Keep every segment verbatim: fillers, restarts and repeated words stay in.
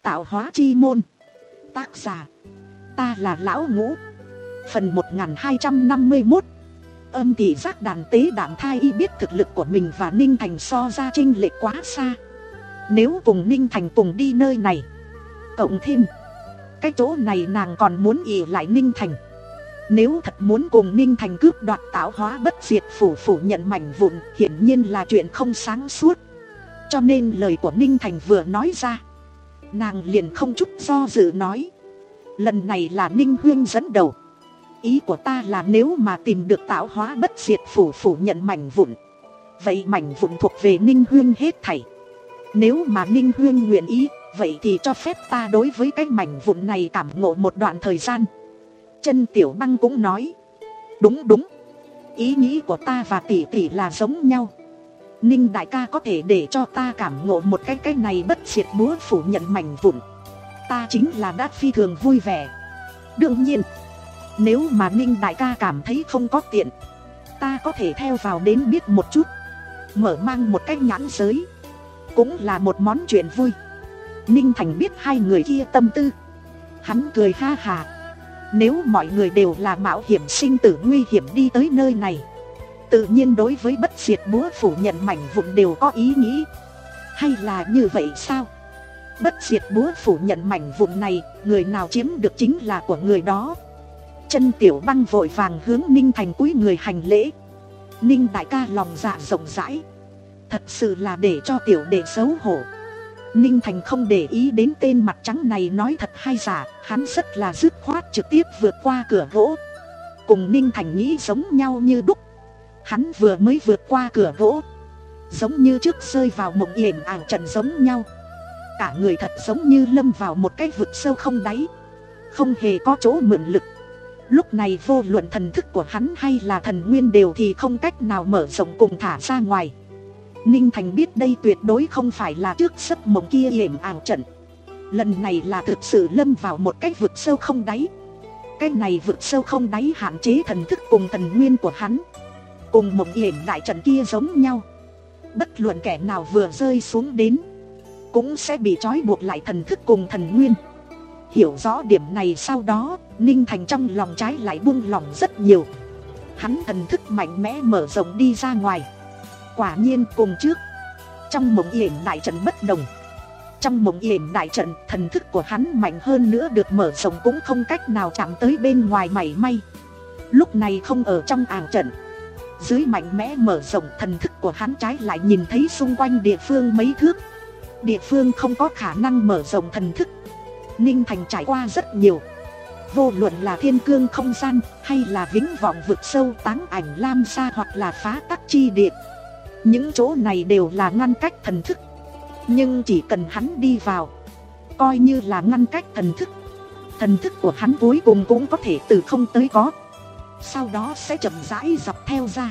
Tạo hóa chi môn. Tác giả: ta là Lão Ngũ. Phần một nghìn hai trăm năm mươi mốt. Âm thị giác đàn tế Đạm Thai Y biết thực lực của mình và Ninh Thành so ra chênh lệch quá xa. Nếu cùng Ninh Thành cùng đi nơi này, cộng thêm cái chỗ này nàng còn muốn ỷ lại Ninh Thành. Nếu thật muốn cùng Ninh Thành cướp đoạt Tạo hóa bất diệt phủ phủ nhận mảnh vụn, hiển nhiên là chuyện không sáng suốt. Cho nên lời của Ninh Thành vừa nói ra, nàng liền không chút do dự nói: lần này là Ninh Huyên dẫn đầu. Ý của ta là nếu mà tìm được Tạo hóa bất diệt phủ phủ nhận mảnh vụn, vậy mảnh vụn thuộc về Ninh Huyên hết thảy. Nếu mà Ninh Huyên nguyện ý, vậy thì cho phép ta đối với cái mảnh vụn này cảm ngộ một đoạn thời gian. Chân Tiểu Băng cũng nói: đúng đúng, ý nghĩ của ta và tỷ tỷ là giống nhau. Ninh đại ca có thể để cho ta cảm ngộ một cái cái này bất diệt búa phủ nhận mảnh vụn, ta chính là đã phi thường vui vẻ. Đương nhiên, nếu mà Ninh đại ca cảm thấy không có tiện, ta có thể theo vào đến biết một chút, mở mang một cái nhãn giới, cũng là một món chuyện vui. Ninh Thành biết hai người kia tâm tư, hắn cười ha hà. Nếu mọi người đều là mạo hiểm sinh tử nguy hiểm đi tới nơi này, tự nhiên đối với bất diệt búa phủ nhận mảnh vụn đều có ý nghĩ. Hay là như vậy sao? Bất diệt búa phủ nhận mảnh vụn này, người nào chiếm được chính là của người đó. Chân Tiểu Băng vội vàng hướng Ninh Thành cúi người hành lễ. Ninh đại ca lòng dạ rộng rãi, thật sự là để cho tiểu đệ xấu hổ. Ninh Thành không để ý đến tên mặt trắng này nói thật hay giả, hắn rất là dứt khoát trực tiếp vượt qua cửa gỗ. Cùng Ninh Thành nghĩ giống nhau như đúc. Hắn vừa mới vượt qua cửa gỗ, giống như trước rơi vào một yểm ảo trận giống nhau. Cả người thật giống như lâm vào một cái vực sâu không đáy, không hề có chỗ mượn lực. Lúc này vô luận thần thức của hắn hay là thần nguyên đều thì không cách nào mở rộng cùng thả ra ngoài. Ninh Thành biết đây tuyệt đối không phải là trước giấc mộng kia yểm ảo trận. Lần này là thực sự lâm vào một cái vực sâu không đáy. Cái này vực sâu không đáy hạn chế thần thức cùng thần nguyên của hắn, cùng mộng yểm đại trận kia giống nhau. Bất luận kẻ nào vừa rơi xuống đến, cũng sẽ bị trói buộc lại thần thức cùng thần nguyên. Hiểu rõ điểm này sau đó, Ninh Thành trong lòng trái lại buông lòng rất nhiều. Hắn thần thức mạnh mẽ mở rộng đi ra ngoài. Quả nhiên cùng trước, trong mộng yểm đại trận bất đồng. Trong mộng yểm đại trận, thần thức của hắn mạnh hơn nữa được mở rộng cũng không cách nào chạm tới bên ngoài mảy may. Lúc này không ở trong ảo trận, dưới mạnh mẽ mở rộng thần thức của hắn trái lại nhìn thấy xung quanh địa phương mấy thước. Địa phương không có khả năng mở rộng thần thức, Ninh Thành trải qua rất nhiều. Vô luận là thiên cương không gian, hay là vĩnh vọng vực sâu táng ảnh lam sa, hoặc là phá tắc chi địa, những chỗ này đều là ngăn cách thần thức. Nhưng chỉ cần hắn đi vào, coi như là ngăn cách thần thức, thần thức của hắn cuối cùng cũng có thể từ không tới có, sau đó sẽ chậm rãi dọc theo ra.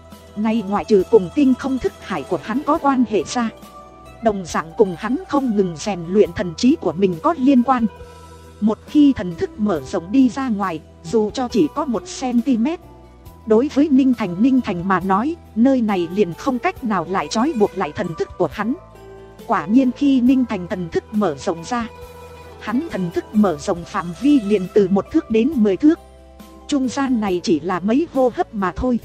Nay ngoại trừ cùng tinh không thức hải của hắn có quan hệ ra, đồng dạng cùng hắn không ngừng rèn luyện thần trí của mình có liên quan. Một khi thần thức mở rộng đi ra ngoài, dù cho chỉ có một cm, đối với Ninh Thành Ninh Thành mà nói, nơi này liền không cách nào lại trói buộc lại thần thức của hắn. Quả nhiên khi Ninh Thành thần thức mở rộng ra, hắn thần thức mở rộng phạm vi liền từ một thước đến mười thước. Trung gian này chỉ là mấy hô hấp mà thôi.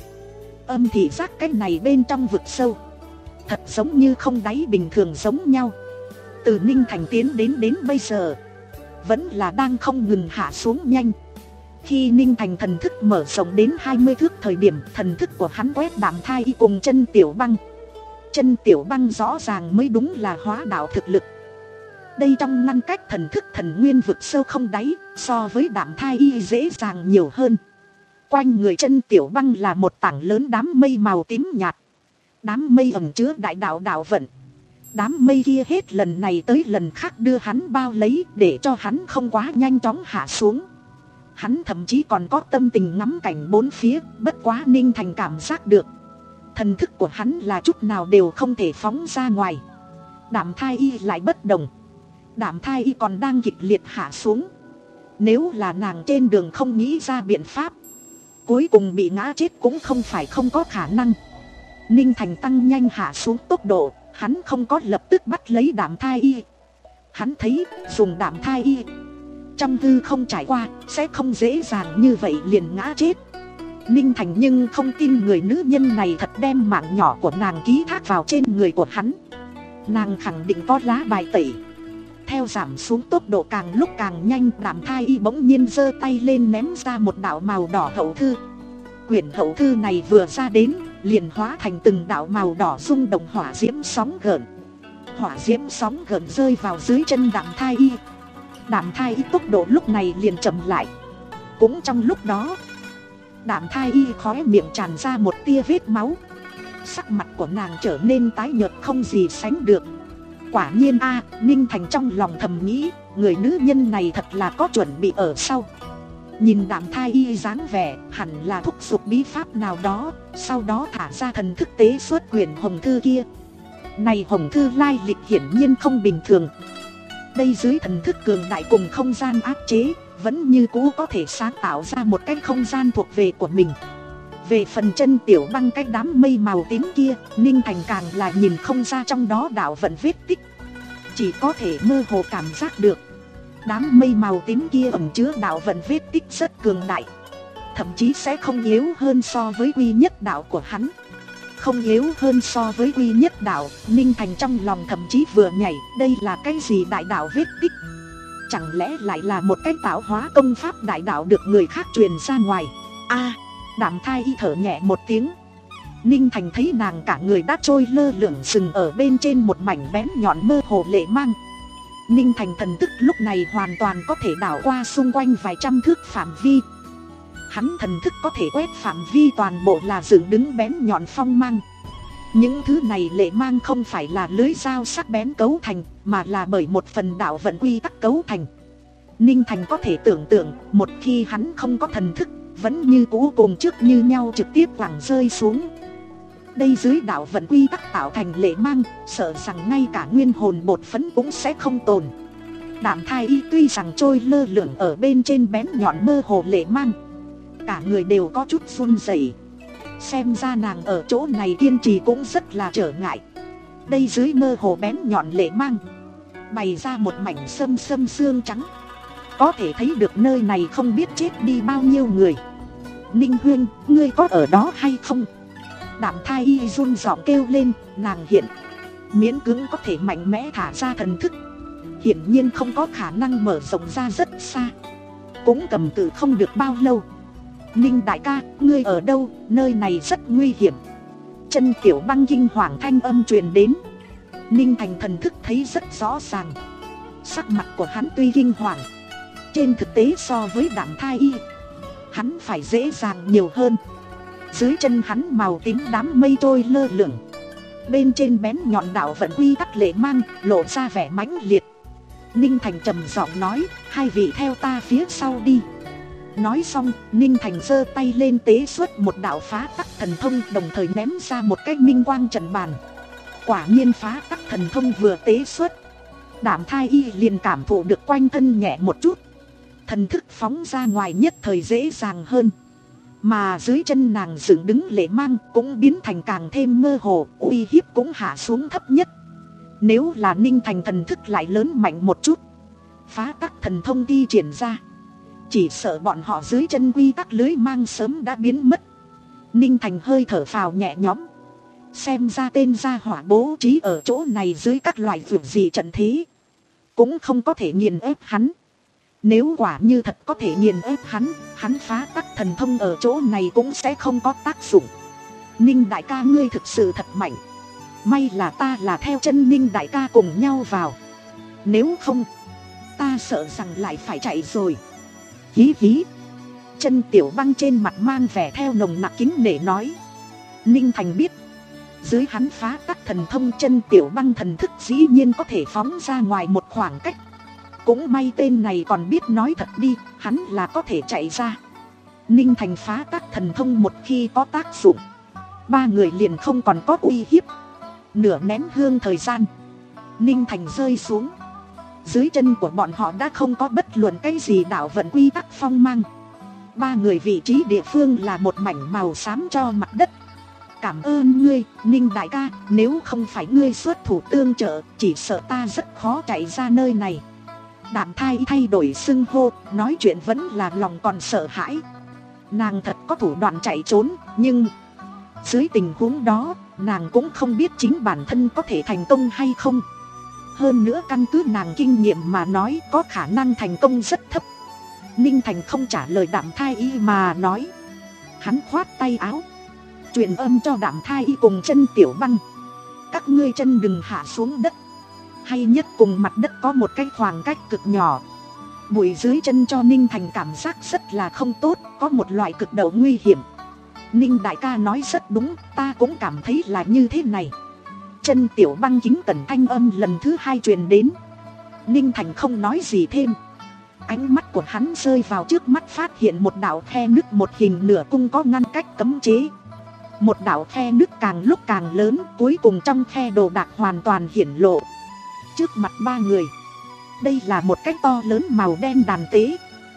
Âm thị giác cái này bên trong vực sâu, thật giống như không đáy bình thường giống nhau. Từ Ninh Thành tiến đến đến bây giờ, vẫn là đang không ngừng hạ xuống nhanh. Khi Ninh Thành thần thức mở rộng đến hai mươi thước thời điểm, thần thức của hắn quét Đạm Thai Y cùng Chân Tiểu Băng. Chân Tiểu Băng rõ ràng mới đúng là hóa đạo thực lực. Đây trong ngăn cách thần thức thần nguyên vực sâu không đáy, so với Đạm Thai Y dễ dàng nhiều hơn. Quanh người Chân Tiểu Băng là một tảng lớn đám mây màu tím nhạt. Đám mây ẩn chứa đại đạo đạo vận. Đám mây kia hết lần này tới lần khác đưa hắn bao lấy, để cho hắn không quá nhanh chóng hạ xuống. Hắn thậm chí còn có tâm tình ngắm cảnh bốn phía. Bất quá Ninh Thành cảm giác được, thần thức của hắn là chút nào đều không thể phóng ra ngoài. Đạm Thai Y lại bất đồng. Đạm Thai Y còn đang kịch liệt hạ xuống. Nếu là nàng trên đường không nghĩ ra biện pháp, cuối cùng bị ngã chết cũng không phải không có khả năng. Ninh Thành tăng nhanh hạ xuống tốc độ, hắn không có lập tức bắt lấy Đạm Thai Y. Hắn thấy dùng đảm thai y trong hư không trải qua sẽ không dễ dàng như vậy liền ngã chết. Ninh Thành nhưng không tin người nữ nhân này thật đem mạng nhỏ của nàng ký thác vào trên người của hắn. Nàng khẳng định có lá bài tẩy. Theo giảm xuống tốc độ càng lúc càng nhanh, đảm thai y bỗng nhiên giơ tay lên ném ra một đạo màu đỏ hậu thư. Quyển hậu thư này vừa ra đến liền hóa thành từng đạo màu đỏ rung động hỏa diễm sóng gợn. Hỏa diễm sóng gợn rơi vào dưới chân đảm thai y. Đảm thai y tốc độ lúc này liền chậm lại. Cũng trong lúc đó, đảm thai y khóe miệng tràn ra một tia vết máu. Sắc mặt của nàng trở nên tái nhợt không gì sánh được. Quả nhiên a, Ninh Thành trong lòng thầm nghĩ, người nữ nhân này thật là có chuẩn bị ở sau. Nhìn đảm thai y dáng vẻ, hẳn là thúc giục bí pháp nào đó, sau đó thả ra thần thức tế xuất quyển hồng thư kia. Này hồng thư lai lịch hiển nhiên không bình thường. Đây dưới thần thức cường đại cùng không gian áp chế, vẫn như cũ có thể sáng tạo ra một cái không gian thuộc về của mình. Về phần chân tiểu băng cái đám mây màu tím kia, Ninh Thành càng là nhìn không ra trong đó đạo vận vết tích. Chỉ có thể mơ hồ cảm giác được đám mây màu tím kia ẩn chứa đạo vận vết tích rất cường đại. Thậm chí sẽ không yếu hơn so với quy nhất đạo của hắn. Không yếu hơn so với quy nhất đạo, Ninh Thành trong lòng thậm chí vừa nhảy, đây là cái gì đại đạo vết tích? Chẳng lẽ lại là một cái tạo hóa công pháp đại đạo được người khác truyền ra ngoài? A, đảm thai y thở nhẹ một tiếng. Ninh Thành thấy nàng cả người đã trôi lơ lửng sừng ở bên trên một mảnh bén nhọn mơ hồ lệ mang. Ninh Thành thần thức lúc này hoàn toàn có thể đảo qua xung quanh vài trăm thước phạm vi. Hắn thần thức có thể quét phạm vi toàn bộ là dựng đứng bén nhọn phong mang. Những thứ này lệ mang không phải là lưới dao sắc bén cấu thành, mà là bởi một phần đạo vận quy tắc cấu thành. Ninh Thành có thể tưởng tượng, một khi hắn không có thần thức, vẫn như cũ cùng trước như nhau trực tiếp quẳng rơi xuống. Đây dưới đạo vận quy tắc tạo thành lệ mang, sợ rằng ngay cả nguyên hồn bột phấn cũng sẽ không tồn. Đảm thai y tuy rằng trôi lơ lửng ở bên trên bén nhọn mơ hồ lệ mang, cả người đều có chút run rẩy. Xem ra nàng ở chỗ này kiên trì cũng rất là trở ngại. Đây dưới mơ hồ bén nhọn lệ mang, bày ra một mảnh sâm sâm xương trắng. Có thể thấy được nơi này không biết chết đi bao nhiêu người. Ninh Huyên, ngươi có ở đó hay không? Đảm thai y run giọng kêu lên, nàng hiện miễn cưỡng có thể mạnh mẽ thả ra thần thức. Hiển nhiên không có khả năng mở rộng ra rất xa. Cũng cầm cự không được bao lâu. Ninh đại ca, ngươi ở đâu, nơi này rất nguy hiểm. Chân tiểu băng kinh hoàng thanh âm truyền đến. Ninh Thành thần thức thấy rất rõ ràng. Sắc mặt của hắn tuy kinh hoàng, trên thực tế so với đảm thai y, hắn phải dễ dàng nhiều hơn. Dưới chân hắn màu tím đám mây trôi lơ lửng, bên trên bén nhọn đạo vận quy tắc lệ mang, lộ ra vẻ mãnh liệt. Ninh Thành trầm giọng nói, hai vị theo ta phía sau đi. Nói xong, Ninh Thành giơ tay lên tế xuất một đạo phá tắc thần thông, đồng thời ném ra một cái minh quang trận bàn. Quả nhiên phá tắc thần thông vừa tế xuất, đảm thai y liền cảm thụ được quanh thân nhẹ một chút. Thần thức phóng ra ngoài nhất thời dễ dàng hơn. Mà dưới chân nàng dựng đứng lệ mang cũng biến thành càng thêm mơ hồ, uy hiếp cũng hạ xuống thấp nhất. Nếu là Ninh Thành thần thức lại lớn mạnh một chút, phá tắc thần thông thi triển ra, chỉ sợ bọn họ dưới chân quy tắc lưới mang sớm đã biến mất. Ninh Thành hơi thở phào nhẹ nhõm. Xem ra tên gia hỏa bố trí ở chỗ này dưới các loại vượt gì trận thế, cũng không có thể nghiền ép hắn. Nếu quả như thật có thể nghiền ép hắn, hắn phá tắc thần thông ở chỗ này cũng sẽ không có tác dụng. Ninh đại ca ngươi thực sự thật mạnh. May là ta là theo chân Ninh đại ca cùng nhau vào. Nếu không, ta sợ rằng lại phải chạy rồi. Hí hí. Chân tiểu băng trên mặt mang vẻ theo nồng nặc kính nể nói. Ninh Thành biết, dưới hắn phá tắc thần thông, chân tiểu băng thần thức dĩ nhiên có thể phóng ra ngoài một khoảng cách. Cũng may tên này còn biết nói thật đi, hắn là có thể chạy ra. Ninh Thành phá tắc thần thông một khi có tác dụng, ba người liền không còn có uy hiếp. Nửa nén hương thời gian, Ninh Thành rơi xuống. Dưới chân của bọn họ đã không có bất luận cái gì đạo vận quy tắc phong mang. Ba người vị trí địa phương là một mảnh màu xám cho mặt đất. Cảm ơn ngươi, Ninh đại ca, nếu không phải ngươi xuất thủ tương trợ, chỉ sợ ta rất khó chạy ra nơi này. Đạm Thai thay đổi xưng hô, nói chuyện vẫn là lòng còn sợ hãi. Nàng thật có thủ đoạn chạy trốn, nhưng dưới tình huống đó, nàng cũng không biết chính bản thân có thể thành công hay không. Hơn nữa căn cứ nàng kinh nghiệm mà nói, có khả năng thành công rất thấp. Ninh Thành không trả lời Đạm Thai Y mà nói. Hắn khoát tay áo, truyền âm cho Đạm Thai Y cùng Chân Tiểu Băng. Các ngươi chân đừng hạ xuống đất. Hay nhất cùng mặt đất có một cái khoảng cách cực nhỏ. Bụi dưới chân cho Ninh Thành cảm giác rất là không tốt, có một loại cực độ nguy hiểm. Ninh đại ca nói rất đúng, ta cũng cảm thấy là như thế này. Chân Tiểu Băng kính cẩn thanh âm lần thứ hai truyền đến. Ninh Thành không nói gì thêm. Ánh mắt của hắn rơi vào trước mắt, phát hiện một đạo khe nứt một hình nửa cung có ngăn cách cấm chế. Một đạo khe nứt càng lúc càng lớn, cuối cùng trong khe đồ đạc hoàn toàn hiển lộ. Trước mặt ba người, đây là một cái to lớn màu đen đàn tế.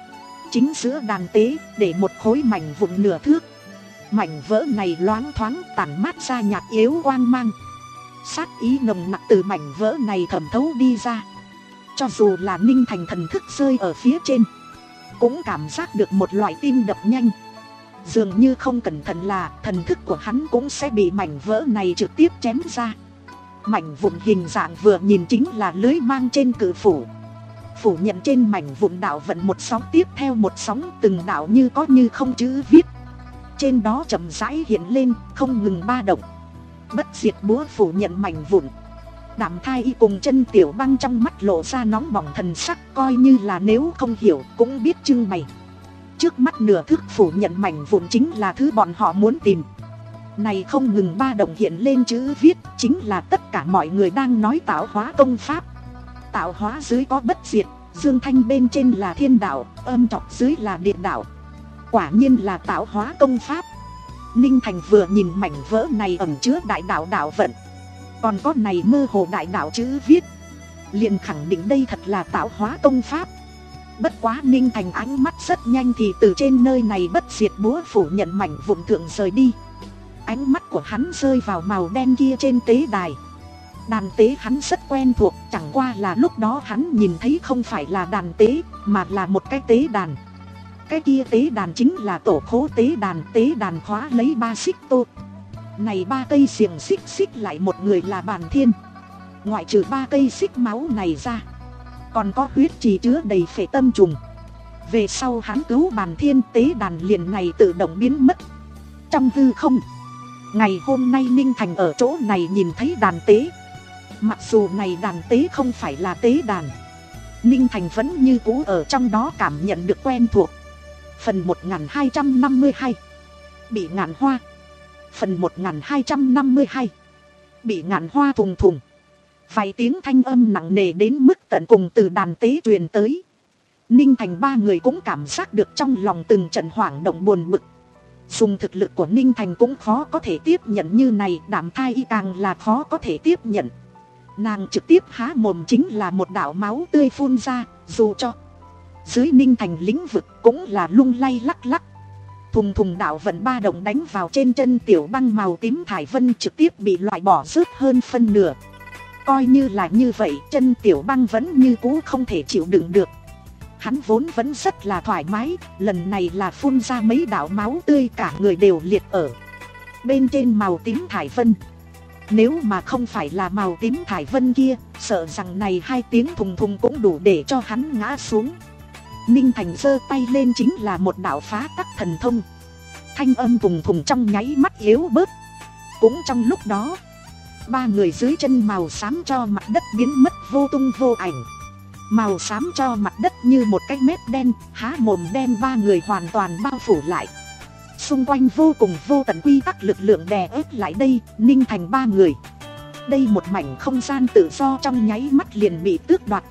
Chính giữa đàn tế để một khối mảnh vụn nửa thước. Mảnh vỡ này loáng thoáng tản mát ra nhạt yếu quang mang. Sát ý nồng nặc từ mảnh vỡ này thẩm thấu đi ra. Cho dù là Ninh Thành thần thức rơi ở phía trên, cũng cảm giác được một loại tim đập nhanh. Dường như không cẩn thận là thần thức của hắn cũng sẽ bị mảnh vỡ này trực tiếp chém ra. Mảnh vụn hình dạng vừa nhìn chính là lưới mang trên cự phủ. Phủ nhận trên mảnh vụn đạo vận một sóng tiếp theo một sóng, từng đạo như có như không chữ viết. Trên đó chậm rãi hiện lên, không ngừng ba động. Bất diệt búa phủ nhận mảnh vụn. Đạm Thai Y cùng Chân Tiểu Băng trong mắt lộ ra nóng bỏng thần sắc, coi như là nếu không hiểu cũng biết trưng bày. Trước mắt nửa thước phủ nhận mảnh vụn chính là thứ bọn họ muốn tìm. Này không ngừng ba động hiện lên chữ viết, chính là tất cả mọi người đang nói tạo hóa công pháp. Tạo hóa dưới có bất diệt, dương thanh bên trên là thiên đạo, âm trọc dưới là địa đạo. Quả nhiên là tạo hóa công pháp. Ninh Thành vừa nhìn mảnh vỡ này ẩn chứa đại đạo đạo vận, còn có này mơ hồ đại đạo chữ viết, liền khẳng định đây thật là tạo hóa công pháp. Bất quá Ninh Thành ánh mắt rất nhanh thì từ trên nơi này bất diệt búa phủ nhận mảnh vụn thượng rời đi. Ánh mắt của hắn rơi vào màu đen kia trên tế đài. Đàn tế hắn rất quen thuộc, chẳng qua là lúc đó hắn nhìn thấy không phải là đàn tế, mà là một cái tế đàn. Cái kia tế đàn chính là tổ khố tế đàn, tế đàn khóa lấy ba xích tô. Này ba cây xiềng xích xích lại một người là Bàn Thiên. Ngoại trừ ba cây xích máu này ra, còn có huyết trì chứa đầy phệ tâm trùng. Về sau hắn cứu Bàn Thiên, tế đàn liền này tự động biến mất trong hư không. Ngày hôm nay Ninh Thành ở chỗ này nhìn thấy đàn tế. Mặc dù này đàn tế không phải là tế đàn, Ninh Thành vẫn như cũ ở trong đó cảm nhận được quen thuộc. Phần một nghìn hai trăm năm mươi hai, Bị ngạn hoa. Phần một nghìn hai trăm năm mươi hai, Bị ngạn hoa thùng thùng. Vài tiếng thanh âm nặng nề đến mức tận cùng từ đàn tế truyền tới. Ninh Thành ba người cũng cảm giác được trong lòng từng trận hoảng động buồn bực. Dùng thực lực của Ninh Thành cũng khó có thể tiếp nhận như này, Đạm Thai Y càng là khó có thể tiếp nhận. Nàng trực tiếp há mồm chính là một đạo máu tươi phun ra, dù cho dưới Ninh Thành lĩnh vực cũng là lung lay lắc lắc. Thùng thùng đạo vận ba động đánh vào trên chân Tiểu Băng màu tím thải vân, trực tiếp bị loại bỏ rớt hơn phân nửa. Coi như là như vậy, chân Tiểu Băng vẫn như cũ không thể chịu đựng được. Hắn vốn vẫn rất là thoải mái, lần này là phun ra mấy đạo máu tươi, cả người đều liệt ở bên trên màu tím thải vân. Nếu mà không phải là màu tím thải vân kia, sợ rằng này hai tiếng thùng thùng cũng đủ để cho hắn ngã xuống. Ninh Thành giơ tay lên chính là một đạo phá tắc thần thông. Thanh âm thùng thùng trong nháy mắt yếu bớt. Cũng trong lúc đó, ba người dưới chân màu xám cho mặt đất biến mất vô tung vô ảnh. Màu xám cho mặt đất như một cái mép đen, há mồm đem ba người hoàn toàn bao phủ lại. Xung quanh vô cùng vô tận quy tắc lực lượng đè ép lại đây, Ninh Thành ba người. Đây một mảnh không gian tự do trong nháy mắt liền bị tước đoạt.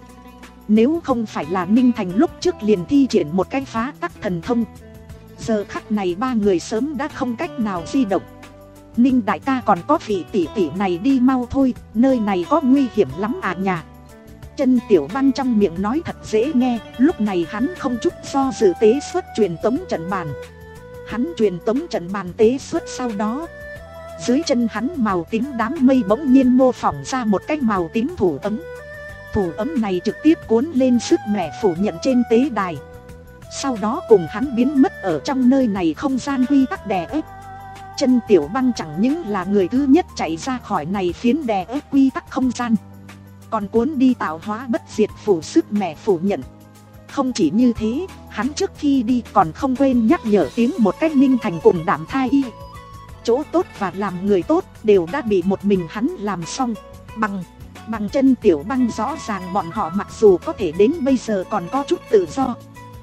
Nếu không phải là Ninh Thành lúc trước liền thi triển một cái phá tắc thần thông, giờ khắc này ba người sớm đã không cách nào di động. Ninh đại ca còn có vị tỷ tỷ này đi mau thôi, nơi này có nguy hiểm lắm à nhà. Chân Tiểu Băng trong miệng nói thật dễ nghe, lúc này hắn không chút do dự tế xuất truyền tống trận bàn. Hắn truyền tống trận bàn tế xuất sau đó, Dưới chân hắn màu tím đám mây bỗng nhiên mô phỏng ra một cái màu tím thủ ấm. Thủ ấm này trực tiếp cuốn lên sức mẻ phủ nhận trên tế đài. Sau đó cùng hắn biến mất ở trong nơi này không gian quy tắc đè ép. Chân Tiểu Băng chẳng những là người thứ nhất chạy ra khỏi này phiến đè ép quy tắc không gian, còn cuốn đi tạo hóa bất diệt phủ sức mẻ phủ nhận. Không chỉ như thế, hắn trước khi đi còn không quên nhắc nhở tiếng một cách Ninh Thành cùng Đạm Thai Y. Chỗ tốt và làm người tốt đều đã bị một mình hắn làm xong. Bằng bằng Chân Tiểu Băng rõ ràng bọn họ mặc dù có thể đến bây giờ còn có chút tự do,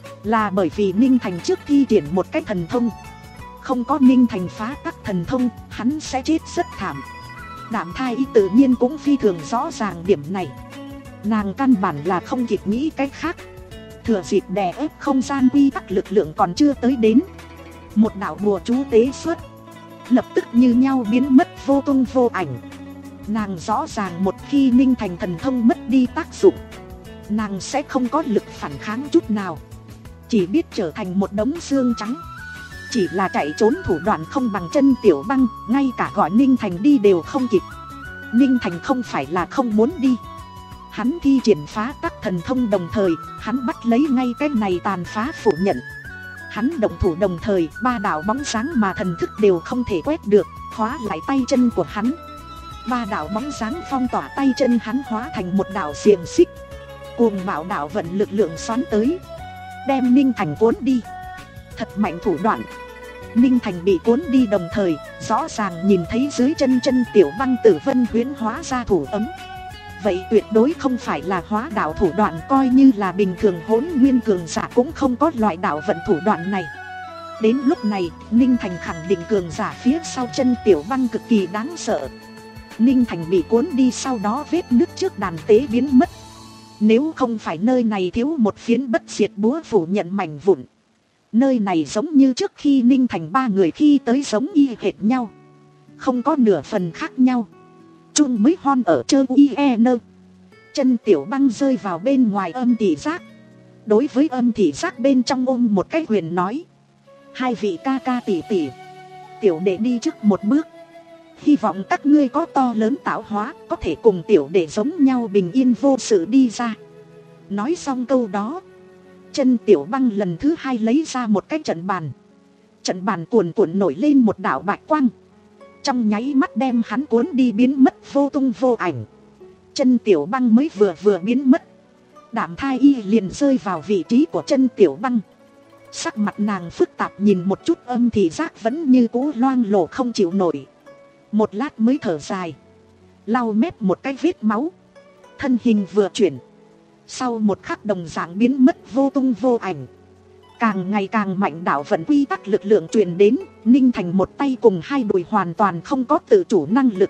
là bởi vì Ninh Thành trước thi triển một cách thần thông. Không có Ninh Thành phá các thần thông, hắn sẽ chết rất thảm. Đạm Thai Y tự nhiên cũng phi thường rõ ràng điểm này. Nàng căn bản là không kịp nghĩ cách khác. Thừa dịp đè ép không gian quy tắc lực lượng còn chưa tới đến, một đạo bùa chú tế xuất, lập tức như nhau biến mất vô tung vô ảnh. Nàng rõ ràng một khi Ninh Thành thần thông mất đi tác dụng, nàng sẽ không có lực phản kháng chút nào, chỉ biết trở thành một đống xương trắng. Chỉ là chạy trốn thủ đoạn không bằng Chân Tiểu Băng, ngay cả gọi Ninh Thành đi đều không kịp. Ninh Thành không phải là không muốn đi, hắn thi triển phá tắc thần thông đồng thời, hắn bắt lấy ngay cái này tàn phá phủ nhận. Hắn động thủ đồng thời, ba đạo bóng sáng mà thần thức đều không thể quét được, khóa lại tay chân của hắn. Ba đạo bóng sáng phong tỏa tay chân hắn hóa thành một đạo xiềng xích, cuồng bạo đạo vận lực lượng xoắn tới, đem Ninh Thành cuốn đi. Thật mạnh thủ đoạn. Ninh Thành bị cuốn đi đồng thời, rõ ràng nhìn thấy dưới chân Chân Tiểu Băng tử vân huyễn hóa ra thủ ấm. Vậy tuyệt đối không phải là hóa đạo thủ đoạn, coi như là bình thường hỗn nguyên cường giả cũng không có loại đạo vận thủ đoạn này. Đến lúc này, Ninh Thành khẳng định cường giả phía sau Chân Tiểu Băng cực kỳ đáng sợ. Ninh Thành bị cuốn đi, sau đó vết nứt trước đàn tế biến mất. Nếu không phải nơi này thiếu một phiến bất diệt búa phủ nhận mảnh vụn, nơi này giống như trước khi Ninh Thành ba người khi tới giống y hệt nhau, không có nửa phần khác nhau. Chung mới hon ở chơ uy e nơ. Chân Tiểu Băng rơi vào bên ngoài âm thị giác. Đối với âm thị giác bên trong ôm một cái huyền nói: hai vị ca ca tỷ tỷ, tiểu đệ đi trước một bước, hy vọng các ngươi có to lớn tạo hóa, có thể cùng tiểu đệ giống nhau bình yên vô sự đi ra. Nói xong câu đó, Chân Tiểu Băng lần thứ hai lấy ra một cái trận bàn. Trận bàn cuồn cuộn nổi lên một đạo bạch quang, trong nháy mắt đem hắn cuốn đi biến mất vô tung vô ảnh. Chân Tiểu Băng mới vừa vừa biến mất, Đạm Thai Y liền rơi vào vị trí của Chân Tiểu Băng. Sắc mặt nàng phức tạp, nhìn một chút âm thị giác vẫn như cũ loang lổ không chịu nổi. Một lát mới thở dài, lau mép một cái vết máu, thân hình vừa chuyển, sau một khắc đồng dạng biến mất vô tung vô ảnh. Càng ngày càng mạnh đạo vận quy tắc lực lượng truyền đến, Ninh Thành một tay cùng hai đùi hoàn toàn không có tự chủ năng lực.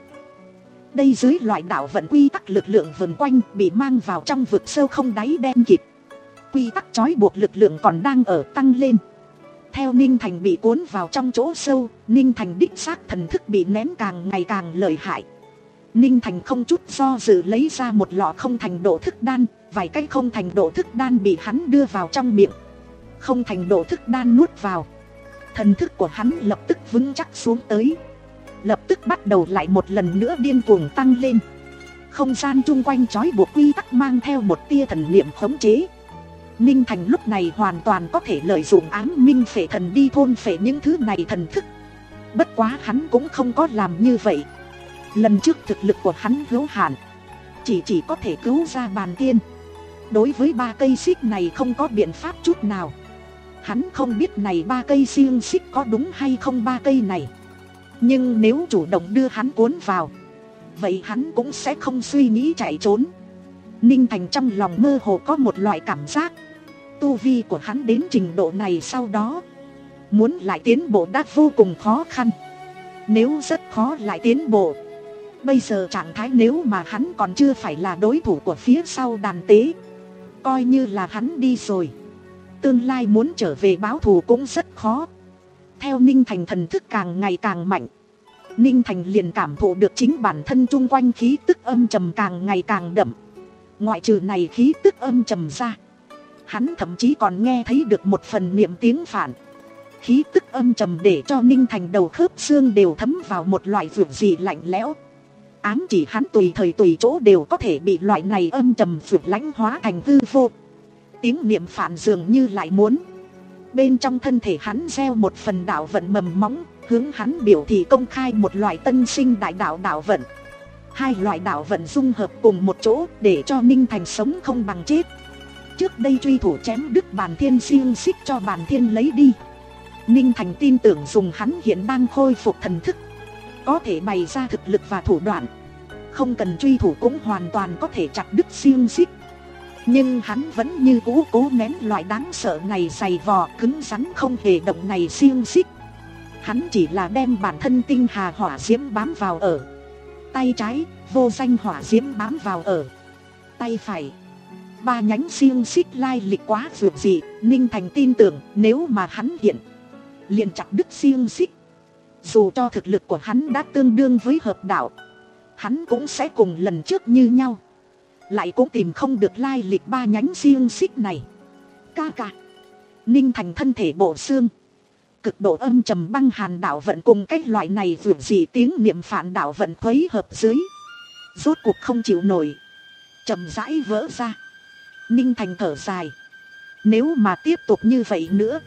Đây dưới loại đạo vận quy tắc lực lượng vần quanh, bị mang vào trong vực sâu không đáy đen kịt. Quy tắc trói buộc lực lượng còn đang ở tăng lên. Theo Ninh Thành bị cuốn vào trong chỗ sâu, Ninh Thành đích xác thần thức bị nén càng ngày càng lợi hại. Ninh Thành không chút do dự lấy ra một lọ không thành độ thức đan, vài cái không thành độ thức đan bị hắn đưa vào trong miệng. Không thành độ thức đan nuốt vào, thần thức của hắn lập tức vững chắc xuống tới, lập tức bắt đầu lại một lần nữa điên cuồng tăng lên. Không gian chung quanh trói buộc quy tắc mang theo một tia thần niệm khống chế. Ninh Thành lúc này hoàn toàn có thể lợi dụng ám minh phệ thần đi thôn phệ những thứ này thần thức. Bất quá hắn cũng không có làm như vậy. Lần trước thực lực của hắn hữu hạn, chỉ chỉ có thể cứu ra bàn tiên. Đối với ba cây xích này không có biện pháp chút nào. Hắn không biết này ba cây xiềng xích có đúng hay không ba cây này. Nhưng nếu chủ động đưa hắn cuốn vào, vậy hắn cũng sẽ không suy nghĩ chạy trốn. Ninh Thành trong lòng mơ hồ có một loại cảm giác, tu vi của hắn đến trình độ này sau đó, muốn lại tiến bộ đã vô cùng khó khăn. Nếu rất khó lại tiến bộ, bây giờ trạng thái nếu mà hắn còn chưa phải là đối thủ của phía sau đàn tế, coi như là hắn đi rồi, tương lai muốn trở về báo thù cũng rất khó. Theo Ninh Thành thần thức càng ngày càng mạnh, Ninh Thành liền cảm thụ được chính bản thân chung quanh khí tức âm trầm càng ngày càng đậm. Ngoại trừ này khí tức âm trầm ra, hắn thậm chí còn nghe thấy được một phần niệm tiếng phản. Khí tức âm trầm để cho Ninh Thành đầu khớp xương đều thấm vào một loại dược dị lạnh lẽo, ám chỉ hắn tùy thời tùy chỗ đều có thể bị loại này âm trầm dược lãnh hóa thành hư vô. Tiếng niệm phạn dường như lại muốn bên trong thân thể hắn gieo một phần đạo vận mầm móng, hướng hắn biểu thị công khai một loại tân sinh đại đạo đạo vận. Hai loại đạo vận dung hợp cùng một chỗ để cho Ninh Thành sống không bằng chết. Trước đây truy thủ chém đứt Bàn Thiên xiềng xích cho Bàn Thiên lấy đi, Ninh Thành tin tưởng dùng hắn hiện đang khôi phục thần thức, có thể bày ra thực lực và thủ đoạn, không cần truy thủ cũng hoàn toàn có thể chặt đứt xiềng xích. Nhưng hắn vẫn như cũ cố nén loại đáng sợ này, dày vò cứng rắn không hề động này xiềng xích. Hắn chỉ là đem bản thân tinh hà hỏa diễm bám vào ở tay trái, vô danh hỏa diễm bám vào ở tay phải. Ba nhánh xiềng xích lai lịch quá vượt dị, Ninh Thành tin tưởng nếu mà hắn hiện liền chặt đứt xiềng xích, dù cho thực lực của hắn đã tương đương với hợp đạo, hắn cũng sẽ cùng lần trước như nhau, lại cũng tìm không được lai lịch ba nhánh xiềng xích này. Ca ca. Ninh Thành thân thể bộ xương, cực độ âm trầm băng hàn đạo vận cùng cách loại này vượt dị tiếng niệm phạn đạo vận khuấy hợp dưới, rốt cuộc không chịu nổi, chậm rãi vỡ ra. Ninh Thành thở dài, nếu mà tiếp tục như vậy nữa,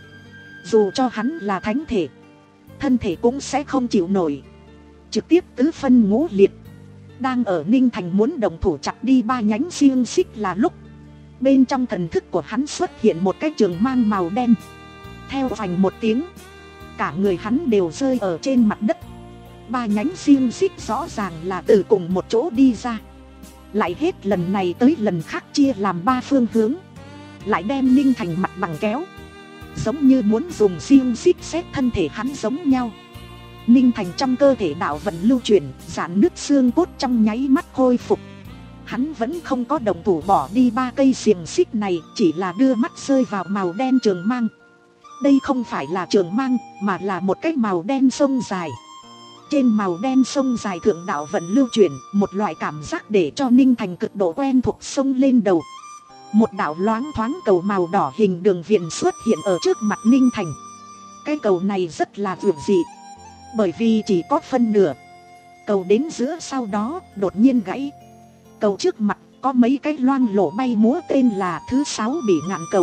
dù cho hắn là thánh thể, thân thể cũng sẽ không chịu nổi, trực tiếp tứ phân ngũ liệt. Đang ở Ninh Thành muốn đồng thủ chặt đi ba nhánh xiềng xích là lúc, bên trong thần thức của hắn xuất hiện một cái trường mang màu đen. Theo vành một tiếng, cả người hắn đều rơi ở trên mặt đất. Ba nhánh xiềng xích rõ ràng là từ cùng một chỗ đi ra, lại hết lần này tới lần khác chia làm ba phương hướng, lại đem Ninh Thành mặt bằng kéo, giống như muốn dùng xiềng xích xét thân thể hắn giống nhau. Ninh Thành trong cơ thể đạo vận lưu chuyển, giãn nứt xương cốt trong nháy mắt khôi phục. Hắn vẫn không có động thủ bỏ đi ba cây xiềng xích này, chỉ là đưa mắt rơi vào màu đen trường mang. Đây không phải là trường mang, mà là một cái màu đen sông dài. Trên màu đen sông dài thượng đạo vận lưu chuyển, một loại cảm giác để cho Ninh Thành cực độ quen thuộc sông lên đầu. Một đạo loáng thoáng cầu màu đỏ hình đường viền xuất hiện ở trước mặt Ninh Thành. Cái cầu này rất là vượt dị, bởi vì chỉ có phân nửa. Cầu đến giữa sau đó đột nhiên gãy. Cầu trước mặt có mấy cái loang lổ bay múa, tên là thứ sáu bị ngạn cầu.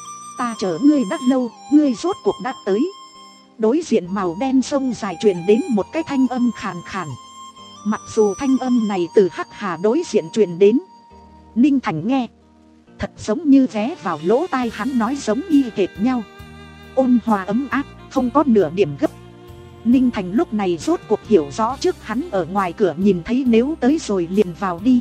Ta chờ ngươi đã lâu, ngươi rốt cuộc đã tới. Đối diện màu đen sông dài truyền đến một cái thanh âm khàn khàn. Mặc dù thanh âm này từ Hắc Hà đối diện truyền đến, Ninh Thành nghe thật giống như vé vào lỗ tai hắn nói giống y hệt nhau, ôn hòa ấm áp, không có nửa điểm gấp. Ninh Thành lúc này rốt cuộc hiểu rõ trước hắn ở ngoài cửa nhìn thấy nếu tới rồi liền vào đi.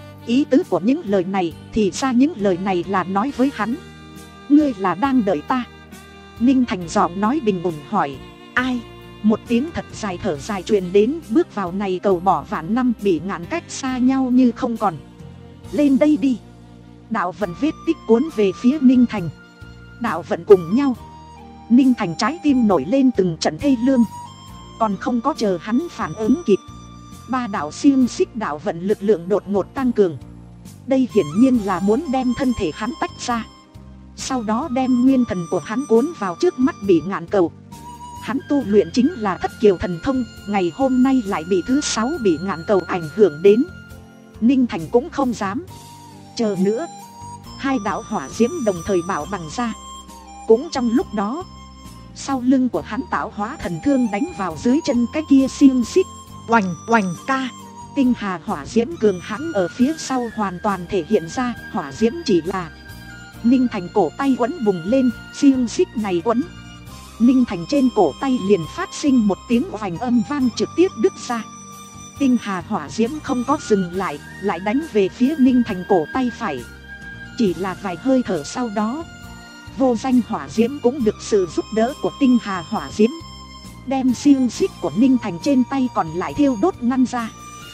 Ý tứ của những lời này thì ra những lời này là nói với hắn. Ngươi là đang đợi ta? Ninh Thành giọng nói bình ổn hỏi. Ai? Một tiếng thật dài thở dài truyền đến. Bước vào này cầu bỏ vạn năm bị ngạn cách xa nhau như không còn. Lên đây đi. Đạo vận vết tích cuốn về phía Ninh Thành. Đạo vận cùng nhau, Ninh Thành trái tim nổi lên từng trận thê lương. Còn không có chờ hắn phản ứng kịp, ba đạo xiềng xích đạo vận lực lượng đột ngột tăng cường. Đây hiển nhiên là muốn đem thân thể hắn tách ra, sau đó đem nguyên thần của hắn cuốn vào trước mắt bị ngạn cầu. Hắn tu luyện chính là thất kiều thần thông, ngày hôm nay lại bị thứ sáu bị ngạn cầu ảnh hưởng đến. Ninh Thành cũng không dám chờ nữa. Hai đạo hỏa diễm đồng thời bảo bằng ra. Cũng trong lúc đó, sau lưng của hắn tạo hóa thần thương đánh vào dưới chân cái kia xiềng xích. Oành oành ca. Tinh hà hỏa diễm cường hãn ở phía sau hoàn toàn thể hiện ra. Hỏa diễm chỉ là Ninh Thành cổ tay quấn bùng lên, xiềng xích này quấn Ninh Thành trên cổ tay liền phát sinh một tiếng oành âm vang trực tiếp đứt ra. Tinh hà hỏa diễm không có dừng lại, lại đánh về phía Ninh Thành cổ tay phải. Chỉ là vài hơi thở sau đó, vô danh hỏa diễm cũng được sự giúp đỡ của tinh hà hỏa diễm, đem xiềng xích của Ninh Thành trên tay còn lại thiêu đốt ngăn ra.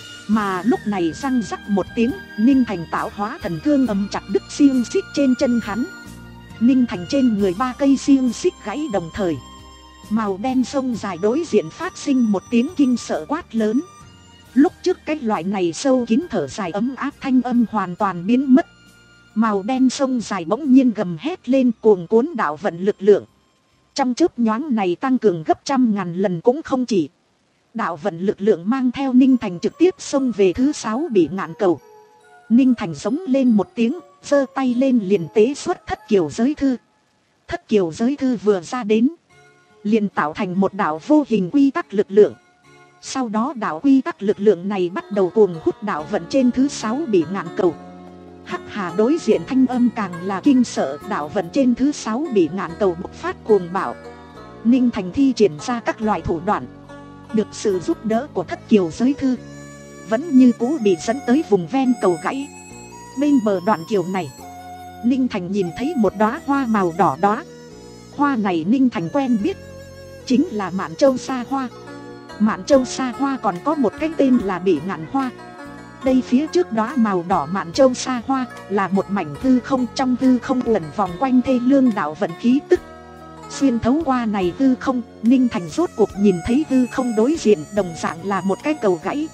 Mà lúc này răng rắc một tiếng, Ninh Thành tạo hóa thần thương ầm chặt đứt xiềng xích trên chân hắn. Ninh Thành trên người ba cây xiềng xích gãy đồng thời. Màu đen sông dài đối diện phát sinh một tiếng kinh sợ quát lớn. Lúc trước cái loại này sâu kín thở dài ấm áp thanh âm hoàn toàn biến mất. Màu đen sông dài bỗng nhiên gầm hét lên cuồng cuốn đạo vận lực lượng. Trong chớp nhoáng này tăng cường gấp trăm ngàn lần cũng không chỉ. Đạo vận lực lượng mang theo Ninh Thành trực tiếp xông về thứ sáu Bỉ Ngạn Cầu. Ninh Thành giống lên một tiếng, giơ tay lên liền tế xuất thất kiều giới thư. Thất kiều giới thư vừa ra đến, liền tạo thành một đạo vô hình quy tắc lực lượng. Sau đó đạo quy tắc lực lượng này bắt đầu cuồng hút đạo vận trên thứ sáu Bỉ Ngạn Cầu. Hắc Hà đối diện thanh âm càng là kinh sợ, đạo vận trên thứ sáu Bỉ Ngạn Cầu bộc phát cuồng bạo. Ninh Thành thi triển ra các loại thủ đoạn, được sự giúp đỡ của thất kiều giới thư, vẫn như cũ bị dẫn tới vùng ven cầu gãy. Bên bờ đoạn kiều này, Ninh Thành nhìn thấy một đóa hoa màu đỏ đóa. Hoa này Ninh Thành quen biết, chính là Mạn Châu Sa Hoa. Mạn Châu Sa Hoa còn có một cái tên là Bỉ Ngạn Hoa. Đây phía trước đóa màu đỏ Mạn Châu Sa Hoa là một mảnh hư không, trong hư không uẩn vòng quanh thê lương đạo vận khí tức. Xuyên thấu qua này hư không, Ninh Thành rốt cuộc nhìn thấy hư không đối diện đồng dạng là một cái cầu gãy.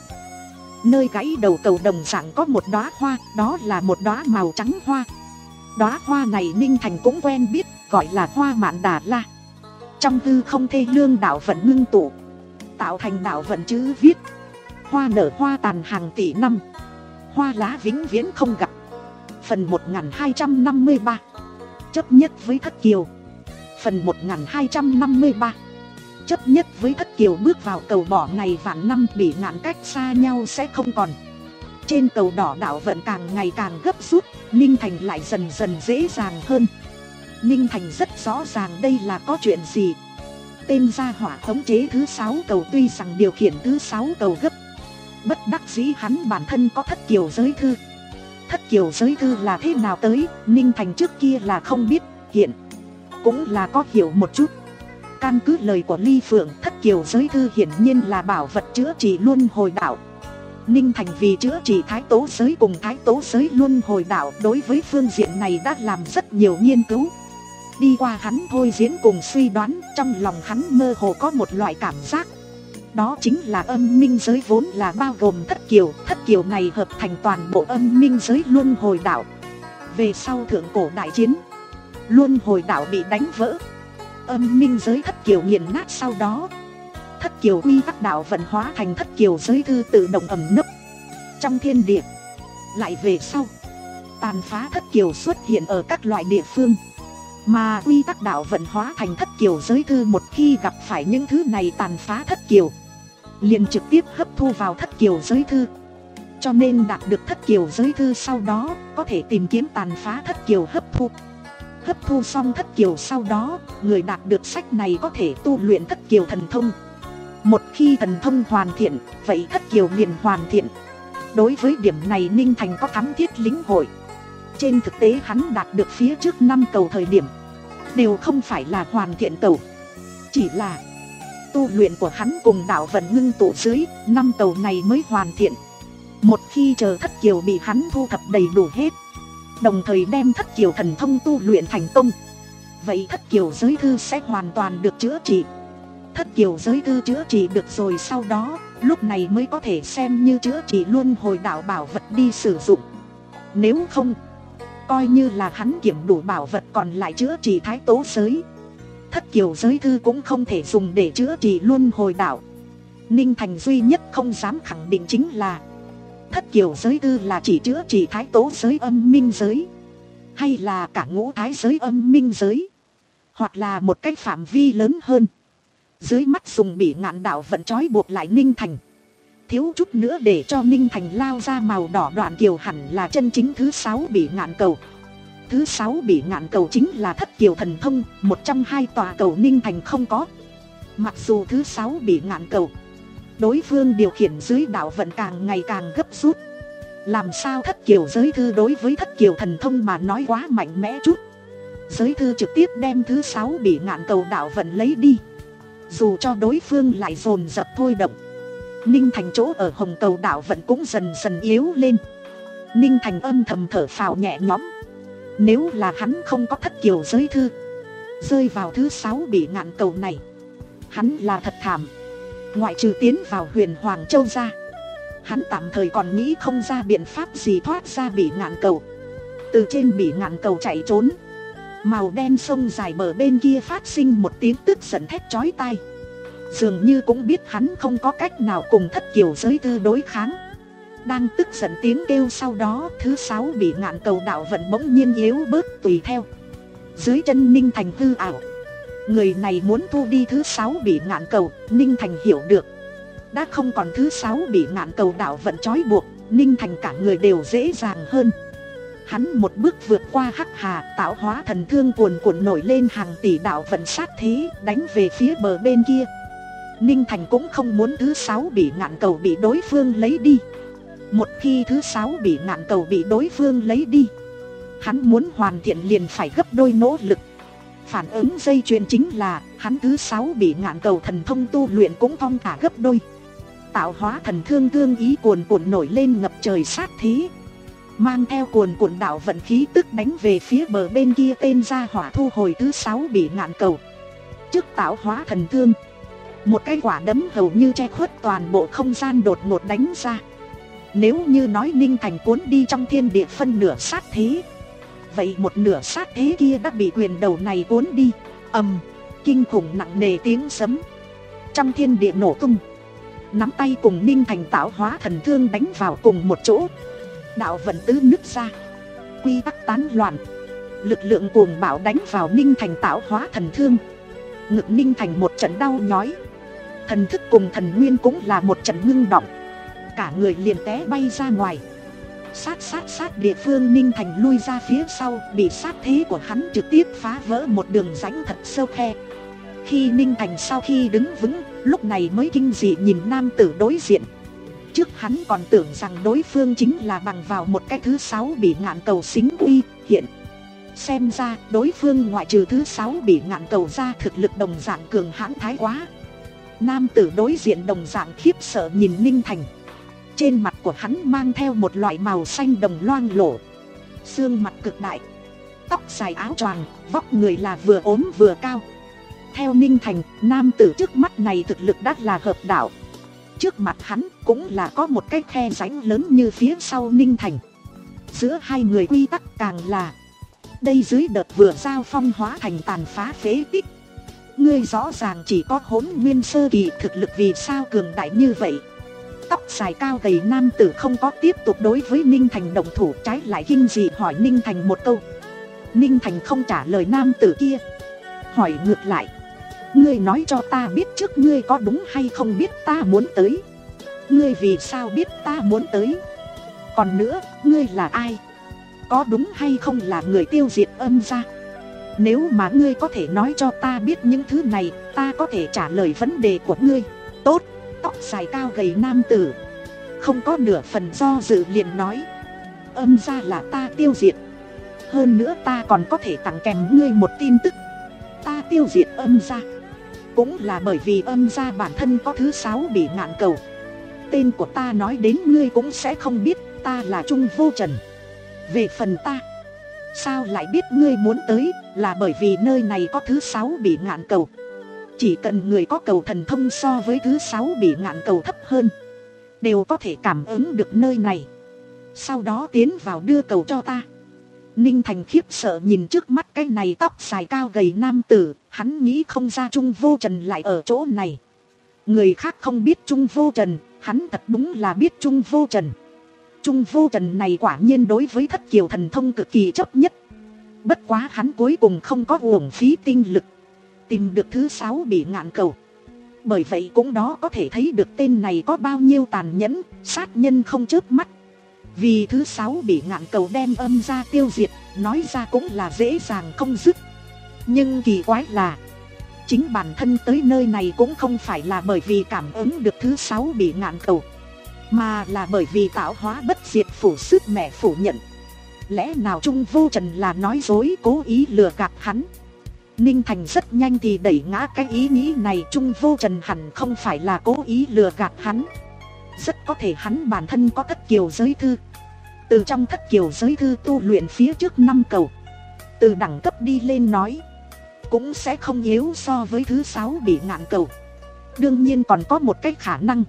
Nơi gãy đầu cầu đồng dạng có một đóa hoa, đó là một đóa màu trắng hoa. Đóa hoa này Ninh Thành cũng quen biết, gọi là hoa Mạn Đà La. Trong hư không thê lương đạo vận ngưng tụ, tạo thành đạo vận chữ viết. Hoa nở hoa tàn hàng tỷ năm, hoa lá vĩnh viễn không gặp. Phần một nghìn hai trăm năm mươi ba. Chấp nhất với thất kiều. Phần một nghìn hai trăm năm mươi ba. Chấp nhất với thất kiều bước vào cầu bỏ này vạn năm Bỉ Ngạn cách xa nhau sẽ không còn. Trên cầu đỏ đạo vận càng ngày càng gấp rút, Ninh Thành lại dần dần dễ dàng hơn. Ninh Thành rất rõ ràng đây là có chuyện gì. Tên gia hỏa khống chế thứ sáu cầu tuy rằng điều khiển thứ sáu cầu gấp, bất đắc dĩ hắn bản thân có thất kiều giới thư. Thất kiều giới thư là thế nào tới, Ninh Thành trước kia là không biết, hiện cũng là có hiểu một chút. Căn cứ lời của Ly Phượng, thất kiều giới thư hiển nhiên là bảo vật chữa trị luân hồi đạo. Ninh Thành vì chữa trị thái tố giới cùng thái tố giới luân hồi đạo, đối với phương diện này đã làm rất nhiều nghiên cứu. Đi qua hắn thôi diễn cùng suy đoán, trong lòng hắn mơ hồ có một loại cảm giác. Đó chính là âm minh giới vốn là bao gồm thất kiều, thất kiều này hợp thành toàn bộ âm minh giới luân hồi đạo. Về sau thượng cổ đại chiến, luân hồi đạo bị đánh vỡ, âm minh giới thất kiều nghiền nát. Sau đó thất kiều quy tắc đạo vận hóa thành thất kiều giới thư tự động ẩn nấp trong thiên địa. Lại về sau, tàn phá thất kiều xuất hiện ở các loại địa phương, mà quy tắc đạo vận hóa thành thất kiều giới thư một khi gặp phải những thứ này tàn phá thất kiều, liền trực tiếp hấp thu vào thất kiều giới thư. Cho nên đạt được thất kiều giới thư sau đó, có thể tìm kiếm tàn phá thất kiều hấp thu. Hấp thu xong thất kiều sau đó, người đạt được sách này có thể tu luyện thất kiều thần thông. Một khi thần thông hoàn thiện, vậy thất kiều liền hoàn thiện. Đối với điểm này Ninh Thành có thắm thiết lĩnh hội. Trên thực tế hắn đạt được phía trước năm cầu thời điểm, đều không phải là hoàn thiện cầu, chỉ là tu luyện của hắn cùng đạo vận ngưng tụ dưới, năm cầu này mới hoàn thiện. Một khi chờ thất kiều bị hắn thu thập đầy đủ hết, đồng thời đem thất kiều thần thông tu luyện thành công, vậy thất kiều giới thư sẽ hoàn toàn được chữa trị. Thất kiều giới thư chữa trị được rồi sau đó, lúc này mới có thể xem như chữa trị luân hồi đạo bảo vật đi sử dụng. Nếu không, coi như là hắn kiểm đủ bảo vật còn lại chữa trị thái tố giới, thất kiều giới thư cũng không thể dùng để chữa trị luân hồi đạo. Ninh Thành duy nhất không dám khẳng định chính là thất kiều giới thư là chỉ chữa trị thái tố giới âm minh giới, hay là cả ngũ thái giới âm minh giới, hoặc là một cái phạm vi lớn hơn. Dưới mắt dùng Bỉ Ngạn đạo vận trói buộc lại Ninh Thành, thiếu chút nữa để cho Ninh Thành lao ra màu đỏ đoạn kiều hẳn là chân chính thứ sáu Bỉ Ngạn cầu. Thứ sáu Bỉ Ngạn cầu chính là thất kiều thần thông, một trong hai tòa cầu Ninh Thành không có. Mặc dù thứ sáu Bỉ Ngạn cầu, đối phương điều khiển dưới đạo vận càng ngày càng gấp rút, làm sao thất kiều giới thư đối với thất kiều thần thông mà nói quá mạnh mẽ chút. Giới thư trực tiếp đem thứ sáu Bỉ Ngạn cầu đạo vận lấy đi, dù cho đối phương lại dồn dập thôi động. Ninh Thành chỗ ở hồng cầu đạo vận cũng dần dần yếu lên. Ninh Thành âm thầm thở phào nhẹ nhõm. Nếu là hắn không có thất kiều giới thư, rơi vào thứ sáu Bỉ Ngạn cầu này, hắn là thật thảm. Ngoại trừ tiến vào Huyền Hoàng Châu ra, hắn tạm thời còn nghĩ không ra biện pháp gì thoát ra Bỉ Ngạn cầu. Từ trên Bỉ Ngạn cầu chạy trốn, Màu đen sông dài bờ bên kia phát sinh một tiếng tức giận thét chói tai. Dường như cũng biết hắn không có cách nào cùng thất kiều giới thư đối kháng. Đang tức giận tiếng kêu sau đó, thứ sáu bị ngạn cầu đạo vận bỗng nhiên yếu bớt tùy theo. Dưới chân Ninh Thành hư ảo. Người này muốn thu đi thứ sáu bị ngạn cầu, Ninh Thành hiểu được. Đã không còn thứ sáu bị ngạn cầu đạo vận trói buộc, Ninh Thành cả người đều dễ dàng hơn. Hắn một bước vượt qua hắc hà, tạo hóa thần thương cuồn cuộn nổi lên hàng tỷ đạo vận sát thế, đánh về phía bờ bên kia. Ninh Thành cũng không muốn thứ sáu bị ngạn cầu bị đối phương lấy đi. Một khi thứ sáu bị ngạn cầu bị đối phương lấy đi, hắn muốn hoàn thiện liền phải gấp đôi nỗ lực. Phản ứng dây chuyền chính là hắn thứ sáu bị ngạn cầu thần thông tu luyện cũng thong thả gấp đôi. Tạo hóa thần thương thương ý cuồn cuộn nổi lên ngập trời sát thế, mang theo cuồn cuộn đạo vận khí tức đánh về phía bờ bên kia tên gia hỏa thu hồi thứ sáu bị ngạn cầu. Trước tạo hóa thần thương, một cái quả đấm hầu như che khuất toàn bộ không gian đột ngột đánh ra. Nếu như nói Ninh Thành cuốn đi trong thiên địa phân nửa sát thế, vậy một nửa sát thế kia đã bị quyền đầu này cuốn đi. Ầm, kinh khủng nặng nề tiếng sấm trong thiên địa nổ tung. Nắm tay cùng Ninh Thành tạo hóa thần thương đánh vào cùng một chỗ, đạo vận tứ nứt ra, quy tắc tán loạn. Lực lượng cuồng bạo đánh vào Ninh Thành tạo hóa thần thương. Ngực Ninh Thành một trận đau nhói, thần thức cùng thần nguyên cũng là một trận ngưng động, cả người liền té bay ra ngoài. Sát sát sát địa phương Ninh Thành lui ra phía sau, bị sát thế của hắn trực tiếp phá vỡ một đường rãnh thật sâu khe. Khi Ninh Thành sau khi đứng vững, lúc này mới kinh dị nhìn nam tử đối diện. Trước hắn còn tưởng rằng đối phương chính là bằng vào một cái thứ sáu bị ngạn cầu xính uy hiện. Xem ra đối phương ngoại trừ thứ sáu bị ngạn cầu ra, thực lực đồng dạng cường hãn thái quá. Nam tử đối diện đồng dạng khiếp sợ nhìn Ninh Thành. Trên mặt của hắn mang theo một loại màu xanh đồng loang lổ, xương mặt cực đại, tóc dài áo choàng, vóc người là vừa ốm vừa cao. Theo Ninh Thành, nam tử trước mắt này thực lực đã là hợp đạo. Trước mặt hắn cũng là có một cái khe rãnh lớn như phía sau Ninh Thành. Giữa hai người quy tắc càng là, đây dưới đợt vừa giao phong hóa thành tàn phá phế tích. Ngươi rõ ràng chỉ có hỗn nguyên sơ kỳ thực lực, vì sao cường đại như vậy? Tóc dài cao gầy nam tử không có tiếp tục đối với Ninh Thành động thủ, trái lại kinh dị hỏi Ninh Thành một câu. Ninh Thành không trả lời nam tử kia, hỏi ngược lại, ngươi nói cho ta biết trước ngươi có đúng hay không biết ta muốn tới? Ngươi vì sao biết ta muốn tới? Còn nữa, ngươi là ai? Có đúng hay không là người tiêu diệt Âm gia? Nếu mà ngươi có thể nói cho ta biết những thứ này, ta có thể trả lời vấn đề của ngươi. Tốt. Tóc dài cao gầy nam tử không có nửa phần do dự liền nói, Âm gia là ta tiêu diệt. Hơn nữa ta còn có thể tặng kèm ngươi một tin tức. Ta tiêu diệt Âm gia cũng là bởi vì Âm gia bản thân có thứ sáu bị ngạn cầu. Tên của ta nói đến ngươi cũng sẽ không biết, ta là Trung Vô Trần. Về phần ta, sao lại biết ngươi muốn tới, là bởi vì nơi này có thứ sáu bị ngạn cầu. Chỉ cần người có cầu thần thông so với thứ sáu bị ngạn cầu thấp hơn, đều có thể cảm ứng được nơi này, sau đó tiến vào đưa cầu cho ta. Ninh Thành khiếp sợ nhìn trước mắt cái này tóc dài cao gầy nam tử, hắn nghĩ không ra Trung Vô Trần lại ở chỗ này. Người khác không biết Trung Vô Trần, hắn thật đúng là biết Trung Vô Trần. Trung Vô Trần này quả nhiên đối với thất kiều thần thông cực kỳ chấp nhất. Bất quá hắn cuối cùng không có uổng phí tinh lực tìm được thứ sáu bị ngạn cầu. Bởi vậy cũng đó có thể thấy được tên này có bao nhiêu tàn nhẫn, sát nhân không chớp mắt. Vì thứ sáu bị ngạn cầu đem Âm gia tiêu diệt, nói ra cũng là dễ dàng không dứt. Nhưng kỳ quái là, chính bản thân tới nơi này cũng không phải là bởi vì cảm ứng được thứ sáu bị ngạn cầu, mà là bởi vì tạo hóa bất diệt phủ sức mẹ phủ nhận. Lẽ nào Trung Vô Trần là nói dối, cố ý lừa gạt hắn? Ninh Thành rất nhanh thì đẩy ngã cái ý nghĩ này. Trung Vô Trần hẳn không phải là cố ý lừa gạt hắn. Rất có thể hắn bản thân có thất kiều giới thư. Từ trong thất kiều giới thư tu luyện phía trước năm cầu, từ đẳng cấp đi lên nói, cũng sẽ không yếu so với thứ sáu bị ngạn cầu. Đương nhiên còn có một cái khả năng,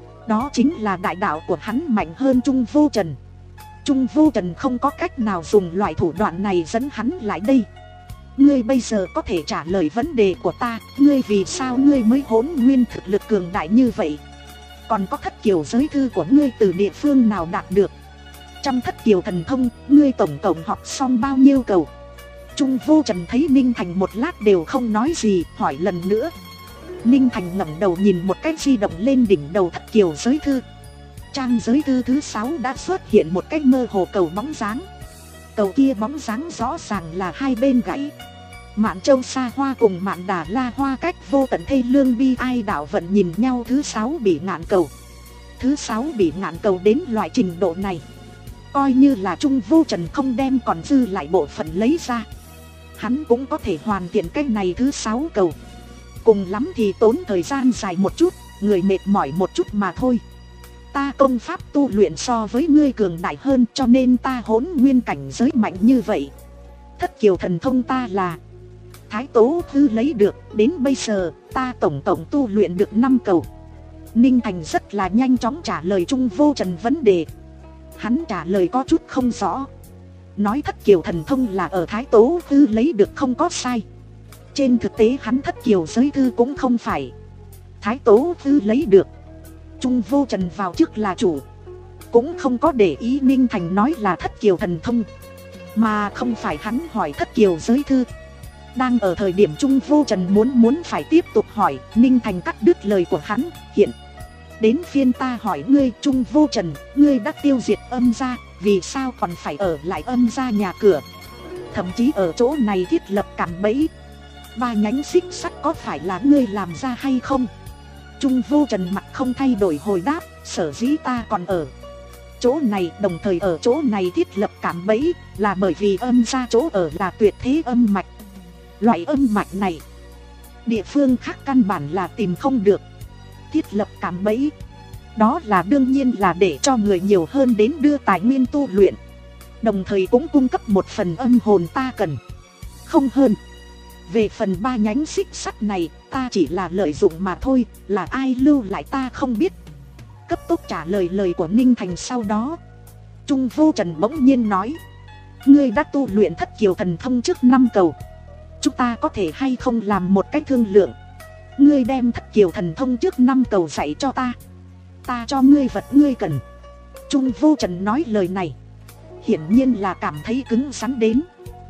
đó chính là đại đạo của hắn mạnh hơn Trung Vô Trần. Trung Vô Trần không có cách nào dùng loại thủ đoạn này dẫn hắn lại đây. Ngươi bây giờ có thể trả lời vấn đề của ta. Ngươi vì sao ngươi mới hỗn nguyên thực lực cường đại như vậy? Còn có thất kiều giới thư của ngươi từ địa phương nào đạt được? Trong thất kiều thần thông, ngươi tổng cộng học xong bao nhiêu cầu? Trung Vô Trần thấy Ninh Thành một lát đều không nói gì, hỏi lần nữa. Ninh Thành ngẩng đầu nhìn một cái di động lên đỉnh đầu thất kiều giới thư. Trang giới thư thứ sáu đã xuất hiện một cái mơ hồ cầu bóng dáng. Cầu kia bóng dáng rõ ràng là hai bên gãy. Mạn Châu Sa Hoa cùng Mạn Đà La Hoa cách vô tận thê lương bi ai đạo vận nhìn nhau. Thứ sáu bị ngạn cầu. Thứ sáu bị ngạn cầu đến loại trình độ này, coi như là Trung Vô Trần không đem còn dư lại bộ phận lấy ra, hắn cũng có thể hoàn thiện cái này thứ sáu cầu. Cùng lắm thì tốn thời gian dài một chút, người mệt mỏi một chút mà thôi. Ta công pháp tu luyện so với ngươi cường đại hơn, cho nên ta hỗn nguyên cảnh giới mạnh như vậy. Thất kiều thần thông ta là Thái Tố Thư lấy được, đến bây giờ ta tổng tổng tu luyện được năm cầu. Ninh Thành rất là nhanh chóng trả lời Trung Vô Trần vấn đề. Hắn trả lời có chút không rõ. Nói thất kiều thần thông là ở Thái Tố Thư lấy được không có sai. Trên thực tế hắn thất kiều giới thư cũng không phải Thái Tố Thư lấy được. Trung Vô Trần vào trước là chủ, cũng không có để ý Ninh Thành nói là thất kiều thần thông, mà không phải hắn hỏi thất kiều giới thư. Đang ở thời điểm Trung Vô Trần muốn muốn phải tiếp tục hỏi, Ninh Thành cắt đứt lời của hắn. Hiện đến phiên ta hỏi ngươi, Trung Vô Trần, ngươi đã tiêu diệt âm gia, vì sao còn phải ở lại âm gia nhà cửa, thậm chí ở chỗ này thiết lập cạm bẫy? Ba nhánh xích sắt có phải là ngươi làm ra hay không? Trung Vô Trần mặt không thay đổi hồi đáp, sở dĩ ta còn ở chỗ này, đồng thời ở chỗ này thiết lập cạm bẫy, là bởi vì âm gia chỗ ở là tuyệt thế âm mạch. Loại âm mạch này địa phương khác căn bản là tìm không được. Thiết lập cạm bẫy, đó là đương nhiên là để cho người nhiều hơn đến đưa tài nguyên tu luyện, đồng thời cũng cung cấp một phần âm hồn ta cần, không hơn. Về phần ba nhánh xích sắt này, ta chỉ là lợi dụng mà thôi, là ai lưu lại ta không biết. Cấp tốc trả lời lời của Ninh Thành. Sau đó Trung Vô Trần bỗng nhiên nói, ngươi đã tu luyện thất kiều thần thông trước năm cầu, chúng ta có thể hay không làm một cách thương lượng? Ngươi đem thất kiều thần thông trước năm cầu dạy cho ta, ta cho ngươi vật ngươi cần. Trung Vô Trần nói lời này hiển nhiên là cảm thấy cứng rắn đến,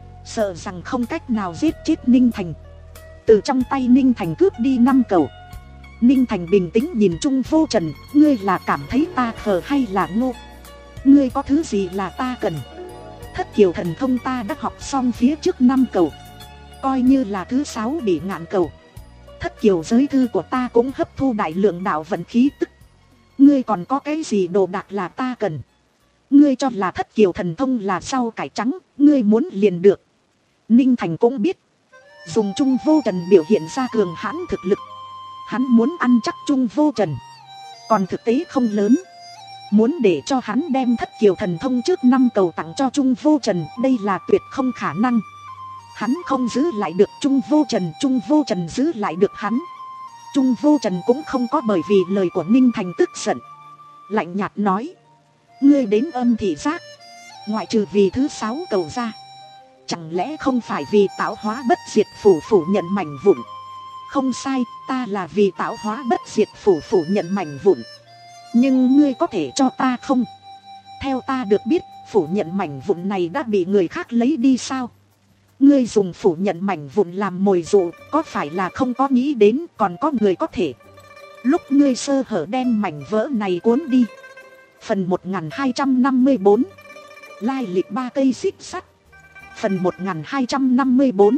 sợ rằng không cách nào giết chết Ninh Thành. Từ trong tay Ninh Thành cướp đi năm cầu. Ninh Thành bình tĩnh nhìn Trung Vô Trần, ngươi là cảm thấy ta khờ hay là ngô? Ngươi có thứ gì là ta cần? Thất kiều thần thông ta đã học xong phía trước năm cầu, coi như là thứ sáu bị ngạn cầu. Thất kiều giới thư của ta cũng hấp thu đại lượng đạo vận khí tức. Ngươi còn có cái gì đồ đạc là ta cần? Ngươi cho là thất kiều thần thông là rau cải trắng, ngươi muốn liền được. Ninh Thành cũng biết dùng Trung Vô Trần biểu hiện ra cường hãn thực lực, hắn muốn ăn chắc Trung Vô Trần, còn thực tế không lớn. Muốn để cho hắn đem thất kiều thần thông trước năm cầu tặng cho Trung Vô Trần, đây là tuyệt không khả năng. Hắn không giữ lại được Trung Vô Trần, Trung Vô Trần giữ lại được hắn. Trung Vô Trần cũng không có bởi vì lời của Ninh Thành tức giận, lạnh nhạt nói, ngươi đến âm thị giác, ngoại trừ vì thứ sáu cầu ra, chẳng lẽ không phải vì tạo hóa bất diệt phủ phủ nhận mảnh vụn? Không sai, ta là vì tạo hóa bất diệt phủ phủ nhận mảnh vụn. Nhưng ngươi có thể cho ta không? Theo ta được biết, phủ nhận mảnh vụn này đã bị người khác lấy đi sao? Ngươi dùng phủ nhận mảnh vụn làm mồi dụ, có phải là không có nghĩ đến còn có người có thể lúc ngươi sơ hở đem mảnh vỡ này cuốn đi? Phần một nghìn hai trăm năm mươi bốn, lai lịch ba cây xích sắt. Phần một nghìn hai trăm năm mươi bốn,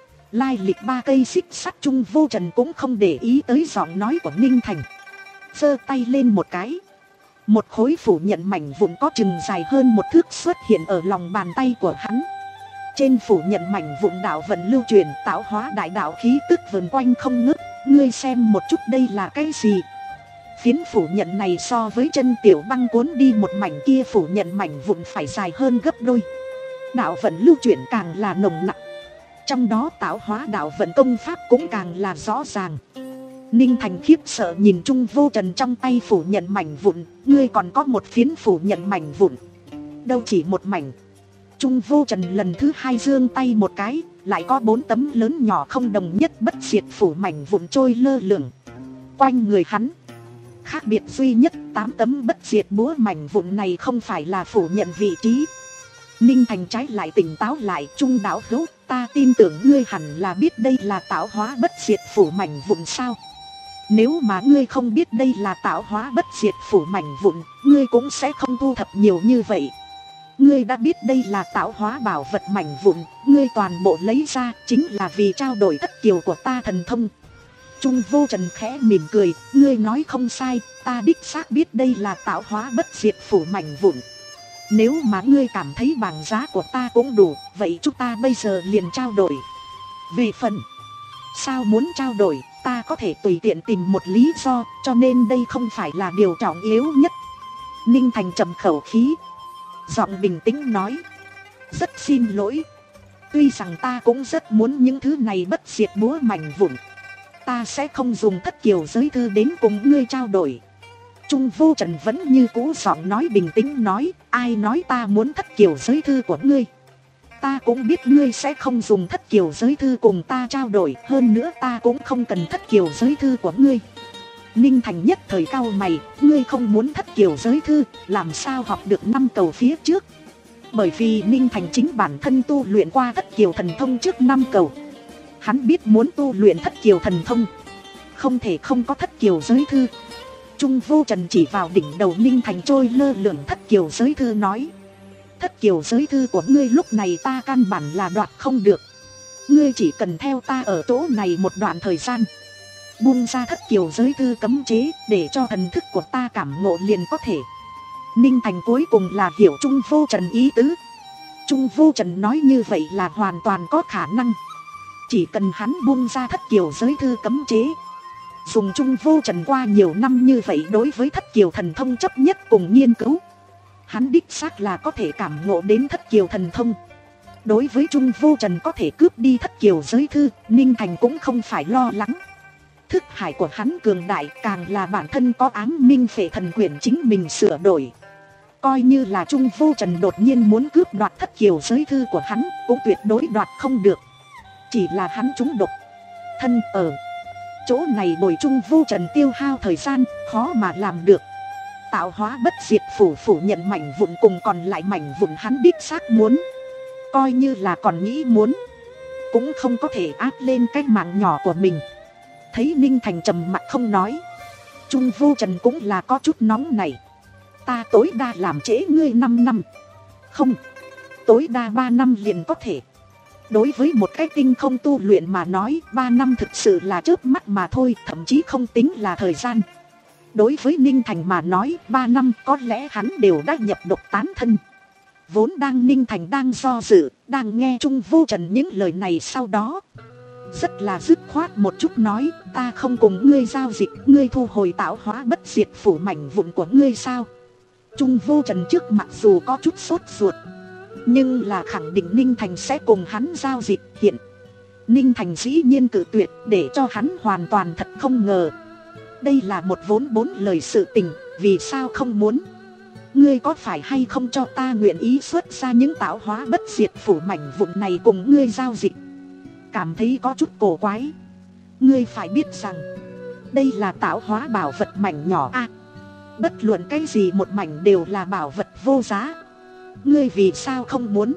lai lịch ba cây xích sắt. Trung Vô Trần cũng không để ý tới giọng nói của Ninh Thành, giơ tay lên một cái, một khối phủ nhận mảnh vụn có chừng dài hơn một thước xuất hiện ở lòng bàn tay của hắn. Trên phủ nhận mảnh vụn đạo vận lưu truyền, tạo hóa đại đạo khí tức vần quanh không ngớt. Ngươi xem một chút đây là cái gì? Phiến phủ nhận này so với chân tiểu băng cuốn đi một mảnh kia phủ nhận mảnh vụn phải dài hơn gấp đôi. Đạo vận lưu chuyển càng là nồng nặng, trong đó tạo hóa đạo vận công pháp cũng càng là rõ ràng. Ninh Thành khiếp sợ nhìn Trung Vô Trần trong tay phủ nhận mảnh vụn, ngươi còn có một phiến phủ nhận mảnh vụn? Đâu chỉ một mảnh. Trung Vô Trần lần thứ hai giương tay một cái, lại có bốn tấm lớn nhỏ không đồng nhất bất diệt phủ mảnh vụn trôi lơ lửng quanh người hắn. Khác biệt duy nhất, tám tấm bất diệt búa mảnh vụn này không phải là phủ nhận vị trí. Ninh Thành trái lại tỉnh táo lại. Trung đạo hữu, ta tin tưởng ngươi hẳn là biết đây là tạo hóa bất diệt phủ mảnh vụn sao? Nếu mà ngươi không biết đây là tạo hóa bất diệt phủ mảnh vụn, ngươi cũng sẽ không thu thập nhiều như vậy. Ngươi đã biết đây là tạo hóa bảo vật mảnh vụn, ngươi toàn bộ lấy ra chính là vì trao đổi thất kiều của ta thần thông. Trung Vô Trần khẽ mỉm cười, ngươi nói không sai, ta đích xác biết đây là tạo hóa bất diệt phủ mảnh vụn. Nếu mà ngươi cảm thấy bảng giá của ta cũng đủ, vậy chúng ta bây giờ liền trao đổi. Về phần sao muốn trao đổi, ta có thể tùy tiện tìm một lý do, cho nên đây không phải là điều trọng yếu nhất. Ninh Thành trầm khẩu khí, giọng bình tĩnh nói, rất xin lỗi. Tuy rằng ta cũng rất muốn những thứ này bất diệt búa mảnh vụn, ta sẽ không dùng thất kiều giới thư đến cùng ngươi trao đổi. Trung Vô Trần vẫn như cũ giọng nói bình tĩnh nói, ai nói ta muốn thất kiều giới thư của ngươi? Ta cũng biết ngươi sẽ không dùng thất kiều giới thư cùng ta trao đổi, hơn nữa ta cũng không cần thất kiều giới thư của ngươi. Ninh Thành nhất thời cau mày, ngươi không muốn thất kiều giới thư, làm sao học được năm cầu phía trước? Bởi vì Ninh Thành chính bản thân tu luyện qua thất kiều thần thông trước năm cầu. Hắn biết muốn tu luyện thất kiều thần thông, không thể không có thất kiều giới thư. Trung Vô Trần chỉ vào đỉnh đầu Ninh Thành trôi lơ lửng thất kiều giới thư nói, thất kiều giới thư của ngươi lúc này ta căn bản là đoạt không được. Ngươi chỉ cần theo ta ở chỗ này một đoạn thời gian, buông ra thất kiều giới thư cấm chế, để cho thần thức của ta cảm ngộ liền có thể. Ninh Thành cuối cùng là hiểu Trung Vô Trần ý tứ. Trung Vô Trần nói như vậy là hoàn toàn có khả năng. Chỉ cần hắn buông ra thất kiều giới thư cấm chế, dùng Trung Vô Trần qua nhiều năm như vậy đối với thất kiều thần thông chấp nhất cùng nghiên cứu, hắn đích xác là có thể cảm ngộ đến thất kiều thần thông. Đối với Trung Vô Trần có thể cướp đi thất kiều giới thư, Ninh Thành cũng không phải lo lắng. Thức hải của hắn cường đại, càng là bản thân có ám minh phệ thần quyển chính mình sửa đổi. Coi như là Trung Vô Trần đột nhiên muốn cướp đoạt thất kiều giới thư của hắn, cũng tuyệt đối đoạt không được. Chỉ là hắn trúng độc thân ở chỗ này bồi Trung Vô Trần tiêu hao thời gian, khó mà làm được. Tạo hóa bất diệt phủ phủ nhận mảnh vụn cùng còn lại mảnh vụn hắn đích xác muốn. Coi như là còn nghĩ muốn, cũng không có thể áp lên cái mạng nhỏ của mình. Thấy Ninh Thành trầm mặc không nói, Trung Vô Trần cũng là có chút nóng này. Ta tối đa làm trễ ngươi năm năm, không, tối đa ba năm liền có thể. Đối với một cái tinh không tu luyện mà nói, ba năm thực sự là chớp mắt mà thôi, thậm chí không tính là thời gian. Đối với Ninh Thành mà nói, ba năm có lẽ hắn đều đã nhập độc tán thân. Vốn đang Ninh Thành đang do dự, đang nghe Trung Vô Trần những lời này sau đó, rất là dứt khoát một chút nói, ta không cùng ngươi giao dịch, ngươi thu hồi tạo hóa bất diệt phủ mảnh vụn của ngươi sao? Trung Vô Trần trước mặc dù có chút sốt ruột, nhưng là khẳng định Ninh Thành sẽ cùng hắn giao dịch. Hiện Ninh Thành dĩ nhiên cự tuyệt, để cho hắn hoàn toàn thật không ngờ. Đây là một vốn bốn lời sự tình, vì sao không muốn? Ngươi có phải hay không cho ta nguyện ý xuất ra những tạo hóa bất diệt phủ mảnh vụn này cùng ngươi giao dịch? Cảm thấy có chút cổ quái. Ngươi phải biết rằng, đây là tạo hóa bảo vật mảnh nhỏ a. À, bất luận cái gì một mảnh đều là bảo vật vô giá. Ngươi vì sao không muốn?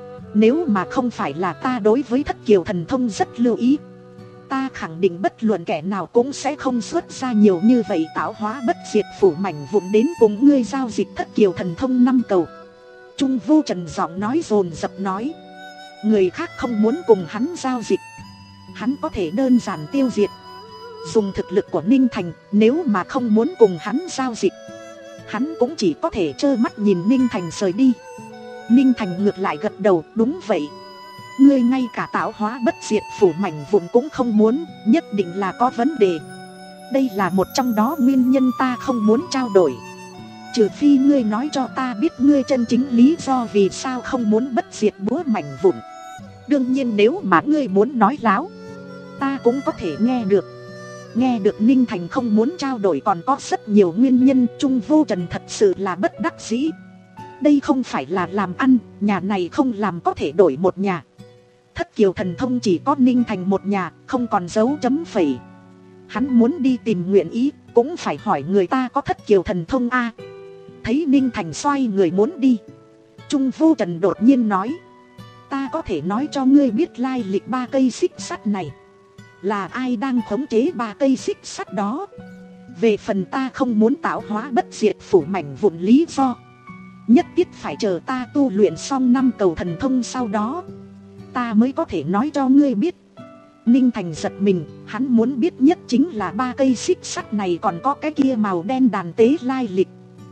Nếu mà không phải là ta đối với thất kiều thần thông rất lưu ý, ta khẳng định bất luận kẻ nào cũng sẽ không xuất ra nhiều như vậy tạo hóa bất diệt phủ mảnh vụn đến cùng ngươi giao dịch thất kiều thần thông năm cầu. Trung Vô Trần giọng nói dồn dập nói, người khác không muốn cùng hắn giao dịch, hắn có thể đơn giản tiêu diệt. Dùng thực lực của Ninh Thành, nếu mà không muốn cùng hắn giao dịch, hắn cũng chỉ có thể trơ mắt nhìn Ninh Thành rời đi. Ninh Thành ngược lại gật đầu, đúng vậy. Ngươi ngay cả tạo hóa bất diệt phủ mảnh vụn cũng không muốn, nhất định là có vấn đề. Đây là một trong đó nguyên nhân ta không muốn trao đổi. Trừ phi ngươi nói cho ta biết ngươi chân chính lý do vì sao không muốn bất diệt búa mảnh vụn. Đương nhiên nếu mà ngươi muốn nói láo, ta cũng có thể nghe được. Nghe được Ninh Thành không muốn trao đổi còn có rất nhiều nguyên nhân, Trung Vô Trần thật sự là bất đắc dĩ. Đây không phải là làm ăn, nhà này không làm có thể đổi một nhà. Thất kiều thần thông chỉ có Ninh Thành một nhà, không còn dấu chấm phẩy. Hắn muốn đi tìm nguyện ý, cũng phải hỏi người ta có thất kiều thần thông a. Thấy Ninh Thành xoay người muốn đi, Trung Vô Trần đột nhiên nói: ta có thể nói cho ngươi biết lai lịch ba cây xích sắt này, là ai đang khống chế ba cây xích sắt đó. Về phần ta không muốn tạo hóa bất diệt phủ mảnh vụn lý do, nhất thiết phải chờ ta tu luyện xong năm cầu thần thông sau đó, ta mới có thể nói cho ngươi biết. Ninh Thành giật mình, hắn muốn biết nhất chính là ba cây xích sắt này còn có cái kia màu đen đàn tế lai lịch.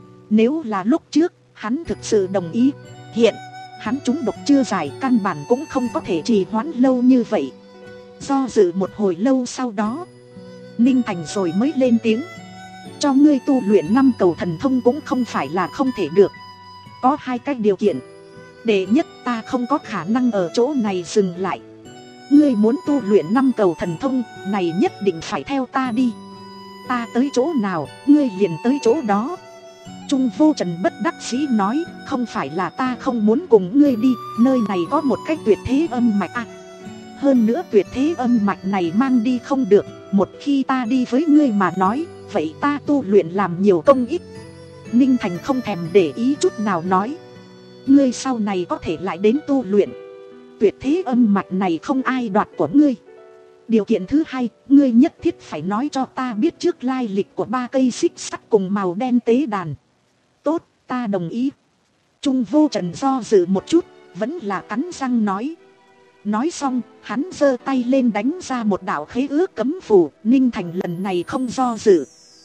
Nếu là lúc trước, hắn thực sự đồng ý. Hiện, hắn trúng độc chưa giải, căn bản cũng không có thể trì hoãn lâu như vậy. Do dự một hồi lâu sau đó, Ninh Thành rồi mới lên tiếng: cho ngươi tu luyện năm cầu thần thông cũng không phải là không thể được. Có hai cái điều kiện. Đệ nhất, ta không có khả năng ở chỗ này dừng lại. Ngươi muốn tu luyện năm cầu thần thông này nhất định phải theo ta đi. Ta tới chỗ nào, ngươi liền tới chỗ đó. Trung Vô Trần bất đắc dĩ nói: không phải là ta không muốn cùng ngươi đi, nơi này có một cái tuyệt thế âm mạch à. Hơn nữa tuyệt thế âm mạch này mang đi không được, một khi ta đi với ngươi mà nói, vậy ta tu luyện làm nhiều công ích. Ninh Thành không thèm để ý chút nào nói: ngươi sau này có thể lại đến tu luyện, tuyệt thế âm mạch này không ai đoạt của ngươi. Điều kiện thứ hai, ngươi nhất thiết phải nói cho ta biết trước lai lịch của ba cây xích sắt cùng màu đen tế đàn. Tốt, ta đồng ý. Trung Vô Trần do dự một chút, vẫn là cắn răng nói. Nói xong, hắn giơ tay lên đánh ra một đạo khế ước cấm phù. Ninh Thành lần này không do dự.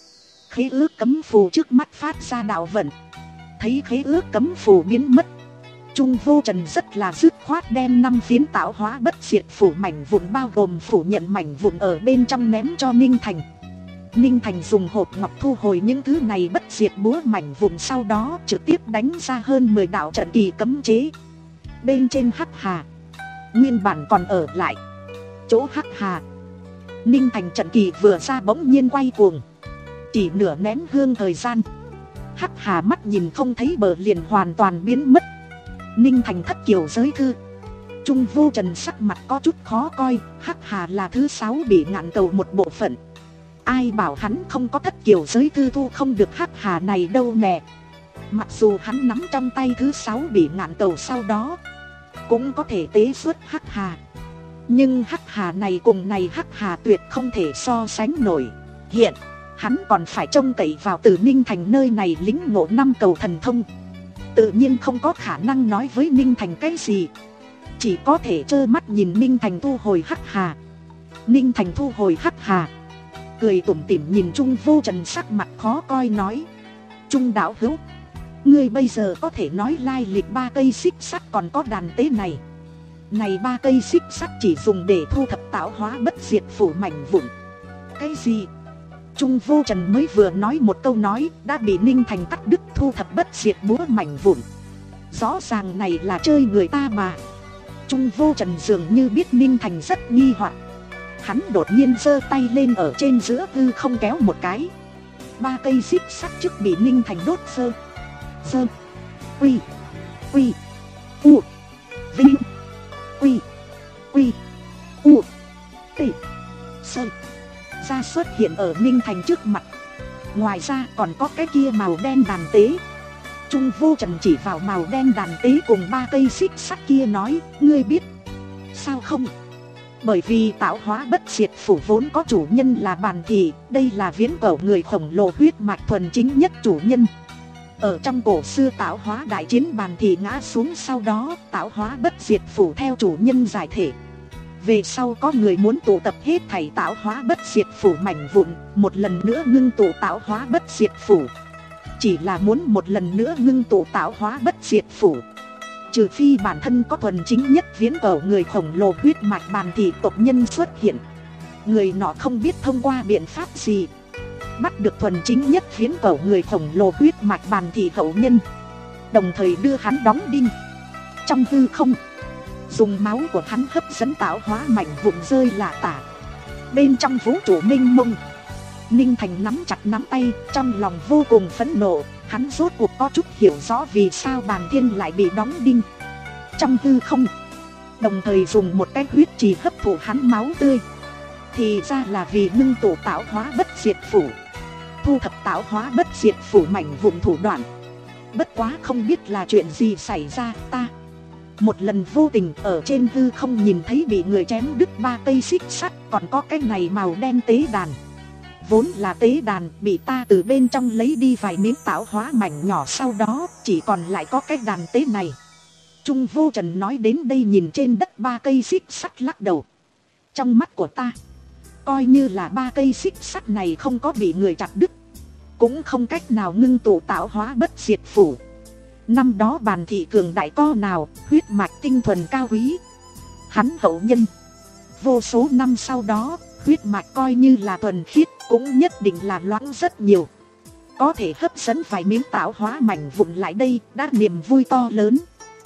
Khế ước cấm phù trước mắt phát ra đạo vận. Thấy khế ước cấm phù biến mất, Trung Vô Trần rất là dứt khoát đem năm phiến tạo hóa bất diệt phủ mảnh vụn bao gồm phủ nhận mảnh vụn ở bên trong ném cho Ninh Thành. Ninh Thành dùng hộp ngọc thu hồi những thứ này bất diệt búa mảnh vụn, sau đó trực tiếp đánh ra hơn mười đạo trận kỳ cấm chế. Bên trên Hắc Hà nguyên bản còn ở lại chỗ Hắc Hà, Ninh Thành trận kỳ vừa ra bỗng nhiên quay cuồng. Chỉ nửa nén hương thời gian, Hắc Hà mắt nhìn không thấy bờ liền hoàn toàn biến mất. Ninh Thành thất kiều giới thư. Trung Vô Trần sắc mặt có chút khó coi. Hắc Hà là thứ sáu bị ngạn cầu một bộ phận. Ai bảo hắn không có thất kiều giới thư thu không được Hắc Hà này đâu nè. Mặc dù hắn nắm trong tay thứ sáu bị ngạn cầu sau đó cũng có thể tế xuất Hắc Hà, nhưng Hắc Hà này cùng này Hắc Hà tuyệt không thể so sánh nổi. Hiện hắn còn phải trông cậy vào từ Ninh Thành nơi này lĩnh ngộ năm cầu thần thông, tự nhiên không có khả năng nói với Ninh Thành cái gì, chỉ có thể trơ mắt nhìn Ninh Thành thu hồi Hắc Hà. Ninh Thành thu hồi Hắc Hà, cười tủm tỉm nhìn Trung Vô Trần sắc mặt khó coi nói: Trung đạo hữu, ngươi bây giờ có thể nói lai lịch ba cây xích sắt còn có đàn tế này. Này ba cây xích sắt chỉ dùng để thu thập tạo hóa bất diệt phủ mảnh vụn. Cái gì? Trung Vô Trần mới vừa nói một câu nói đã bị Ninh Thành cắt đứt. Thu thập bất diệt búa mảnh vụn, rõ ràng này là chơi người ta mà. Trung Vô Trần dường như biết Ninh Thành rất nghi hoặc, hắn đột nhiên giơ tay lên ở trên giữa hư không kéo một cái. Ba cây xích sắt trước bị Ninh Thành đốt sơ sơ quy quy u vinh quy quy u tị sơ ra xuất hiện ở Ninh Thành trước mặt. Ngoài ra còn có cái kia màu đen đàn tế. Trung Vô Trần chỉ vào màu đen đàn tế cùng ba cây xích sắt kia nói: ngươi biết sao không? Bởi vì tạo hóa bất diệt phủ vốn có chủ nhân là Bàn Thị, đây là viễn cổ người khổng lồ huyết mạch thuần chính nhất chủ nhân. Ở trong cổ xưa tạo hóa đại chiến Bàn Thị ngã xuống sau đó, tạo hóa bất diệt phủ theo chủ nhân giải thể. Về sau có người muốn tụ tập hết thảy tạo hóa bất diệt phủ mảnh vụn, một lần nữa ngưng tụ tạo hóa bất diệt phủ. Chỉ là muốn một lần nữa ngưng tụ tạo hóa bất diệt phủ, trừ phi bản thân có thuần chính nhất viễn cổ người khổng lồ huyết mạch Bàn Thị tộc nhân xuất hiện. Người nọ không biết thông qua biện pháp gì bắt được thuần chính nhất viễn cổ người khổng lồ huyết mạch Bàn Thị hậu nhân, đồng thời đưa hắn đóng đinh trong hư không, dùng máu của hắn hấp dẫn tạo hóa mảnh vụn rơi lả tả bên trong vũ trụ mênh mông. Ninh Thành nắm chặt nắm tay, trong lòng vô cùng phẫn nộ. Hắn rốt cuộc có chút hiểu rõ vì sao Bàn Thiên lại bị đóng đinh trong hư không. đồng thời dùng một cái huyết trì hấp thụ hắn máu tươi. Thì ra là vì ngưng tụ tạo hóa bất diệt phủ, thu thập tạo hóa bất diệt phủ mảnh vụn thủ đoạn. Bất quá không biết là chuyện gì xảy ra, ta một lần vô tình ở trên hư không nhìn thấy bị người chém đứt ba cây xích sắt, còn có cái này màu đen tế đàn. Vốn là tế đàn, bị ta từ bên trong lấy đi vài miếng tạo hóa mảnh nhỏ, sau đó chỉ còn lại có cái đàn tế này. Trung Vô Trần nói đến đây nhìn trên đất ba cây xích sắt lắc đầu. Trong mắt của ta, coi như là ba cây xích sắt này không có bị người chặt đứt, cũng không cách nào ngưng tụ tạo hóa bất diệt phủ. Năm đó Bàn Thị cường đại co nào, huyết mạch tinh thuần cao quý, hắn hậu nhân. Vô số năm sau đó, huyết mạch coi như là thuần khiết, cũng nhất định là loãng rất nhiều. Có thể hấp dẫn vài miếng tạo hóa mảnh vụn lại đây, đã niềm vui to lớn.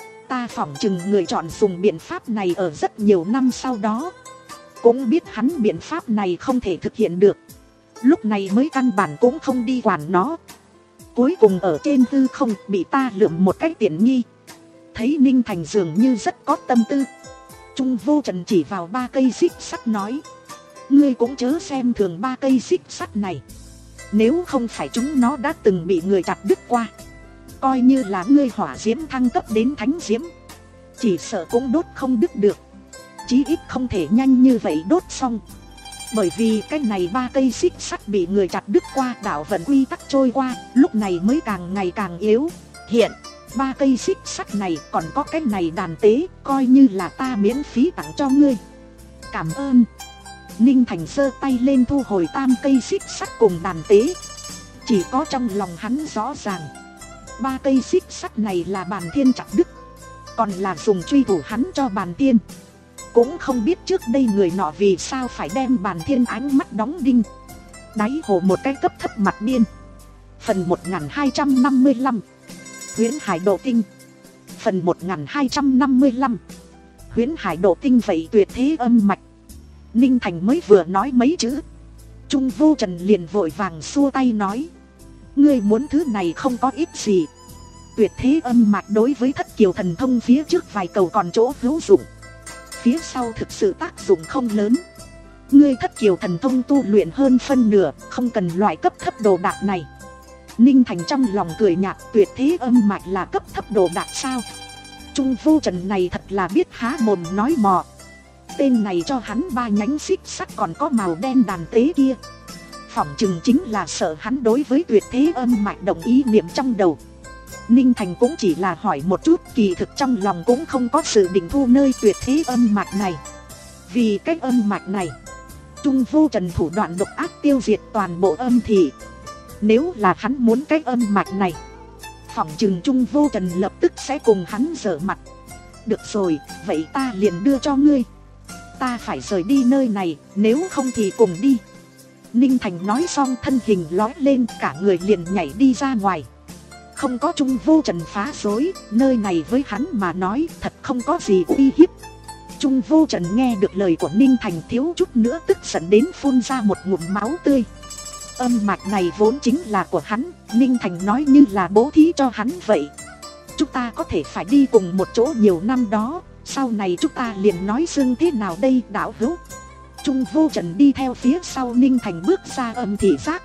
Ta phỏng chừng người chọn dùng biện pháp này ở rất nhiều năm sau đó, cũng biết hắn biện pháp này không thể thực hiện được, lúc này mới căn bản cũng không đi quản nó. Cuối cùng ở trên tư không bị ta lượm một cách tiện nghi. Thấy Ninh Thành dường như rất có tâm tư, Trung Vô Trần chỉ vào ba cây xích sắt nói: ngươi cũng chớ xem thường ba cây xích sắt này, nếu không phải chúng nó đã từng bị người chặt đứt qua, coi như là ngươi hỏa diễm thăng cấp đến thánh diễm, chỉ sợ cũng đốt không đứt được. Chí ít không thể nhanh như vậy đốt xong, bởi vì cái này ba cây xích sắt bị người chặt đứt qua, đạo vận quy tắc trôi qua, lúc này mới càng ngày càng yếu. Hiện ba cây xích sắt này còn có cái này đàn tế, coi như là ta miễn phí tặng cho ngươi. Cảm ơn. Ninh Thành giơ tay lên thu hồi tam cây xích sắt cùng đàn tế. Chỉ có trong lòng hắn rõ ràng, ba cây xích sắt này là Bàn Thiên chặt đứt, còn là dùng truy thủ hắn cho Bàn Thiên. Cũng không biết trước đây người nọ vì sao phải đem Bàn Thiên ánh mắt đóng đinh đáy hồ một cái cấp thấp mặt biên. Phần một nghìn hai trăm năm mươi lăm Huyễn Hải Độ Tinh. Phần một nghìn hai trăm năm mươi lăm Huyễn Hải Độ Tinh. Vậy tuyệt thế âm mạch. Ninh Thành mới vừa nói mấy chữ, Trung Vô Trần liền vội vàng xua tay nói: ngươi muốn thứ này không có ít gì. Tuyệt thế âm mạch đối với Thất Kiều thần thông phía trước vài cầu còn chỗ hữu dụng, phía sau thực sự tác dụng không lớn. Ngươi Thất Kiều thần thông tu luyện hơn phân nửa, không cần loại cấp thấp đồ đạc này. Ninh Thành trong lòng cười nhạt, tuyệt thế âm mạch là cấp thấp đồ đạc sao? Trung Vô Trần này thật là biết há mồm nói mò. Tên này cho hắn ba nhánh xích sắt còn có màu đen đàn tế kia, phỏng chừng chính là sợ hắn đối với tuyệt thế âm mạch đồng ý niệm trong đầu. Ninh Thành cũng chỉ là hỏi một chút, kỳ thực trong lòng cũng không có sự định thu nơi tuyệt thế âm mạch này. Vì cái âm mạch này, Trung Vô Trần thủ đoạn độc ác tiêu diệt toàn bộ âm thị. Nếu là hắn muốn cái âm mạch này, phỏng chừng Trung Vô Trần lập tức sẽ cùng hắn giở mặt. Được rồi, vậy ta liền đưa cho ngươi. Ta phải rời đi nơi này, nếu không thì cùng đi. Ninh Thành nói xong thân hình lói lên, cả người liền nhảy đi ra ngoài. Không có Trung Vô Trần phá rối, nơi này với hắn mà nói thật không có gì uy hiếp. Trung Vô Trần nghe được lời của Ninh Thành thiếu chút nữa tức giận đến phun ra một ngụm máu tươi. Âm mạch này vốn chính là của hắn, Ninh Thành nói như là bố thí cho hắn vậy. Chúng ta có thể phải đi cùng một chỗ nhiều năm đó, sau này chúng ta liền nói xưng thế nào đây đạo hữu. Trung Vô Trần đi theo phía sau Ninh Thành bước ra âm thị giác.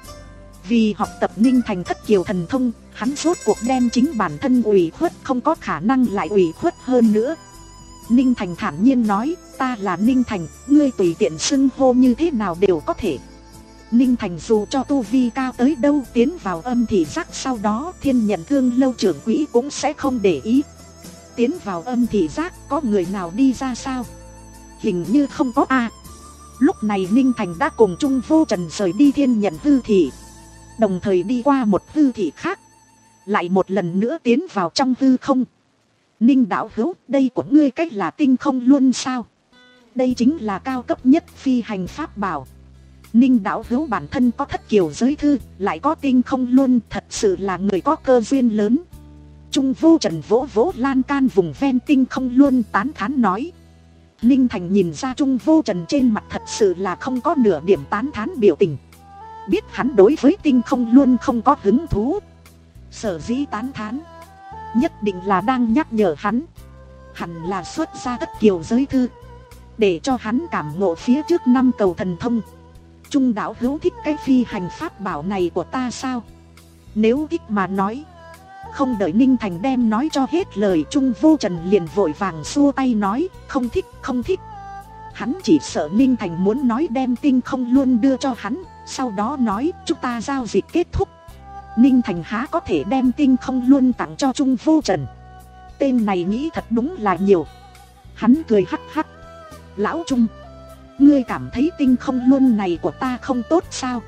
Vì học tập Ninh Thành Thất Kiều thần thông, hắn rốt cuộc đem chính bản thân ủy khuất, không có khả năng lại ủy khuất hơn nữa. Ninh Thành thản nhiên nói: ta là Ninh Thành, ngươi tùy tiện xưng hô như thế nào đều có thể. Ninh Thành dù cho tu vi cao tới đâu, tiến vào âm thị giác sau đó Thiên Nhận Thương lâu trưởng quỹ cũng sẽ không để ý. Tiến vào âm thị giác có người nào đi ra sao? Hình như không có a. Lúc này Ninh Thành đã cùng Trung Vô Trần rời đi Thiên Nhận hư thị, đồng thời đi qua một hư thị khác, lại một lần nữa tiến vào trong hư không. Ninh đạo hữu, đây của ngươi cách là tinh không luân sao? Đây chính là cao cấp nhất phi hành pháp bảo. Ninh đạo hữu bản thân có Thất Kiều giới thư, lại có tinh không luân, thật sự là người có cơ duyên lớn. Trung Vô Trần vỗ vỗ lan can vùng ven tinh không luân, tán thán nói. Ninh Thành nhìn ra Trung Vô Trần trên mặt thật sự là không có nửa điểm tán thán biểu tình, biết hắn đối với tinh không luân không có hứng thú. Sở dĩ tán thán, nhất định là đang nhắc nhở hắn, hẳn là xuất ra Thất Kiều Giới Thư, để cho hắn cảm ngộ phía trước năm cầu thần thông. Trung đạo hữu thích cái phi hành pháp bảo này của ta sao? Nếu thích mà nói. Không đợi Ninh Thành đem nói cho hết lời, Trung Vô Trần liền vội vàng xua tay nói, không thích, không thích. Hắn chỉ sợ Ninh Thành muốn nói đem Tinh Không Luân đưa cho hắn, sau đó nói chúng ta giao dịch kết thúc. Ninh Thành há có thể đem Tinh Không Luân tặng cho Trung Vô Trần. Tên này nghĩ thật đúng là nhiều. Hắn cười hắc hắc. Lão Trung, ngươi cảm thấy Tinh Không Luân này của ta không tốt sao?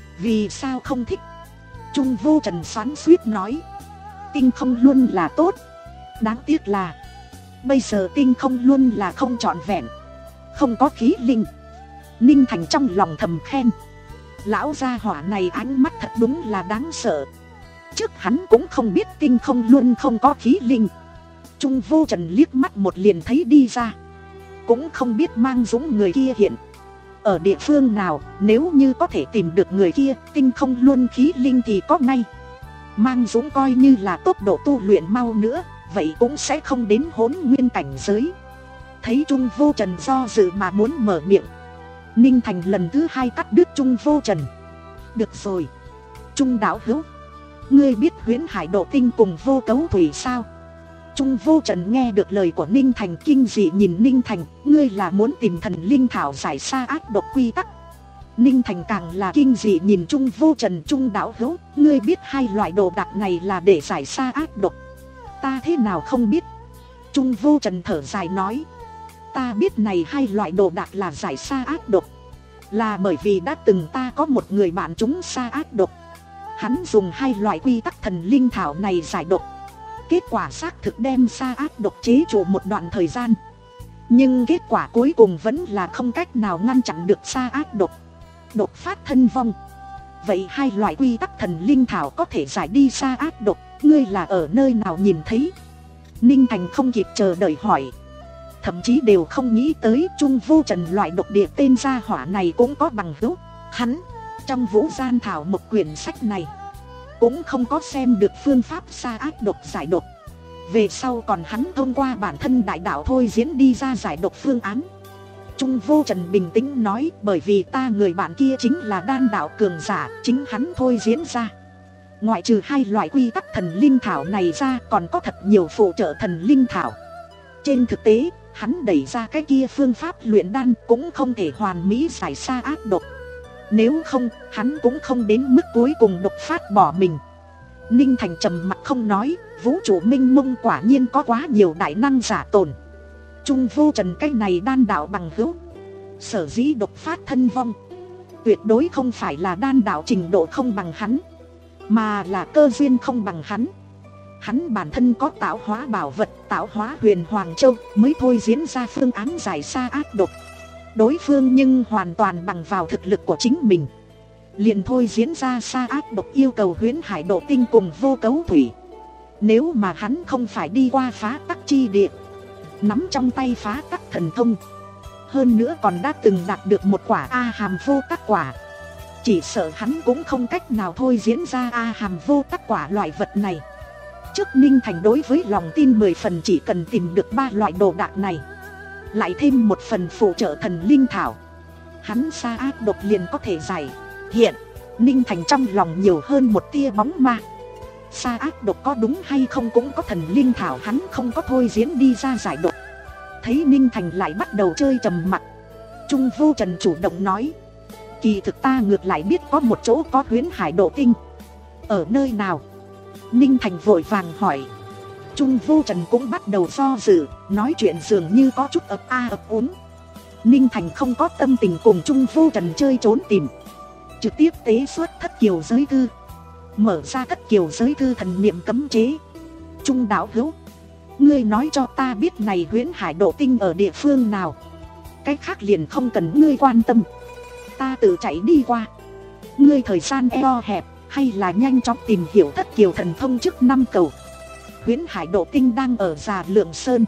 Vì sao không thích? Trung Vô Trần xoắn xuýt nói, Tinh Không Luân là tốt, đáng tiếc là bây giờ Tinh Không Luân là không trọn vẹn, không có khí linh. Ninh Thành trong lòng thầm khen, lão gia hỏa này ánh mắt thật đúng là đáng sợ. Trước hắn cũng không biết Tinh Không Luân không có khí linh. Trung Vô Trần liếc mắt một liền thấy đi ra, cũng không biết Mang Dũng người kia hiện ở địa phương nào. Nếu như có thể tìm được người kia, Tinh Không Luân khí linh thì có ngay. Mang Dũng coi như là tốc độ tu luyện mau nữa, vậy cũng sẽ không đến hỗn nguyên cảnh giới. Thấy Trung Vô Trần do dự mà muốn mở miệng, Ninh Thành lần thứ hai cắt đứt Trung Vô Trần. Được rồi, Trung đạo hữu, ngươi biết Huyễn Hải Độ Tinh cùng Vô Cấu Thủy sao? Trung Vô Trần nghe được lời của Ninh Thành kinh dị nhìn Ninh Thành, ngươi là muốn tìm thần linh thảo giải sa ác độc quy tắc? Ninh Thành càng là kinh dị nhìn Trung Vô Trần. Trung đạo hữu, ngươi biết hai loại đồ đạc này là để giải sa ác độc? Ta thế nào không biết? Trung Vô Trần thở dài nói, ta biết này hai loại đồ đạc là giải sa ác độc, là bởi vì đã từng ta có một người bạn trúng sa ác độc. Hắn dùng hai loại quy tắc thần linh thảo này giải độc, kết quả xác thực đem sa ác độc chế trụ một đoạn thời gian, nhưng kết quả cuối cùng vẫn là không cách nào ngăn chặn được sa ác độc, độc phát thân vong. Vậy hai loại quy tắc thần linh thảo có thể giải đi sa ác độc, ngươi là ở nơi nào nhìn thấy? Ninh Thành không kịp chờ đợi hỏi, thậm chí đều không nghĩ tới Trung Vô Trần loại độc địa tên gia hỏa này cũng có bằng hữu. Hắn trong Vũ Gian Thảo một quyển sách này cũng không có xem được phương pháp sa ác độc giải độc. Về sau còn hắn thông qua bản thân đại đạo thôi diễn đi ra giải độc phương án. Trung Vô Trần bình tĩnh nói, bởi vì ta người bạn kia chính là đan đạo cường giả, chính hắn thôi diễn ra. Ngoại trừ hai loại quy tắc thần linh thảo này ra, còn có thật nhiều phụ trợ thần linh thảo. Trên thực tế, hắn đẩy ra cái kia phương pháp luyện đan cũng không thể hoàn mỹ giải sa ác độc. Nếu không, hắn cũng không đến mức cuối cùng độc phát bỏ mình. Ninh Thành trầm mặt không nói, vũ trụ minh mông quả nhiên có quá nhiều đại năng giả tồn. Trung Vô Trần cái này đan đạo bằng hữu, sở dĩ độc phát thân vong, tuyệt đối không phải là đan đạo trình độ không bằng hắn, mà là cơ duyên không bằng hắn. Hắn bản thân có tạo hóa bảo vật, tạo hóa huyền Hoàng Châu, mới thôi diễn ra phương án giải sa ác độc. Đối phương nhưng hoàn toàn bằng vào thực lực của chính mình, liền thôi diễn ra sa ác độc yêu cầu Huyễn Hải Độ Tinh cùng Vô Cấu Thủy. Nếu mà hắn không phải đi qua phá tắc chi địa, nắm trong tay phá tắc thần thông, hơn nữa còn đã từng đạt được một quả A Hàm Vô Tắc Quả, chỉ sợ hắn cũng không cách nào thôi diễn ra A Hàm Vô Tắc Quả loại vật này. Trước Ninh Thành đối với lòng tin mười phần, chỉ cần tìm được ba loại đồ đạc này, lại thêm một phần phụ trợ thần linh thảo, hắn sa ác độc liền có thể giải. Hiện Ninh Thành trong lòng nhiều hơn một tia bóng ma. Sa ác độc có đúng hay không cũng có thần linh thảo hắn không có thôi diễn đi ra giải độc. Thấy Ninh Thành lại bắt đầu chơi trầm mặc, Trung Vô Trần chủ động nói, kỳ thực ta ngược lại biết có một chỗ có Huyễn Hải Độ Tinh. Ở nơi nào? Ninh Thành vội vàng hỏi. Trung Vô Trần cũng bắt đầu do dự, nói chuyện dường như có chút ấp a ấp úng. Ninh Thành không có tâm tình cùng Trung Vô Trần chơi trốn tìm, trực tiếp tế xuất Thất Kiều Giới Thư, mở ra Thất Kiều Giới Thư thần niệm cấm chế. Trung đạo hữu, ngươi nói cho ta biết này Huyễn Hải Độ Tinh ở địa phương nào, cái khác liền không cần ngươi quan tâm, ta tự chạy đi qua. Ngươi thời gian eo hẹp, hay là nhanh chóng tìm hiểu Thất Kiều thần thông trước năm cầu. Huyễn Hải Độ Tinh đang ở Già Lượng Sơn,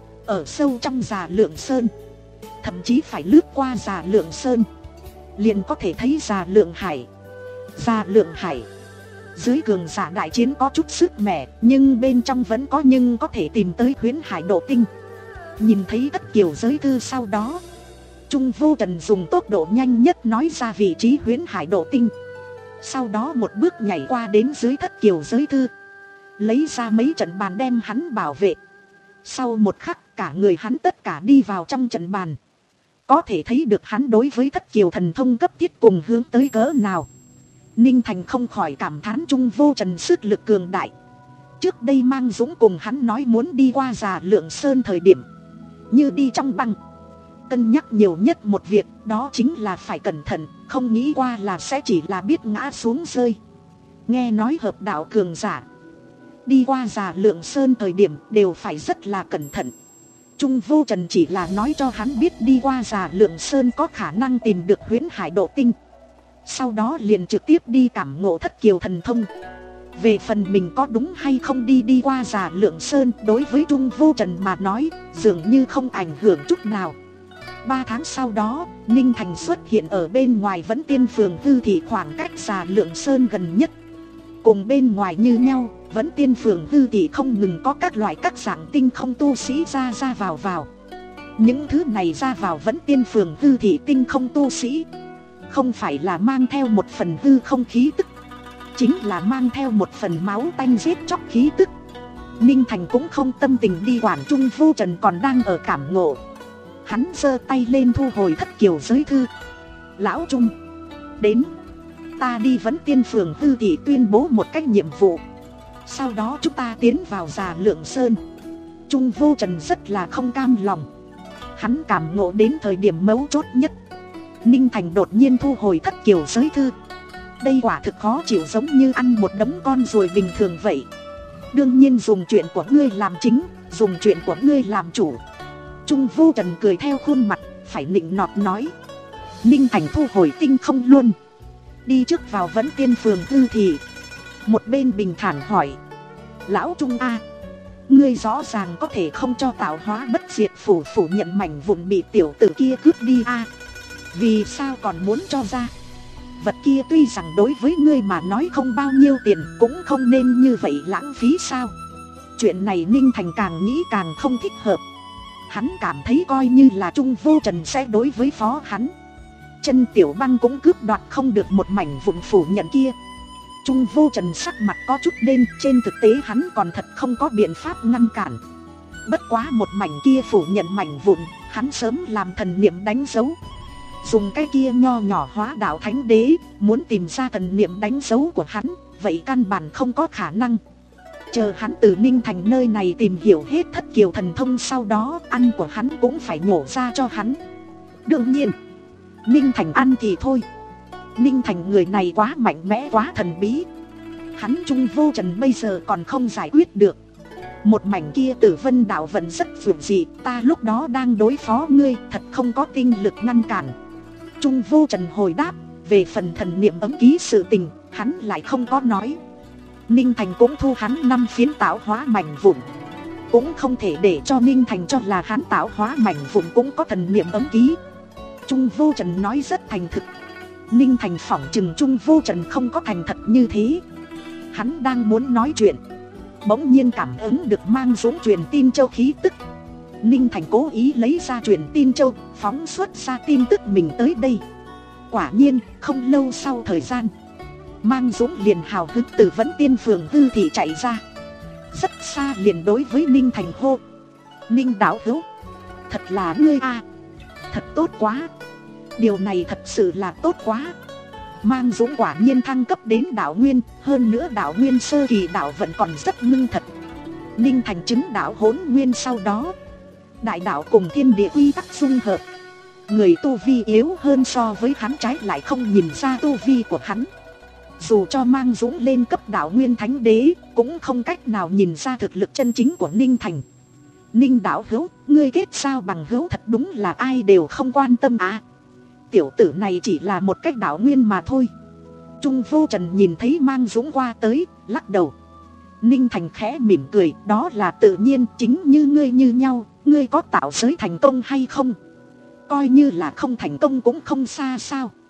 ở sâu trong Già Lượng Sơn, thậm chí phải lướt qua Già Lượng Sơn liền có thể thấy Già Lượng Hải. Già Lượng Hải Dưới cường giả đại chiến có chút sức mẻ, nhưng bên trong vẫn có nhưng có thể tìm tới huyễn hải độ tinh. Nhìn thấy thất kiều giới thư sau đó, Trung Vô Trần dùng tốc độ nhanh nhất nói ra vị trí huyễn hải độ tinh. Sau đó một bước nhảy qua đến dưới thất kiều giới thư, lấy ra mấy trận bàn đem hắn bảo vệ. Sau một khắc, cả người hắn tất cả đi vào trong trận bàn. Có thể thấy được hắn đối với thất kiều thần thông cấp thiết cùng hướng tới cỡ nào. Ninh Thành không khỏi cảm thán Trung Vô Trần sức lực cường đại. Trước đây Mang Dũng cùng hắn nói muốn đi qua Già Lượng Sơn thời điểm, như đi trong băng, cân nhắc nhiều nhất một việc, đó chính là phải cẩn thận, không nghĩ qua là sẽ chỉ là biết ngã xuống rơi. Nghe nói hợp đạo cường giả đi qua Già Lượng Sơn thời điểm đều phải rất là cẩn thận. Trung Vô Trần chỉ là nói cho hắn biết đi qua Già Lượng Sơn có khả năng tìm được huyễn hải độ tinh, sau đó liền trực tiếp đi cảm ngộ thất kiều thần thông. Về phần mình có đúng hay không đi đi qua Già Lượng Sơn, đối với Trung Vô Trần mà nói dường như không ảnh hưởng chút nào. Ba tháng sau đó, Ninh Thành xuất hiện ở bên ngoài Vẫn Tiên Phường Hư Thị, khoảng cách Già Lượng Sơn gần nhất. Cùng bên ngoài như nhau, Vẫn Tiên Phường Hư Thị không ngừng có các loại các dạng tinh không tu sĩ ra ra vào vào. Những thứ này ra vào Vẫn Tiên Phường Hư Thị tinh không tu sĩ, không phải là mang theo một phần hư không khí tức, chính là mang theo một phần máu tanh giết chóc khí tức. Ninh Thành cũng không tâm tình đi quản Trung Vô Trần còn đang ở cảm ngộ. Hắn giơ tay lên thu hồi thất kiều giới thư. Lão Trung, đến, ta đi Vẫn Tiên Phường Hư Thị tuyên bố một cách nhiệm vụ, sau đó chúng ta tiến vào Già Lượng Sơn. Trung Vô Trần rất là không cam lòng. Hắn cảm ngộ đến thời điểm mấu chốt nhất, Ninh Thành đột nhiên thu hồi thất kiều giới thư. Đây quả thực khó chịu, giống như ăn một đống con ruồi bình thường vậy. Đương nhiên dùng chuyện của ngươi làm chính, dùng chuyện của ngươi làm chủ. Trung Vô Trần cười theo khuôn mặt, phải nịnh nọt nói. Ninh Thành thu hồi tinh không luôn, đi trước vào Vẫn Tiên Phường Hư Thị. Một bên bình thản hỏi, Lão Trung a, ngươi rõ ràng có thể không cho tạo hóa bất diệt phủ phủ nhận mảnh vụn bị tiểu tử kia cướp đi a, vì sao còn muốn cho ra? Vật kia tuy rằng đối với ngươi mà nói không bao nhiêu tiền, cũng không nên như vậy lãng phí sao? Chuyện này Ninh Thành càng nghĩ càng không thích hợp. Hắn cảm thấy coi như là Trung Vô Trần sẽ đối với phó hắn, Chân Tiểu Băng cũng cướp đoạt không được một mảnh vụn phủ nhận kia. Trung Vô Trần sắc mặt có chút đen, trên thực tế hắn còn thật không có biện pháp ngăn cản. Bất quá một mảnh kia phủ nhận mảnh vụn, hắn sớm làm thần niệm đánh dấu. Dùng cái kia nho nhỏ hóa đạo thánh đế, muốn tìm ra thần niệm đánh dấu của hắn, vậy căn bản không có khả năng. Chờ hắn từ Ninh Thành nơi này tìm hiểu hết thất kiều thần thông, sau đó ăn của hắn cũng phải nhổ ra cho hắn. Đương nhiên, Ninh Thành ăn thì thôi, Ninh Thành người này quá mạnh mẽ, quá thần bí. Hắn Trung Vô Trần bây giờ còn không giải quyết được. Một mảnh kia Tử Vân đạo vận rất dường dị, ta lúc đó đang đối phó ngươi, thật không có tinh lực ngăn cản. Trung Vô Trần hồi đáp. Về phần thần niệm ấm ký sự tình, hắn lại không có nói. Ninh Thành cũng thu hắn năm phiến tạo hóa mảnh vụn, cũng không thể để cho Ninh Thành cho là hắn tạo hóa mảnh vụn cũng có thần niệm ấm ký. Trung Vô Trần nói rất thành thực. Ninh Thành phỏng chừng Trung Vô Trần không có thành thật như thế. Hắn đang muốn nói chuyện, bỗng nhiên cảm ứng được Mang Dũng truyền tin châu khí tức. Ninh Thành cố ý lấy ra truyền tin châu, phóng xuất ra tin tức mình tới đây. Quả nhiên, không lâu sau thời gian, Mang Dũng liền hào hứng từ Vẫn Tiên Phường Hư Thị chạy ra. Rất xa liền đối với Ninh Thành hô, Ninh đạo hữu, thật là ngươi a, thật tốt quá, điều này thật sự là tốt quá. Mang Dũng quả nhiên thăng cấp đến đạo nguyên, hơn nữa đạo nguyên sơ kỳ đạo vẫn còn rất ngưng thật. Ninh Thành chứng đạo hỗn nguyên sau đó, đại đạo cùng thiên địa quy tắc dung hợp. Người tu vi yếu hơn so với hắn trái lại không nhìn ra tu vi của hắn. Dù cho Mang Dũng lên cấp đạo nguyên thánh đế, cũng không cách nào nhìn ra thực lực chân chính của Ninh Thành. Ninh đạo hữu, ngươi kết sao bằng hữu thật đúng là ai đều không quan tâm à. Tiểu tử này chỉ là một cách đạo nguyên mà thôi. Trung Vô Trần nhìn thấy Mang Dũng qua tới, lắc đầu. Ninh Thành khẽ mỉm cười, đó là tự nhiên, chính như ngươi như nhau. Ngươi có tạo giới thành công hay không? Coi như là không thành công cũng không xa sao.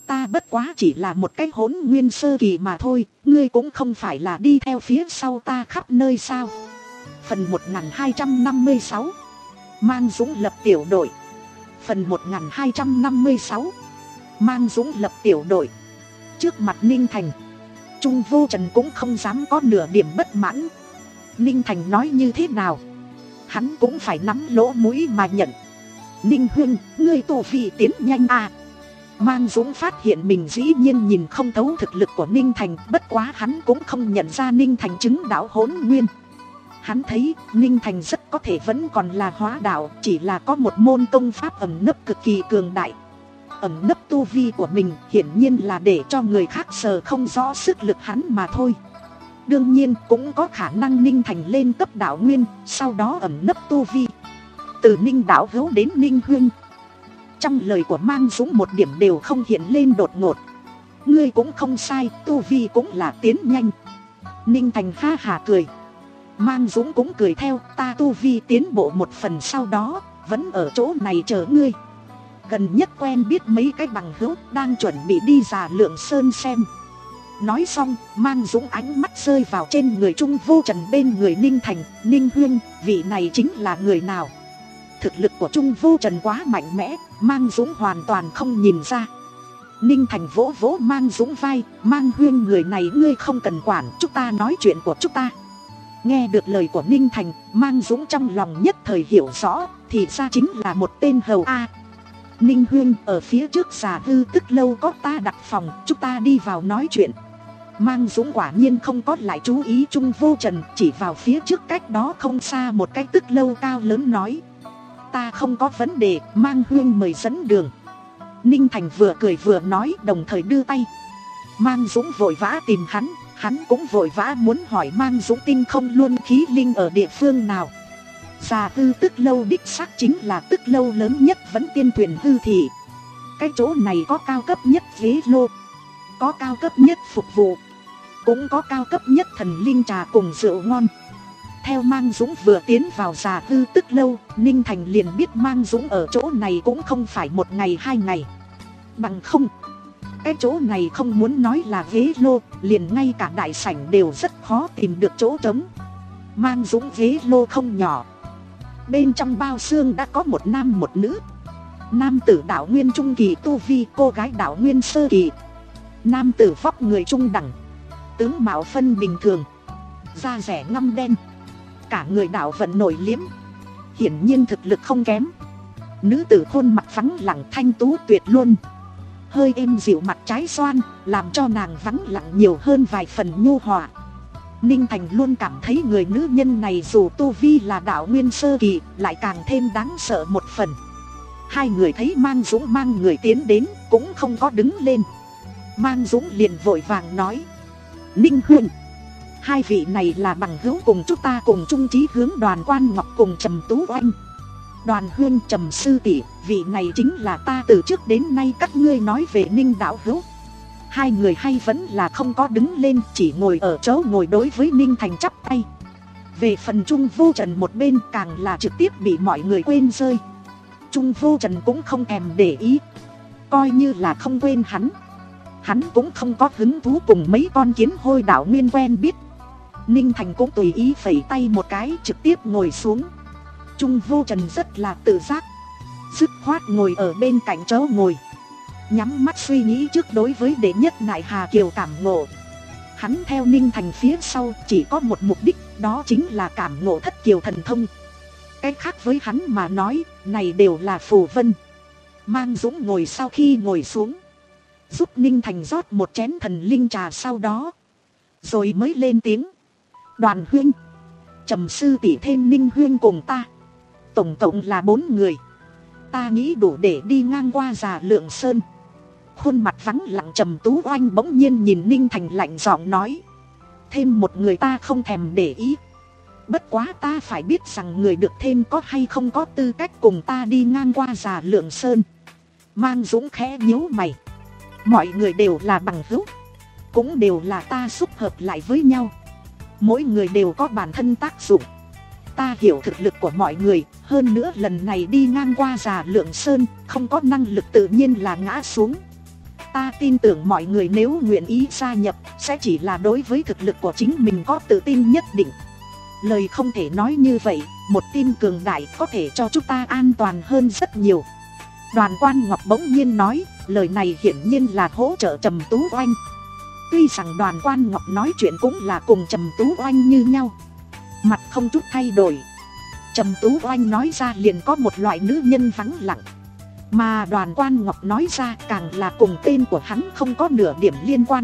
ta bất quá chỉ là một cái hỗn nguyên sơ kỳ mà thôi, ngươi cũng không phải là đi theo phía sau ta khắp nơi sao. Phần một nghìn hai trăm năm mươi sáu, Mang Dũng lập tiểu đội. Phần một nghìn hai trăm năm mươi sáu, Mang Dũng lập tiểu đội. Trước mặt Ninh Thành, Trung Vô Trần cũng không dám có nửa điểm bất mãn. Ninh Thành nói như thế nào, hắn cũng phải nắm lỗ mũi mà nhận. Ninh huynh, ngươi tu vi tiến nhanh à. Mang Dũng phát hiện mình dĩ nhiên nhìn không thấu thực lực của Ninh Thành, bất quá hắn cũng không nhận ra Ninh Thành chứng đạo hỗn nguyên. Hắn thấy Ninh Thành rất có thể vẫn còn là hóa đạo, chỉ là có một môn công pháp ẩn nấp cực kỳ cường đại. Ẩn nấp tu vi của mình hiển nhiên là để cho người khác sờ không rõ sức lực hắn mà thôi. Đương nhiên cũng có khả năng Ninh Thành lên cấp đạo nguyên, sau đó ẩn nấp tu vi. Từ Ninh đạo hữu đến Ninh huynh, trong lời của Mang Dũng một điểm đều không hiện lên đột ngột. Ngươi cũng không sai, tu vi cũng là tiến nhanh. Ninh Thành ha hà cười. Mang Dũng cũng cười theo, ta tu vi tiến bộ một phần, sau đó vẫn ở chỗ này chờ ngươi. Gần nhất quen biết mấy cái bằng hữu, đang chuẩn bị đi Già Lượng Sơn xem. Nói xong, Mang Dũng ánh mắt rơi vào trên người Trung Vô Trần bên người Ninh Thành. Ninh huynh, vị này chính là người nào? Thực lực của Trung Vô Trần quá mạnh mẽ, Mang Dũng hoàn toàn không nhìn ra. Ninh Thành vỗ vỗ Mang Dũng vai, Mang huynh, người này ngươi không cần quản, chúng ta nói chuyện của chúng ta. Nghe được lời của Ninh Thành, Mang Dũng trong lòng nhất thời hiểu rõ, thì ra chính là một tên hầu A. Ninh huynh, ở phía trước Già Hư Tức lâu có ta đặt phòng, chúng ta đi vào nói chuyện. Mang Dũng quả nhiên không có lại chú ý Trung Vô Trần, chỉ vào phía trước cách đó không xa một cái tức lâu cao lớn nói. Ta không có vấn đề, Mang huynh mời dẫn đường. Ninh Thành vừa cười vừa nói, đồng thời đưa tay. Mang Dũng vội vã tìm hắn, hắn cũng vội vã muốn hỏi Mang Dũng tinh không luân khí linh ở địa phương nào. Già Hư Tức lâu đích xác chính là tức lâu lớn nhất Vẫn Tiên Thuyền Hư Thị. Cái chỗ này có cao cấp nhất ghế lô, có cao cấp nhất phục vụ, cũng có cao cấp nhất thần linh trà cùng rượu ngon. Theo Mang Dũng vừa tiến vào Già Hư Tức lâu, Ninh Thành liền biết Mang Dũng ở chỗ này cũng không phải một ngày hai ngày. Bằng không, cái chỗ này không muốn nói là ghế lô, liền ngay cả đại sảnh đều rất khó tìm được chỗ trống. Mang Dũng ghế lô không nhỏ, bên trong bao xương đã có một nam một nữ. Nam tử đạo nguyên trung kỳ tu vi, cô gái đạo nguyên sơ kỳ. Nam tử vóc người trung đẳng, tướng mạo phân bình thường, da rẻ ngăm đen, cả người đạo vận nổi liếm, hiển nhiên thực lực không kém. Nữ tử khuôn mặt vắng lặng thanh tú tuyệt luôn, hơi êm dịu mặt trái xoan, làm cho nàng vắng lặng nhiều hơn vài phần nhu hòa. Ninh Thành luôn cảm thấy người nữ nhân này dù tu vi là đạo nguyên sơ kỳ, lại càng thêm đáng sợ một phần. Hai người thấy Mang Dũng mang người tiến đến, cũng không có đứng lên. Mang Dũng liền vội vàng nói. Ninh huynh, hai vị này là bằng hữu cùng chúng ta cùng chung chí hướng Đoàn Quan Ngọc cùng Trầm Tú Oanh. Đoàn huynh, Trầm sư tỷ, vị này chính là ta từ trước đến nay các ngươi nói về Ninh đạo hữu. Hai người hay vẫn là không có đứng lên, chỉ ngồi ở chỗ ngồi đối với Ninh Thành chắp tay. Về phần Trung Vô Trần một bên càng là trực tiếp bị mọi người quên rơi. Trung Vô Trần cũng không thèm để ý, coi như là không quên hắn. Hắn cũng không có hứng thú cùng mấy con kiến hôi đạo nguyên quen biết. Ninh Thành cũng tùy ý phẩy tay một cái, trực tiếp ngồi xuống. Trung Vô Trần rất là tự giác, dứt khoát ngồi ở bên cạnh chỗ ngồi, nhắm mắt suy nghĩ trước đối với đệ nhất Nại Hà Kiều cảm ngộ. Hắn theo Ninh Thành phía sau chỉ có một mục đích, đó chính là cảm ngộ thất kiều thần thông. Cái khác với hắn mà nói, này đều là phù vân. Mang Dũng ngồi sau khi ngồi xuống, giúp Ninh Thành rót một chén thần linh trà, sau đó rồi mới lên tiếng. Đoàn huynh, Trầm sư tỷ thêm Ninh huynh cùng ta, tổng cộng là bốn người. Ta nghĩ đủ để đi ngang qua Già Lượng Sơn. Khuôn mặt vắng lặng Trầm Tú Oanh bỗng nhiên nhìn Ninh Thành lạnh giọng nói. Thêm một người ta không thèm để ý, bất quá ta phải biết rằng người được thêm có hay không có tư cách cùng ta đi ngang qua Già Lượng Sơn. Mang Dũng khẽ nhíu mày. Mọi người đều là bằng hữu, cũng đều là ta xúc hợp lại với nhau, mỗi người đều có bản thân tác dụng. Ta hiểu thực lực của mọi người, hơn nữa lần này đi ngang qua Già Lượng Sơn, không có năng lực tự nhiên là ngã xuống. Ta tin tưởng mọi người nếu nguyện ý gia nhập sẽ chỉ là đối với thực lực của chính mình có tự tin nhất định. Lời không thể nói như vậy, một tin cường đại có thể cho chúng ta an toàn hơn rất nhiều. Đoàn Quan Ngọc bỗng nhiên nói, lời này hiển nhiên là hỗ trợ Trầm Tú Oanh. Tuy rằng Đoàn Quan Ngọc nói chuyện cũng là cùng Trầm Tú Oanh như nhau, mặt không chút thay đổi. Trầm Tú Oanh nói ra liền có một loại nữ nhân vắng lặng, mà Đoàn Quan Ngọc nói ra càng là cùng tên của hắn không có nửa điểm liên quan.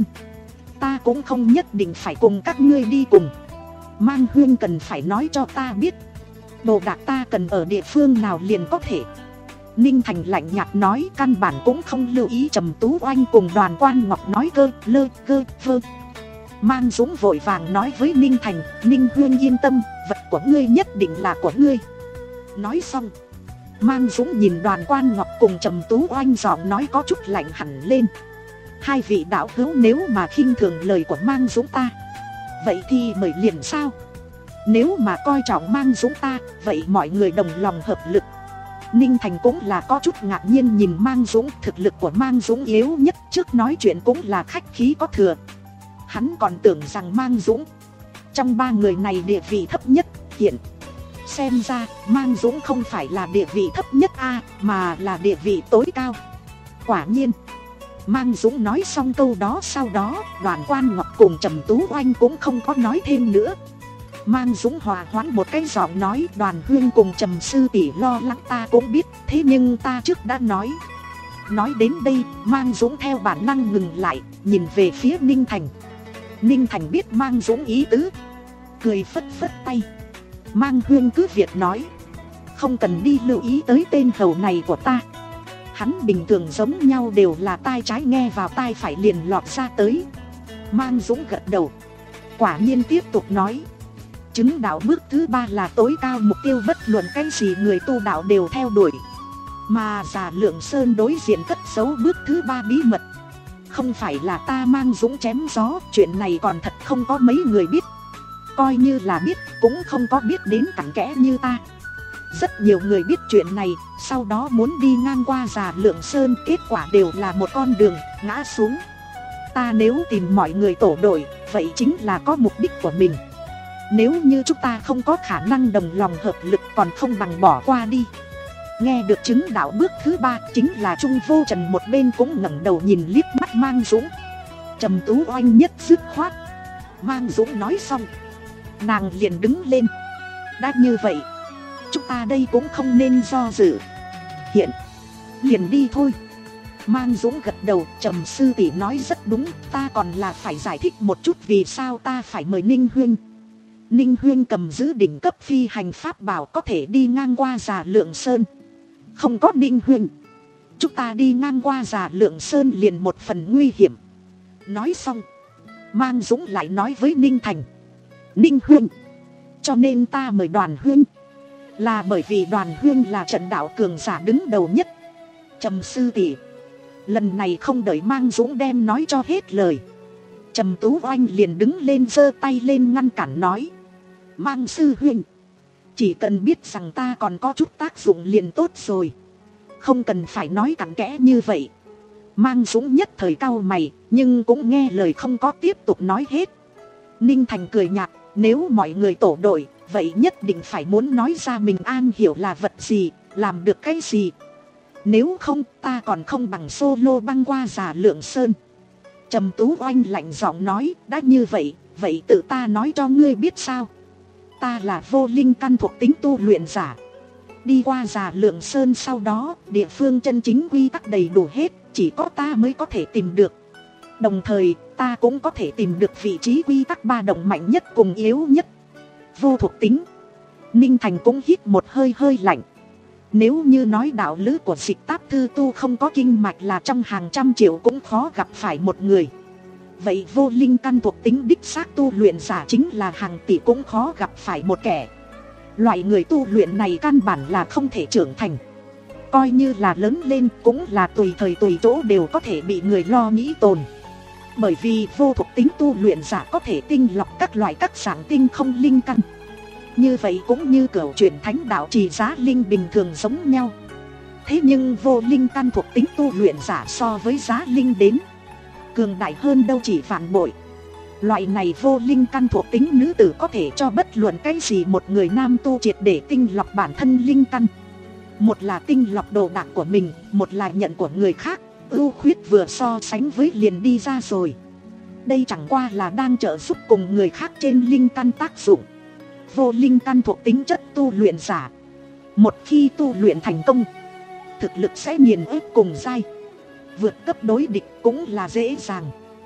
Ta cũng không nhất định phải cùng các ngươi đi cùng. Mang Huyên cần phải nói cho ta biết đồ đạc ta cần ở địa phương nào liền có thể. Ninh Thành lạnh nhạt nói, căn bản cũng không lưu ý Trầm Tú Oanh cùng Đoàn Quan Ngọc nói cơ lơ cơ vơ. Mang Dũng vội vàng nói với Ninh Thành, Ninh Huyên yên tâm, vật của ngươi nhất định là của ngươi. Nói xong, Mang Dũng nhìn Đoàn Quan Ngọc cùng Trầm Tú Oanh, giọng nói có chút lạnh hẳn lên. Hai vị đạo hữu nếu mà khinh thường lời của Mang Dũng ta, vậy thì mời liền sao? Nếu mà coi trọng Mang Dũng ta, vậy mọi người đồng lòng hợp lực. Ninh Thành cũng là có chút ngạc nhiên nhìn Mang Dũng, thực lực của Mang Dũng yếu nhất, trước nói chuyện cũng là khách khí có thừa. Hắn còn tưởng rằng Mang Dũng trong ba người này địa vị thấp nhất, hiện xem ra Mang Dũng không phải là địa vị thấp nhất a, mà là địa vị tối cao. Quả nhiên, Mang Dũng nói xong câu đó, sau đó Đoàn Quan Ngọc cùng Trầm Tú Oanh cũng không có nói thêm nữa. Mang Dũng hòa hoãn một cái giọng nói, Đoàn Huyên cùng Trầm sư tỷ lo lắng ta cũng biết, thế nhưng ta trước đã nói. Nói đến đây, Mang Dũng theo bản năng ngừng lại, nhìn về phía Ninh Thành. Ninh Thành biết Mang Dũng ý tứ, cười phất phất tay. Mang Huyên cứ việc nói, không cần đi lưu ý tới tên hầu này của ta. Hắn bình thường giống nhau đều là tai trái nghe vào tai phải liền lọt ra tới. Mang Dũng gật đầu, quả nhiên tiếp tục nói, chứng đạo bước thứ ba là tối cao mục tiêu, bất luận cái gì người tu đạo đều theo đuổi. Mà Già Lượng Sơn đối diện cất giấu bước thứ ba bí mật, không phải là ta Mang Dũng chém gió, chuyện này còn thật không có mấy người biết. Coi như là biết cũng không có biết đến cặn kẽ như ta. Rất nhiều người biết chuyện này, sau đó muốn đi ngang qua Già Lượng Sơn, kết quả đều là một con đường ngã xuống. Ta nếu tìm mọi người tổ đội, vậy chính là có mục đích của mình. Nếu như chúng ta không có khả năng đồng lòng hợp lực, còn không bằng bỏ qua đi. Nghe được chứng đạo bước thứ ba, chính là Trung Vô Trần một bên cũng ngẩng đầu nhìn liếc mắt Mang Dũng. Trầm Tú Oanh nhất dứt khoát. Mang Dũng nói xong, nàng liền đứng lên. Đã như vậy, chúng ta đây cũng không nên do dự, hiện liền đi thôi. Mang Dũng gật đầu, Trầm sư tỷ nói rất đúng, ta còn là phải giải thích một chút vì sao ta phải mời Ninh Huyên. Ninh Huyên cầm giữ đỉnh cấp phi hành pháp bảo có thể đi ngang qua Già Lượng Sơn. Không có Ninh Huyên, chúng ta đi ngang qua Già Lượng Sơn liền một phần nguy hiểm. Nói xong, Mang Dũng lại nói với Ninh Thành, Ninh Huyên, cho nên ta mời Đoàn Huyên là bởi vì Đoàn Huyên là trận đạo cường giả đứng đầu nhất. Trầm sư tỷ, lần này không đợi Mang Dũng đem nói cho hết lời, Trầm Tú Oanh liền đứng lên giơ tay lên ngăn cản nói, Mang sư huynh, chỉ cần biết rằng ta còn có chút tác dụng liền tốt rồi, không cần phải nói cặn kẽ như vậy. Mang Dũng nhất thời cau mày, nhưng cũng nghe lời không có tiếp tục nói hết. Ninh Thành cười nhạt, nếu mọi người tổ đội, vậy nhất định phải muốn nói ra mình an hiểu là vật gì, làm được cái gì. Nếu không, ta còn không bằng solo băng qua Già Lượng Sơn. Trầm Tú Oanh lạnh giọng nói, đã như vậy, vậy tự ta nói cho ngươi biết sao. Ta là vô linh căn thuộc tính tu luyện giả. Đi qua Già Lượng Sơn sau đó, địa phương chân chính quy tắc đầy đủ hết, chỉ có ta mới có thể tìm được. Đồng thời, ta cũng có thể tìm được vị trí quy tắc ba động mạnh nhất cùng yếu nhất. Vô thuộc tính. Ninh Thành cũng hít một hơi hơi lạnh. Nếu như nói đạo lữ của Dịch Táp Thư Tu không có kinh mạch là trong hàng trăm triệu cũng khó gặp phải một người, vậy vô linh căn thuộc tính đích xác tu luyện giả chính là hàng tỷ cũng khó gặp phải một kẻ. Loại người tu luyện này căn bản là không thể trưởng thành. Coi như là lớn lên cũng là tùy thời tùy chỗ đều có thể bị người lo nghĩ tồn. Bởi vì vô thuộc tính tu luyện giả có thể tinh lọc các loại các dạng tinh không linh căn. Như vậy cũng như cửu chuyển thánh đạo trì giá linh bình thường giống nhau. Thế nhưng vô linh căn thuộc tính tu luyện giả so với giá linh đến cường đại hơn đâu chỉ vạn bội. Loại này vô linh căn thuộc tính nữ tử có thể cho bất luận cái gì một người nam tu triệt để tinh lọc bản thân linh căn. Một là tinh lọc đồ đạc của mình, một là nhận của người khác. Ưu khuyết vừa so sánh với liền đi ra rồi. Đây chẳng qua là đang trợ giúp cùng người khác trên linh căn tác dụng. Vô linh căn thuộc tính chất tu luyện giả, một khi tu luyện thành công, thực lực sẽ nghiền ép cùng giai, vượt cấp đối địch cũng là dễ dàng.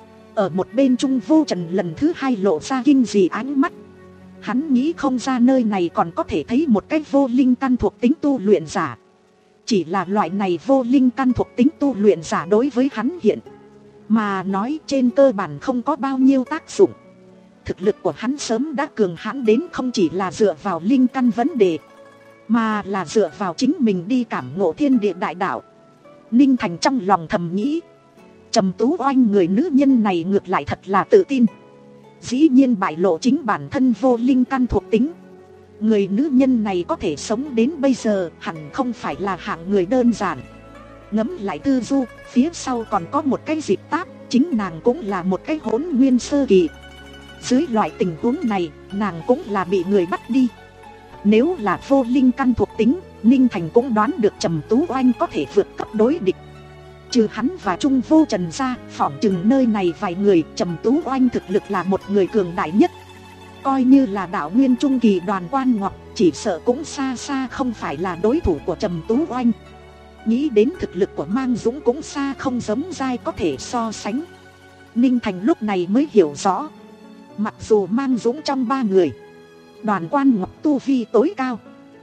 Ở một bên Trung Vô Trần lần thứ hai lộ ra kinh dị ánh mắt. Hắn nghĩ không ra nơi này còn có thể thấy một cái vô linh căn thuộc tính tu luyện giả. Chỉ là loại này vô linh căn thuộc tính tu luyện giả đối với hắn hiện mà nói trên cơ bản không có bao nhiêu tác dụng. Thực lực của hắn sớm đã cường hãn đến không chỉ là dựa vào linh căn vấn đề, mà là dựa vào chính mình đi cảm ngộ thiên địa đại đạo. Ninh Thành trong lòng thầm nghĩ, Trầm Tú Oanh người nữ nhân này ngược lại thật là tự tin. Dĩ nhiên bại lộ chính bản thân vô linh căn thuộc tính. Người nữ nhân này có thể sống đến bây giờ hẳn không phải là hạng người đơn giản. Ngẫm lại tư du, phía sau còn có một cái dịp táp, chính nàng cũng là một cái hỗn nguyên sơ kỳ. Dưới loại tình huống này, nàng cũng là bị người bắt đi. Nếu là vô linh căn thuộc tính, Ninh Thành cũng đoán được Trầm Tú Oanh có thể vượt cấp đối địch. Trừ hắn và Trung Vô Trần ra, phỏng chừng nơi này vài người, Trầm Tú Oanh thực lực là một người cường đại nhất. Coi như là đạo nguyên trung kỳ Đoàn Quan Ngọc, chỉ sợ cũng xa xa không phải là đối thủ của Trầm Tú Oanh. Nghĩ đến thực lực của Mang Dũng cũng xa không giống giai có thể so sánh. Ninh Thành lúc này mới hiểu rõ, mặc dù Mang Dũng trong ba người, Đoàn Quan Ngọc tu vi tối cao,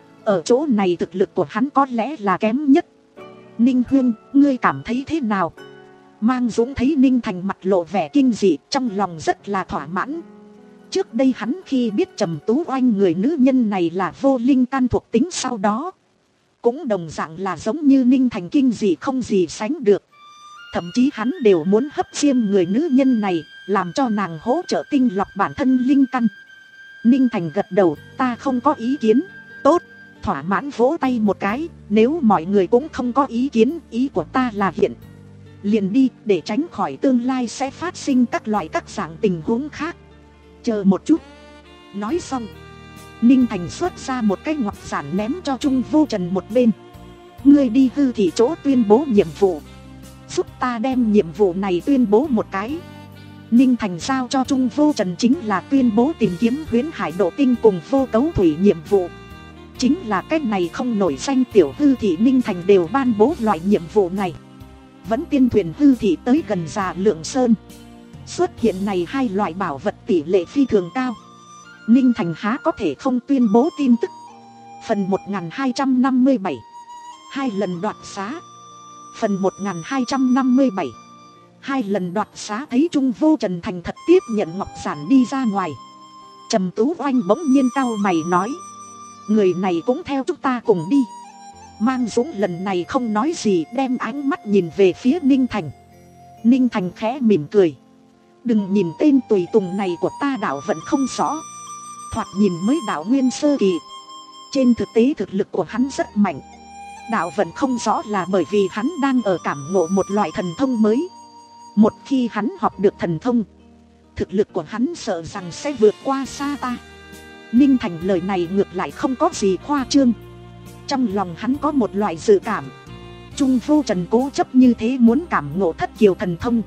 ở chỗ này thực lực của hắn có lẽ là kém nhất. Ninh Huyên, ngươi cảm thấy thế nào? Mang Dũng thấy Ninh Thành mặt lộ vẻ kinh dị, trong lòng rất là thỏa mãn. Trước đây hắn khi biết Trầm Tú Oanh người nữ nhân này là vô linh căn thuộc tính, sau đó cũng đồng dạng là giống như Ninh Thành kinh dị không gì sánh được. Thậm chí hắn đều muốn hấp diêm người nữ nhân này, làm cho nàng hỗ trợ tinh lọc bản thân linh căn. Ninh Thành gật đầu, ta không có ý kiến. Tốt, thỏa mãn vỗ tay một cái, nếu mọi người cũng không có ý kiến, ý của ta là hiện liền đi, để tránh khỏi tương lai sẽ phát sinh các loại các dạng tình huống khác. Chờ một chút. Nói xong, Ninh Thành xuất ra một cái ngọc giản ném cho Trung Vô Trần một bên. Ngươi đi hư thị chỗ tuyên bố nhiệm vụ, giúp ta đem nhiệm vụ này tuyên bố một cái. Ninh Thành giao cho Trung Vô Trần chính là tuyên bố tìm kiếm huyễn hải độ tinh cùng vô cấu thủy nhiệm vụ. Chính là cách này không nổi danh tiểu hư thị Ninh Thành đều ban bố loại nhiệm vụ này. Vẫn tiên thuyền hư thị tới gần Già Lượng Sơn, xuất hiện này hai loại bảo vật tỷ lệ phi thường cao. Ninh Thành há có thể không tuyên bố tin tức. Phần một nghìn hai trăm năm mươi bảy, hai lần đoạt xá. Phần một nghìn hai trăm năm mươi bảy, hai lần đoạt xá. Thấy Trung Vô Trần thành thật tiếp nhận ngọc giản đi ra ngoài, Trầm Tú Oanh bỗng nhiên cau mày nói, người này cũng theo chúng ta cùng đi. Mang Dũng lần này không nói gì, đem ánh mắt nhìn về phía Ninh Thành. Ninh Thành khẽ mỉm cười, đừng nhìn tên tùy tùng này của ta đạo vận không rõ, thoạt nhìn mới đạo nguyên sơ kỳ, trên thực tế thực lực của hắn rất mạnh. Đạo vận không rõ là bởi vì hắn đang ở cảm ngộ một loại thần thông mới. Một khi hắn học được thần thông, thực lực của hắn sợ rằng sẽ vượt qua xa ta. Ninh Thành lời này ngược lại không có gì khoa trương. Trong lòng hắn có một loại dự cảm, Trung Vô Trần cố chấp như thế muốn cảm ngộ thất kiều thần thông,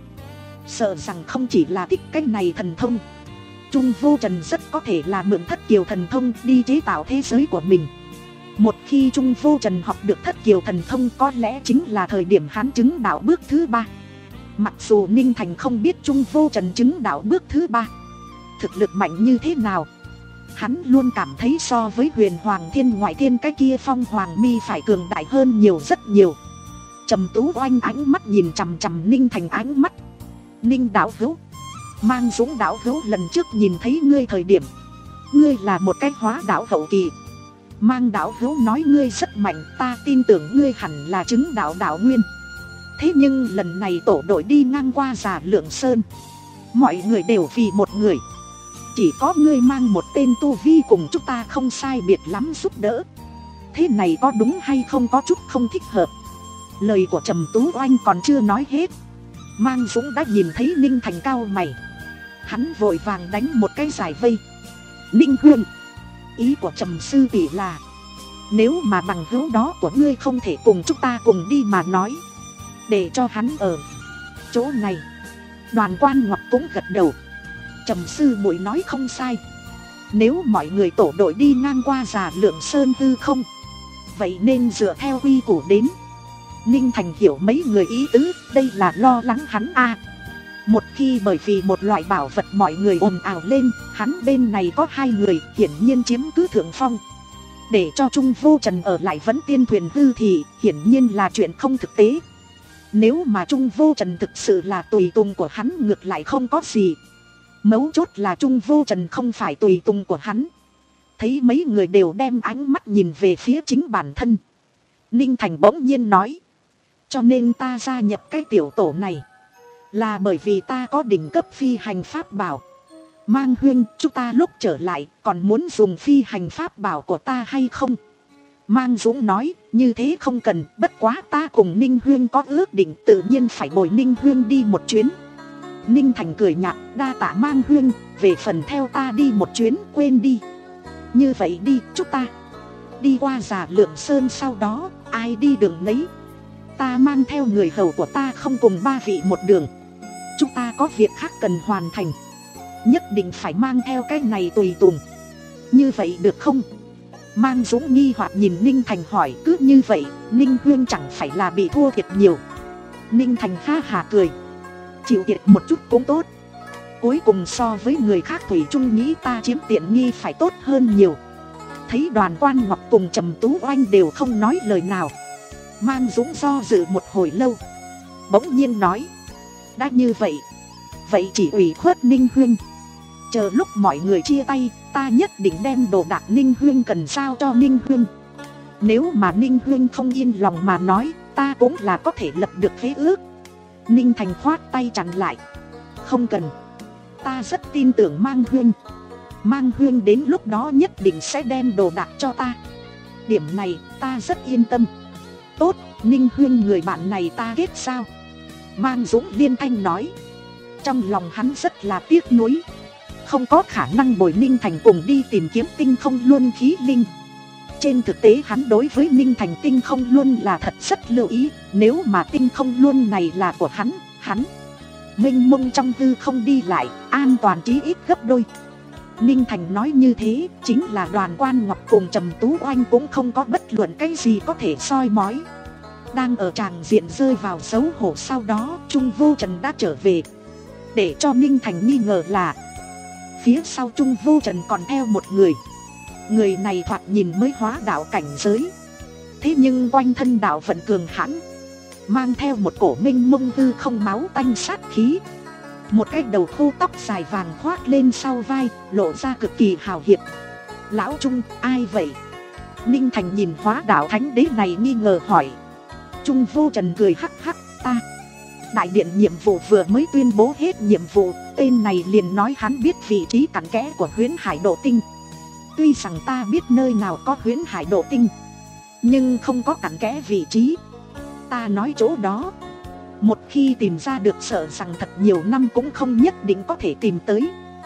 sợ rằng không chỉ là thích cái này thần thông. Trung Vô Trần rất có thể là mượn thất kiều thần thông đi chế tạo thế giới của mình. Một khi Trung Vô Trần học được thất kiều thần thông, có lẽ chính là thời điểm hắn chứng đạo bước thứ ba. Mặc dù Ninh Thành không biết Trung Vô Trần chứng đạo bước thứ ba thực lực mạnh như thế nào, hắn luôn cảm thấy so với Huyền Hoàng Thiên Ngoại Thiên cái kia Phong Hoàng Mi phải cường đại hơn nhiều, rất nhiều. Trầm Tú Oanh ánh mắt nhìn chằm chằm Ninh Thành ánh mắt. Ninh đạo hữu, Mang Dũng đạo hữu lần trước nhìn thấy ngươi thời điểm, ngươi là một cái hóa đạo hậu kỳ. Mang đạo hữu nói ngươi rất mạnh, ta tin tưởng ngươi hẳn là chứng đạo đạo nguyên. Thế nhưng lần này tổ đội đi ngang qua Già Lượng Sơn, mọi người đều vì một người, chỉ có ngươi mang một tên tu vi cùng chúng ta không sai biệt lắm giúp đỡ. Thế này có đúng hay không có chút không thích hợp? Lời của Trầm Tú Oanh còn chưa nói hết, Mang Dũng đã nhìn thấy Ninh Thành cau mày. Hắn vội vàng đánh một cái giải vây. Ninh Hương, ý của Trầm sư tỷ là nếu mà bằng hữu đó của ngươi không thể cùng chúng ta cùng đi mà nói, để cho hắn ở chỗ này. Đoàn Quan Ngọc cũng gật đầu. Trầm sư muội nói không sai. Nếu mọi người tổ đội đi ngang qua Già Lượng Sơn hư không, vậy nên dựa theo quy củ đến. Ninh Thành hiểu mấy người ý tứ, đây là lo lắng hắn a. Một khi bởi vì một loại bảo vật mọi người ồn ào lên, hắn bên này có hai người hiển nhiên chiếm cứ thượng phong. Để cho Trung Vô Trần ở lại Vẫn Tiên thuyền hư thì hiển nhiên là chuyện không thực tế. Nếu mà Trung Vô Trần thực sự là tùy tùng của hắn ngược lại không có gì. Mấu chốt là Trung Vô Trần không phải tùy tùng của hắn. Thấy mấy người đều đem ánh mắt nhìn về phía chính bản thân, Ninh Thành bỗng nhiên nói, cho nên ta gia nhập cái tiểu tổ này là bởi vì ta có đỉnh cấp phi hành pháp bảo. Mang Huyên, chúng ta lúc trở lại còn muốn dùng phi hành pháp bảo của ta hay không? Mang Dũng nói, như thế không cần, bất quá ta cùng Ninh Huyên có ước định tự nhiên phải bồi Ninh Huyên đi một chuyến. Ninh Thành cười nhạt, đa tạ Mang Huyên, về phần theo ta đi một chuyến quên đi. Như vậy đi, chúng ta đi qua Già Lượng Sơn, sau đó ai đi đường nấy. Ta mang theo người hầu của ta không cùng ba vị một đường. Chúng ta có việc khác cần hoàn thành, nhất định phải mang theo cái này tùy tùng. Như vậy được không? Mang Dũng nghi hoặc nhìn Ninh Thành hỏi, cứ như vậy Ninh Huyên chẳng phải là bị thua thiệt nhiều? Ninh Thành ha hả cười, chịu thiệt một chút cũng tốt. Cuối cùng so với người khác thủy chung nghĩ ta chiếm tiện nghi phải tốt hơn nhiều. Thấy Đoàn Quan Ngọc cùng Trầm Tú Oanh đều không nói lời nào, Mang Dũng do dự một hồi lâu, bỗng nhiên nói, đã như vậy, vậy chỉ ủy khuất Ninh Huyên. Chờ lúc mọi người chia tay, ta nhất định đem đồ đạc Ninh Huyên cần giao cho Ninh Huyên. Nếu mà Ninh Huyên không yên lòng mà nói, ta cũng là có thể lập được khế ước. Ninh Thành khoát tay chặn lại, không cần, ta rất tin tưởng Mang Huyên. Mang Huyên đến lúc đó nhất định sẽ đem đồ đạc cho ta, điểm này ta rất yên tâm. Tốt, Ninh Huyên người bạn này ta kết sao? Mang Dũng liên thanh nói. Trong lòng hắn rất là tiếc nuối, không có khả năng bồi Ninh Thành cùng đi tìm kiếm tinh không luân khí linh. Trên thực tế hắn đối với Ninh Thành tinh không luân là thật rất lưu ý. Nếu mà tinh không luân này là của hắn, hắn mênh mông trong hư không đi lại, an toàn chí ít gấp đôi. Ninh Thành nói như thế, chính là Đoàn Quan Ngọc cùng Trầm Tú Oanh cũng không có bất luận cái gì có thể soi mói. Đang ở tràng diện rơi vào xấu hổ sau đó, Trung Vô Trần đã trở về. Để cho Ninh Thành nghi ngờ là phía sau Trung Vô Trần còn theo một người. Người này thoạt nhìn mới hóa đạo cảnh giới, thế nhưng quanh thân đạo vận cường hãn, mang theo một cổ mênh mông hư không máu tanh sát khí. Một cái đầu khô tóc dài vàng khoác lên sau vai, lộ ra cực kỳ hào hiệp. Lão Trung, ai vậy? Ninh Thành nhìn hóa đạo thánh đế này nghi ngờ hỏi. Trung Vô Trần cười hắc hắc, ta đại điện nhiệm vụ vừa mới tuyên bố hết nhiệm vụ, tên này liền nói hắn biết vị trí cặn kẽ của Huyễn Hải Độ Tinh. Tuy rằng ta biết nơi nào có Huyễn Hải Độ Tinh, nhưng không có cặn kẽ vị trí. Ta nói chỗ đó, một khi tìm ra được sợ rằng thật nhiều năm cũng không nhất định có thể tìm tới.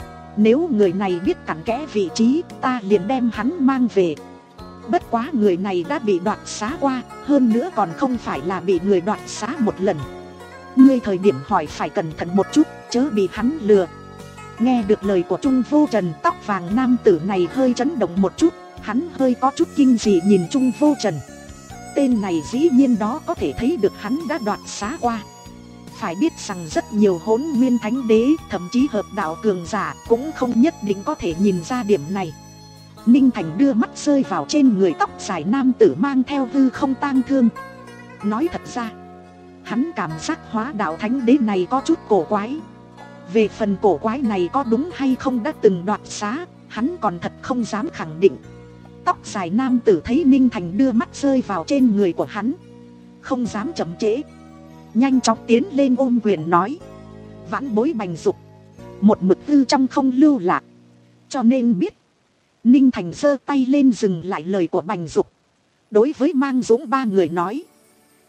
Nếu người này biết cặn kẽ vị trí, ta liền đem hắn mang về. Bất quá người này đã bị đoạt xá qua, hơn nữa còn không phải là bị người đoạt xá một lần. Ngươi thời điểm hỏi phải cẩn thận một chút, chớ bị hắn lừa. Nghe được lời của Trung Vô Trần, tóc vàng nam tử này hơi chấn động một chút. Hắn hơi có chút kinh dị nhìn Trung Vô Trần. Tên này dĩ nhiên đó có thể thấy được hắn đã đoạt xá qua. Phải biết rằng rất nhiều hỗn nguyên thánh đế, thậm chí hợp đạo cường giả cũng không nhất định có thể nhìn ra điểm này. Ninh Thành đưa mắt rơi vào trên người tóc dài nam tử mang theo hư không tang thương. Nói thật ra, hắn cảm giác hóa đạo thánh đế này có chút cổ quái. Về phần cổ quái này có đúng hay không đã từng đoạt xá, hắn còn thật không dám khẳng định. Tóc dài nam tử thấy Ninh Thành đưa mắt rơi vào trên người của hắn, không dám chậm trễ, nhanh chóng tiến lên ôm quyền nói. Vãn bối Bành Dục, một mực tư trong không lưu lạc, cho nên biết. Ninh Thành giơ tay lên dừng lại lời của Bành Dục, đối với Mang Dũng ba người nói.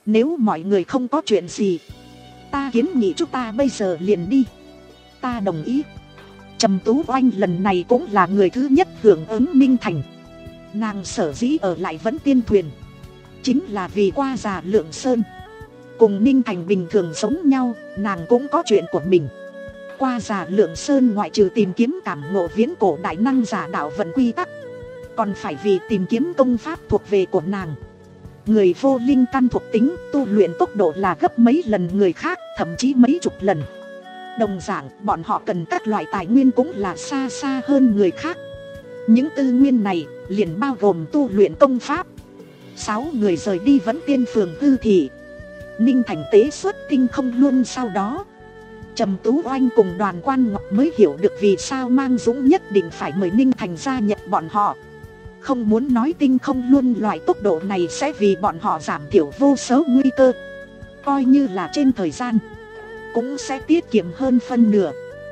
Nếu mọi người không có chuyện gì, ta kiến nghị chúng ta bây giờ liền đi. Ta đồng ý. Trầm Tú Oanh lần này cũng là người thứ nhất hưởng ứng Ninh Thành. Nàng sở dĩ ở lại Vẫn Tiên Thuyền chính là vì qua Già Lượng Sơn. Cùng Ninh Thành bình thường sống nhau, nàng cũng có chuyện của mình. Qua Già Lượng Sơn ngoại trừ tìm kiếm cảm ngộ viễn cổ đại năng giả đạo vận quy tắc, còn phải vì tìm kiếm công pháp thuộc về của nàng. Người vô linh căn thuộc tính, tu luyện tốc độ là gấp mấy lần người khác, thậm chí mấy chục lần. Đồng dạng, bọn họ cần các loại tài nguyên cũng là xa xa hơn người khác. Những tư nguyên này liền bao gồm tu luyện công pháp. Sáu người rời đi Vẫn Tiên phường Hư Thị. Ninh Thành tế xuất Tinh Không Luân sau đó, Trầm Tú Oanh cùng Đoàn Quan Ngọc mới hiểu được vì sao Mang Dũng nhất định phải mời Ninh Thành gia nhập bọn họ. Không muốn nói Tinh Không Luân loại tốc độ này sẽ vì bọn họ giảm thiểu vô số nguy cơ, coi như là trên thời gian cũng sẽ tiết kiệm hơn phân nửa.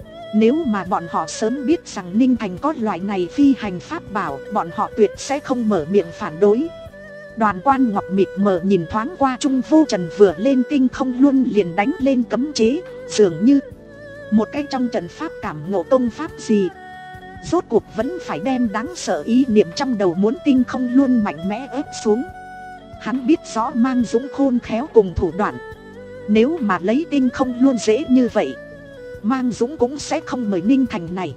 Nếu mà bọn họ sớm biết rằng Ninh Thành có loại này phi hành pháp bảo, bọn họ tuyệt sẽ không mở miệng phản đối. Đoàn Quan Ngọc mịt mờ nhìn thoáng qua Trung Vô Trần vừa lên Tinh Không Luân liền đánh lên cấm chế, dường như một cái trong trận pháp cảm ngộ công pháp gì. Rốt cuộc vẫn phải đem đáng sợ ý niệm trong đầu muốn Tinh Không Luân mạnh mẽ ép xuống. Hắn biết rõ Mang Dũng khôn khéo cùng thủ đoạn, nếu mà lấy Tinh Không Luân dễ như vậy, Mang Dũng cũng sẽ không mời Ninh Thành này,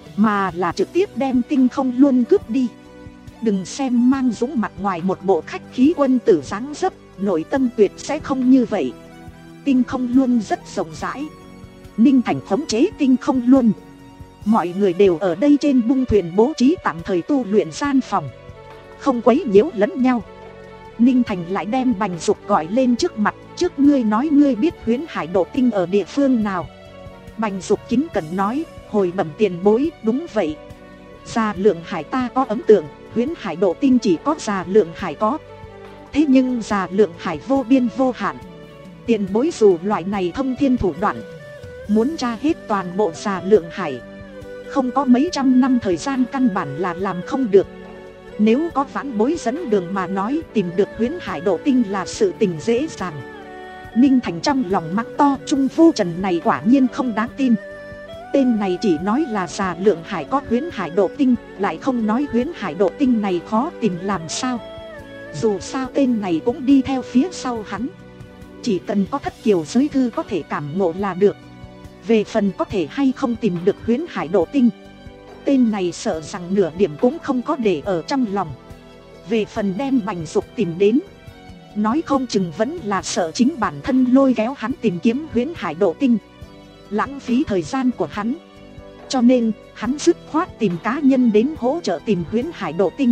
mà là trực tiếp đem Tinh Không Luân cướp đi. Đừng xem Mang Dũng mặt ngoài một bộ khách khí quân tử dáng dấp, nội tâm tuyệt sẽ không như vậy. Tinh Không Luân rất rộng rãi. Ninh Thành khống chế Tinh Không Luân, mọi người đều ở đây trên bung thuyền bố trí tạm thời tu luyện gian phòng, không quấy nhiễu lẫn nhau. Ninh Thành lại đem Bành Dục gọi lên trước mặt. Trước ngươi nói ngươi biết Huyễn Hải Độ Tinh ở địa phương nào? Bành Dục kính cẩn nói, hồi bẩm tiền bối, đúng vậy. Già Lượng Hải ta có ấn tượng, Huyễn Hải Độ Tinh chỉ có Già Lượng Hải có. Thế nhưng Già Lượng Hải vô biên vô hạn. Tiền bối dù loại này thông thiên thủ đoạn, muốn tra hết toàn bộ Già Lượng Hải, không có mấy trăm năm thời gian căn bản là làm không được. Nếu có vãn bối dẫn đường mà nói, tìm được Huyễn Hải Độ Tinh là sự tình dễ dàng. Ninh Thành trong lòng mắng to, Trung Vô Trần này quả nhiên không đáng tin. Tên này chỉ nói là Già Lượng Hải có Huyễn Hải Độ Tinh, lại không nói Huyễn Hải Độ Tinh này khó tìm làm sao. Dù sao tên này cũng đi theo phía sau hắn, chỉ cần có Thất Kiều giới thư có thể cảm ngộ là được. Về phần có thể hay không tìm được Huyễn Hải Độ Tinh, tên này sợ rằng nửa điểm cũng không có để ở trong lòng. Về phần đem Bành Dục tìm đến, nói không chừng vẫn là sợ chính bản thân lôi kéo hắn tìm kiếm Huyễn Hải Độ Tinh, lãng phí thời gian của hắn. Cho nên hắn dứt khoát tìm cá nhân đến hỗ trợ tìm Huyễn Hải Độ Tinh.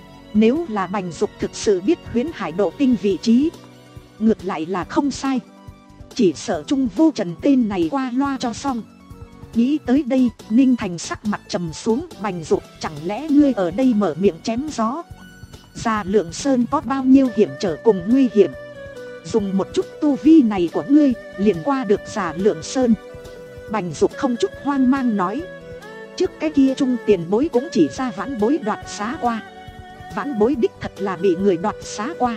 Nếu là Bành Dục thực sự biết Huyễn Hải Độ Tinh vị trí, ngược lại là không sai. Chỉ sợ Trung Vô Trần tên này qua loa cho xong. Nghĩ tới đây, Ninh Thành sắc mặt trầm xuống. Bành Dục, chẳng lẽ ngươi ở đây mở miệng chém gió? Già Lượng Sơn có bao nhiêu hiểm trở cùng nguy hiểm, dùng một chút tu vi này của ngươi liền qua được Già Lượng Sơn? Bành Dục không chút hoang mang nói, trước cái kia Trung tiền bối cũng chỉ ra vãn bối đoạt xá qua. Vãn bối đích thật là bị người đoạt xá qua,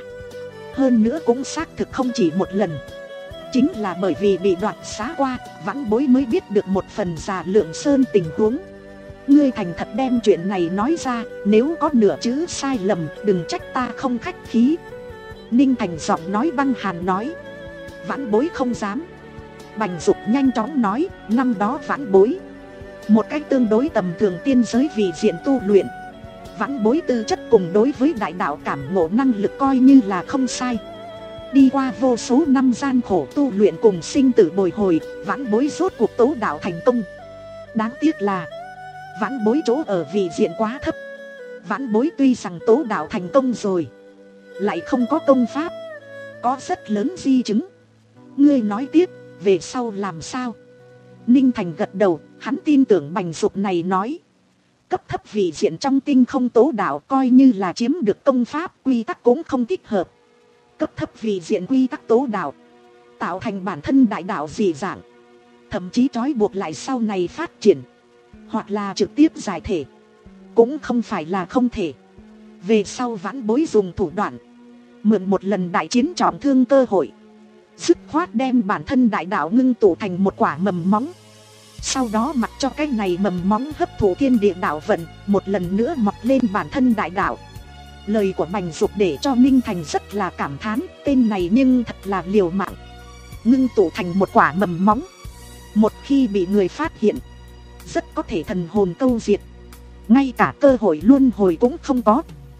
hơn nữa cũng xác thực không chỉ một lần. Chính là bởi vì bị đoạt xá qua, vãn bối mới biết được một phần Già Lượng Sơn tình huống. Ngươi thành thật đem chuyện này nói ra, nếu có nửa chữ sai lầm đừng trách ta không khách khí. Ninh Thành giọng nói băng hàn nói, vãn bối không dám. Bành Dục nhanh chóng nói, năm đó vãn bối một cách tương đối tầm thường tiên giới vì diện tu luyện, vãn bối tư chất cùng đối với đại đạo cảm ngộ năng lực coi như là không sai. Đi qua vô số năm gian khổ tu luyện cùng sinh tử bồi hồi, vãn bối rốt cuộc tố đạo thành công. Đáng tiếc là vãn bối chỗ ở vị diện quá thấp. Vãn bối tuy rằng tố đạo thành công rồi, lại không có công pháp, có rất lớn di chứng. Ngươi nói tiếp, về sau làm sao? Ninh Thành gật đầu, hắn tin tưởng Bành Dục này nói. Cấp thấp vị diện trong tinh không tố đạo coi như là chiếm được công pháp, quy tắc cũng không thích hợp. Cấp thấp vị diện quy tắc tố đạo tạo thành bản thân đại đạo dị dạng, thậm chí trói buộc lại sau này phát triển, hoặc là trực tiếp giải thể, cũng không phải là không thể. Về sau vãn bối dùng thủ đoạn mượn một lần đại chiến trọng thương cơ hội, dứt khoát đem bản thân đại đạo ngưng tụ thành một quả mầm móng. Sau đó mặc cho cái này mầm móng hấp thụ thiên địa đạo vận, một lần nữa mọc lên bản thân đại đạo. Lời của Bành Dục để cho Ninh Thành rất là cảm thán, tên này nhưng thật là liều mạng. Ngưng tụ thành một quả mầm móng, một khi bị người phát hiện, rất có thể thần hồn câu diệt, ngay cả cơ hội luân hồi cũng không có.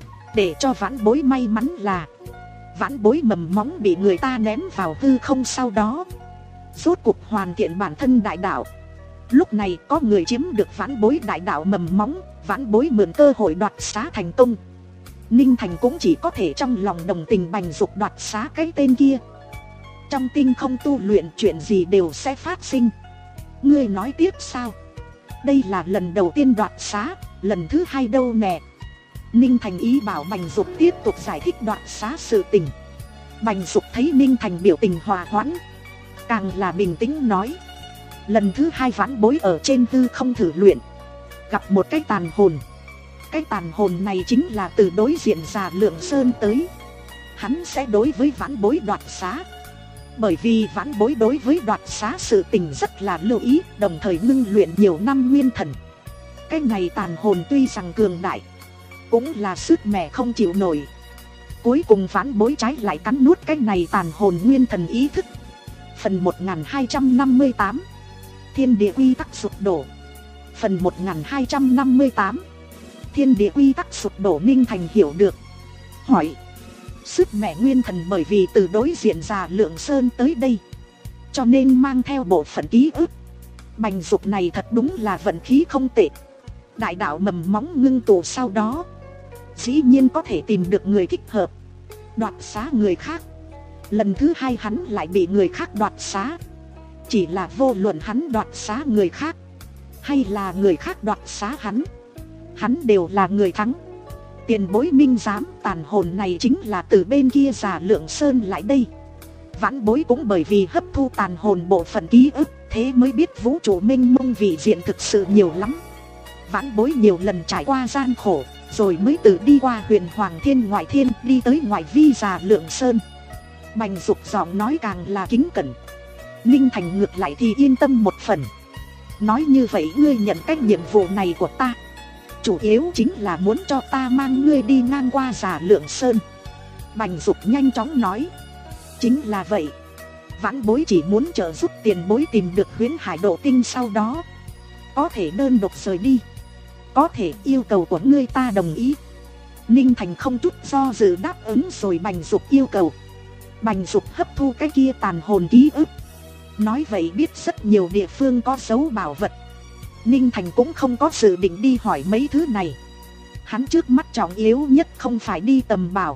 Để cho vãn bối may mắn là vãn bối mầm móng bị người ta ném vào hư không, sau đó rốt cuộc hoàn thiện bản thân đại đạo. Lúc này có người chiếm được vãn bối đại đạo mầm móng, vãn bối mượn cơ hội đoạt xá thành công. Ninh Thành cũng chỉ có thể trong lòng đồng tình Bành Dục đoạt xá cái tên kia. Trong tinh không tu luyện chuyện gì đều sẽ phát sinh. Ngươi nói tiếp sao? Đây là lần đầu tiên đoạt xá, lần thứ hai đâu nè. Ninh Thành ý bảo Bành Dục tiếp tục giải thích đoạt xá sự tình. Bành Dục thấy Ninh Thành biểu tình hòa hoãn, càng là bình tĩnh nói. Lần thứ hai vãn bối ở trên hư không thử luyện, gặp một cái tàn hồn. Cái tàn hồn này chính là từ đối diện Già Lượng Sơn tới. Hắn sẽ đối với vãn bối đoạt xá. Bởi vì vãn bối đối với đoạt xá sự tình rất là lưu ý, đồng thời ngưng luyện nhiều năm nguyên thần. Cái này tàn hồn tuy rằng cường đại, cũng là sức mẻ không chịu nổi. Cuối cùng vãn bối trái lại cắn nuốt cái này tàn hồn nguyên thần ý thức. Phần một nghìn hai trăm năm mươi tám, Thiên địa quy tắc sụp đổ. Phần một nghìn hai trăm năm mươi tám, Thiên địa quy tắc sụp đổ. Ninh Thành hiểu được, hỏi. Sức mẹ nguyên thần bởi vì từ đối diện Già Lượng Sơn tới đây, cho nên mang theo bộ phận ký ức. Bành Dục này thật đúng là vận khí không tệ. Đại đạo mầm móng ngưng tụ sau đó, dĩ nhiên có thể tìm được người thích hợp, đoạt xá người khác. Lần thứ hai hắn lại bị người khác đoạt xá. Chỉ là vô luận hắn đoạt xá người khác, hay là người khác đoạt xá hắn, hắn đều là người thắng. Tiền bối minh giám, tàn hồn này chính là từ bên kia Già Lượng Sơn lại đây. Vãn bối cũng bởi vì hấp thu tàn hồn bộ phận ký ức, thế mới biết vũ trụ mênh mông vị diện thực sự nhiều lắm. Vãn bối nhiều lần trải qua gian khổ, rồi mới từ đi qua huyền Hoàng Thiên ngoại thiên, đi tới ngoại vi Già Lượng Sơn. Bành Dục giọng nói càng là kính cẩn. Ninh Thành ngược lại thì yên tâm một phần. Nói như vậy ngươi nhận cái nhiệm vụ này của ta, chủ yếu chính là muốn cho ta mang ngươi đi ngang qua Già Lượng Sơn. Bành Dục nhanh chóng nói. Chính là vậy. Vãn bối chỉ muốn trợ giúp tiền bối tìm được Huyễn Hải Độ Tinh, sau đó có thể đơn độc rời đi, có thể yêu cầu của ngươi ta đồng ý. Ninh Thành không chút do dự đáp ứng rồi Bành Dục yêu cầu. Bành Dục hấp thu cái kia tàn hồn ký ức, nói vậy biết rất nhiều địa phương có dấu bảo vật. Ninh Thành cũng không có dự định đi hỏi mấy thứ này. Hắn trước mắt trọng yếu nhất không phải đi tầm bảo,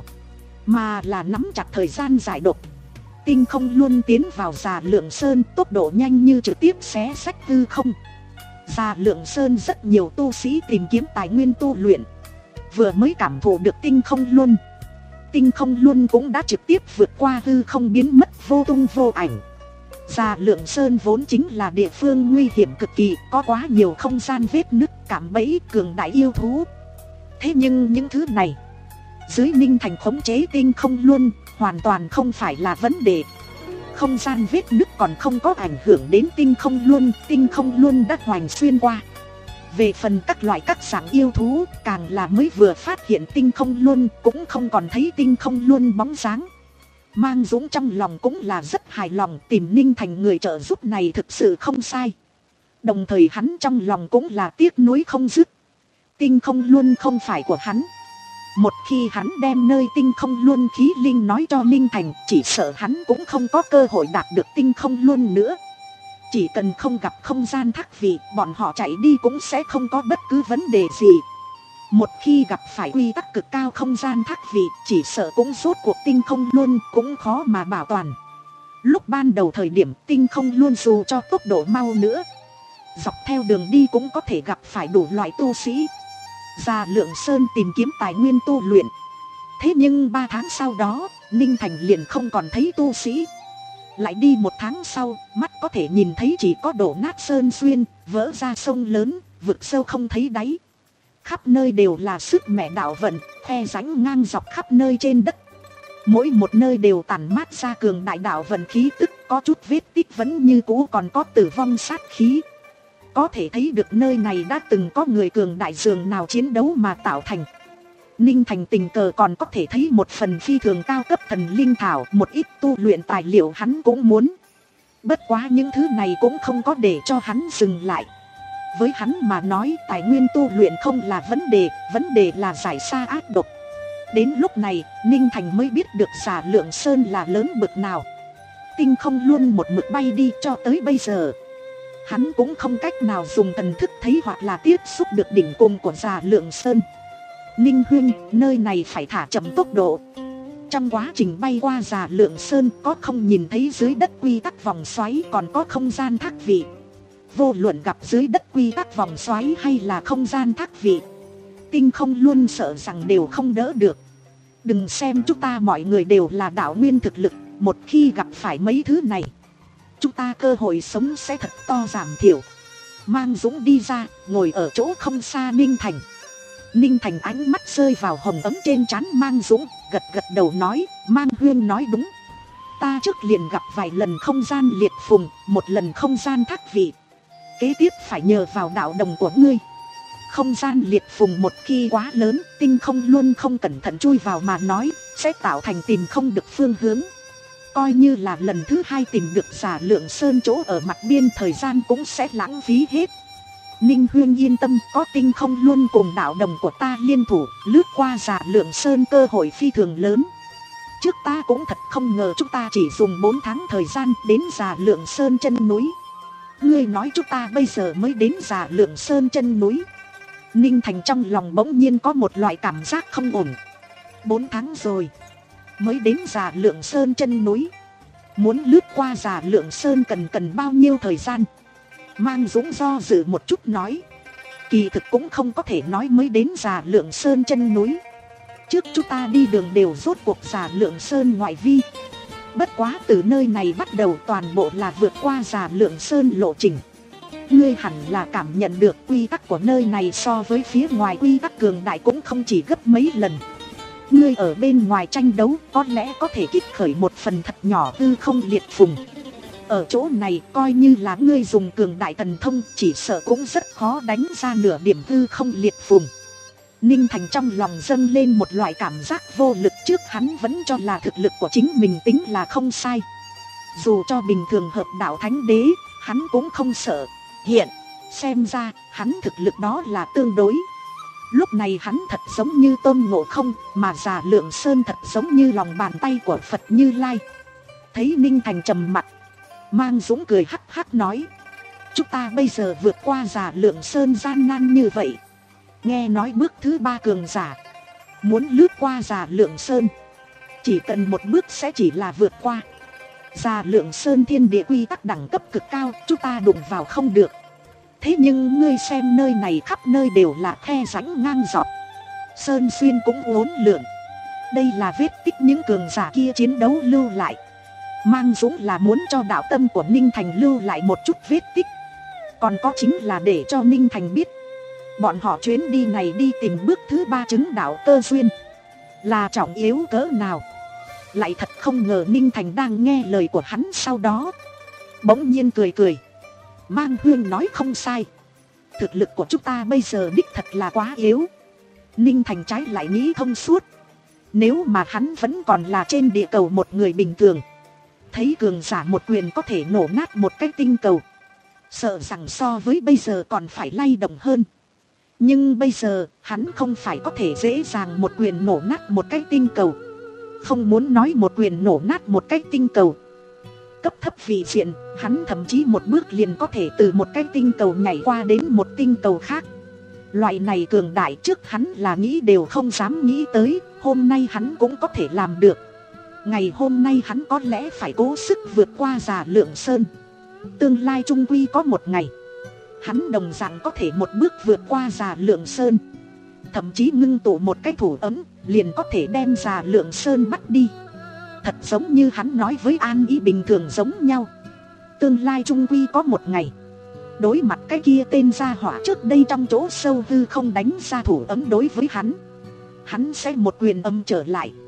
mà là nắm chặt thời gian giải độc. Tinh không luôn tiến vào Già Lượng Sơn, tốc độ nhanh như trực tiếp xé sách hư không. Già Lượng Sơn rất nhiều tu sĩ tìm kiếm tài nguyên tu luyện, vừa mới cảm thụ được tinh không luân. Tinh không luân cũng đã trực tiếp vượt qua hư không, biến mất vô tung vô ảnh. Già Lượng Sơn vốn chính là địa phương nguy hiểm cực kỳ, có quá nhiều không gian vết nứt, cạm bẫy, cường đại yêu thú. Thế nhưng những thứ này, dưới Ninh Thành khống chế tinh không luân, hoàn toàn không phải là vấn đề. Không gian vết nứt còn không có ảnh hưởng đến tinh không luân, tinh không luân đã hoành xuyên qua. Về phần các loại các dạng yêu thú, càng là mới vừa phát hiện tinh không luân, cũng không còn thấy tinh không luân bóng dáng. Mang Dũng trong lòng cũng là rất hài lòng, tìm Ninh Thành người trợ giúp này thực sự không sai. Đồng thời hắn trong lòng cũng là tiếc nuối không dứt. Tinh không luân không phải của hắn. Một khi hắn đem nơi tinh không luân khí linh nói cho Ninh Thành, chỉ sợ hắn cũng không có cơ hội đạt được tinh không luân nữa. Chỉ cần không gặp không gian thác vị, bọn họ chạy đi cũng sẽ không có bất cứ vấn đề gì. Một khi gặp phải quy tắc cực cao không gian thác vị, chỉ sợ cũng rốt cuộc tinh không luân cũng khó mà bảo toàn. Lúc ban đầu thời điểm tinh không luân dù cho tốc độ mau nữa, dọc theo đường đi cũng có thể gặp phải đủ loại tu sĩ. Già Lượng Sơn tìm kiếm tài nguyên tu luyện. Thế nhưng ba tháng sau đó, Ninh Thành liền không còn thấy tu sĩ. Lại đi một tháng sau, mắt có thể nhìn thấy chỉ có đổ nát sơn xuyên, vỡ ra sông lớn, vực sâu không thấy đáy. Khắp nơi đều là sức mẹ đạo vận, khe rãnh ngang dọc khắp nơi trên đất. Mỗi một nơi đều tản mát ra cường đại đạo vận khí tức, có chút vết tích vẫn như cũ còn có tử vong sát khí. Có thể thấy được nơi này đã từng có người cường đại dường nào chiến đấu mà tạo thành. Ninh Thành tình cờ còn có thể thấy một phần phi thường cao cấp thần linh thảo, một ít tu luyện tài liệu hắn cũng muốn. Bất quá những thứ này cũng không có để cho hắn dừng lại. Với hắn mà nói, tài nguyên tu luyện không là vấn đề, vấn đề là giải xa ác độc. Đến lúc này, Ninh Thành mới biết được Già Lượng Sơn là lớn bực nào. Tinh không luôn một mực bay đi cho tới bây giờ. Hắn cũng không cách nào dùng thần thức thấy hoặc là tiếp xúc được đỉnh cùng của Già Lượng Sơn. Ninh huynh, nơi này phải thả chậm tốc độ. Trong quá trình bay qua Già Lượng Sơn, có không nhìn thấy dưới đất quy tắc vòng xoáy còn có không gian thác vị. Vô luận gặp dưới đất quy tắc vòng xoáy hay là không gian thác vị, Tinh không luôn sợ rằng đều không đỡ được. Đừng xem chúng ta mọi người đều là đạo nguyên thực lực, một khi gặp phải mấy thứ này, chúng ta cơ hội sống sẽ thật to giảm thiểu. Mang Dũng đi ra, ngồi ở chỗ không xa Ninh Thành. Ninh Thành ánh mắt rơi vào hồng ấm trên trán Mang Dũng, gật gật đầu nói, Mang huyên nói đúng. Ta trước liền gặp vài lần không gian liệt phùng, một lần không gian thác vị. Kế tiếp phải nhờ vào đạo đồng của ngươi. Không gian liệt phùng một khi quá lớn, tinh không luôn không cẩn thận chui vào mà nói, sẽ tạo thành tìm không được phương hướng. Coi như là lần thứ hai tìm được Già Lượng Sơn chỗ ở mặt biên, thời gian cũng sẽ lãng phí hết. Ninh huyên yên tâm, có tinh không luôn cùng đạo đồng của ta liên thủ, lướt qua Già Lượng Sơn cơ hội phi thường lớn. Trước ta cũng thật không ngờ chúng ta chỉ dùng bốn tháng thời gian đến Già Lượng Sơn chân núi. Ngươi nói chúng ta bây giờ mới đến Già Lượng Sơn chân núi. Ninh Thành trong lòng bỗng nhiên có một loại cảm giác không ổn. Bốn tháng rồi mới đến Già Lượng Sơn chân núi. Muốn lướt qua Già Lượng Sơn cần cần bao nhiêu thời gian? Mang Dũng do dự một chút nói, kỳ thực cũng không có thể nói mới đến Già Lượng Sơn chân núi. Trước chúng ta đi đường đều rốt cuộc Già Lượng Sơn ngoại vi. Bất quá từ nơi này bắt đầu toàn bộ là vượt qua Già Lượng Sơn lộ trình. Ngươi hẳn là cảm nhận được quy tắc của nơi này so với phía ngoài quy tắc cường đại cũng không chỉ gấp mấy lần. Ngươi ở bên ngoài tranh đấu có lẽ có thể kích khởi một phần thật nhỏ hư không liệt phùng. Ở chỗ này coi như là ngươi dùng cường đại thần thông, chỉ sợ cũng rất khó đánh ra nửa điểm hư không liệt phùng. Ninh Thành trong lòng dâng lên một loại cảm giác vô lực, trước hắn vẫn cho là thực lực của chính mình tính là không sai. Dù cho bình thường hợp đạo thánh đế, hắn cũng không sợ. Hiện, xem ra, hắn thực lực đó là tương đối. Lúc này hắn thật giống như Tôn Ngộ Không, mà Già Lượng Sơn thật giống như lòng bàn tay của Phật Như Lai. Thấy Ninh Thành trầm mặt, Mang Dũng cười hắc hắc nói, chúng ta bây giờ vượt qua Già Lượng Sơn gian nan như vậy. Nghe nói bước thứ ba cường giả muốn lướt qua Già Lượng Sơn, chỉ cần một bước sẽ chỉ là vượt qua. Già Lượng Sơn thiên địa quy tắc đẳng cấp cực cao, chúng ta đụng vào không được. Thế nhưng ngươi xem nơi này khắp nơi đều là khe rãnh ngang dọc, sơn xuyên cũng uốn lượn. Đây là vết tích những cường giả kia chiến đấu lưu lại. Mang Dũng là muốn cho đạo tâm của Ninh Thành lưu lại một chút vết tích. Còn có chính là để cho Ninh Thành biết, bọn họ chuyến đi này đi tìm bước thứ ba chứng đạo cơ duyên là trọng yếu cỡ nào. Lại thật không ngờ Ninh Thành đang nghe lời của hắn, sau đó bỗng nhiên cười cười. Mang huyên nói không sai, thực lực của chúng ta bây giờ đích thật là quá yếu. Ninh Thành trái lại nghĩ thông suốt. Nếu mà hắn vẫn còn là trên địa cầu một người bình thường, thấy cường giả một quyền có thể nổ nát một cái tinh cầu, sợ rằng so với bây giờ còn phải lay động hơn. Nhưng bây giờ hắn không phải có thể dễ dàng một quyền nổ nát một cái tinh cầu. Không muốn nói một quyền nổ nát một cái tinh cầu, cấp thấp vị diện, hắn thậm chí một bước liền có thể từ một cái tinh cầu nhảy qua đến một tinh cầu khác. Loại này cường đại trước hắn là nghĩ đều không dám nghĩ tới, hôm nay hắn cũng có thể làm được. Ngày hôm nay hắn có lẽ phải cố sức vượt qua Già Lượng Sơn. Tương lai trung quy có một ngày, hắn đồng dạng có thể một bước vượt qua Già Lượng Sơn. Thậm chí ngưng tụ một cái thủ ấm, liền có thể đem Già Lượng Sơn bắt đi. Thật giống như hắn nói với An Ý bình thường giống nhau. Tương lai trung quy có một ngày, đối mặt cái kia tên gia hỏa trước đây trong chỗ sâu hư không đánh ra thủ ấm đối với hắn, hắn sẽ một quyền âm trở lại.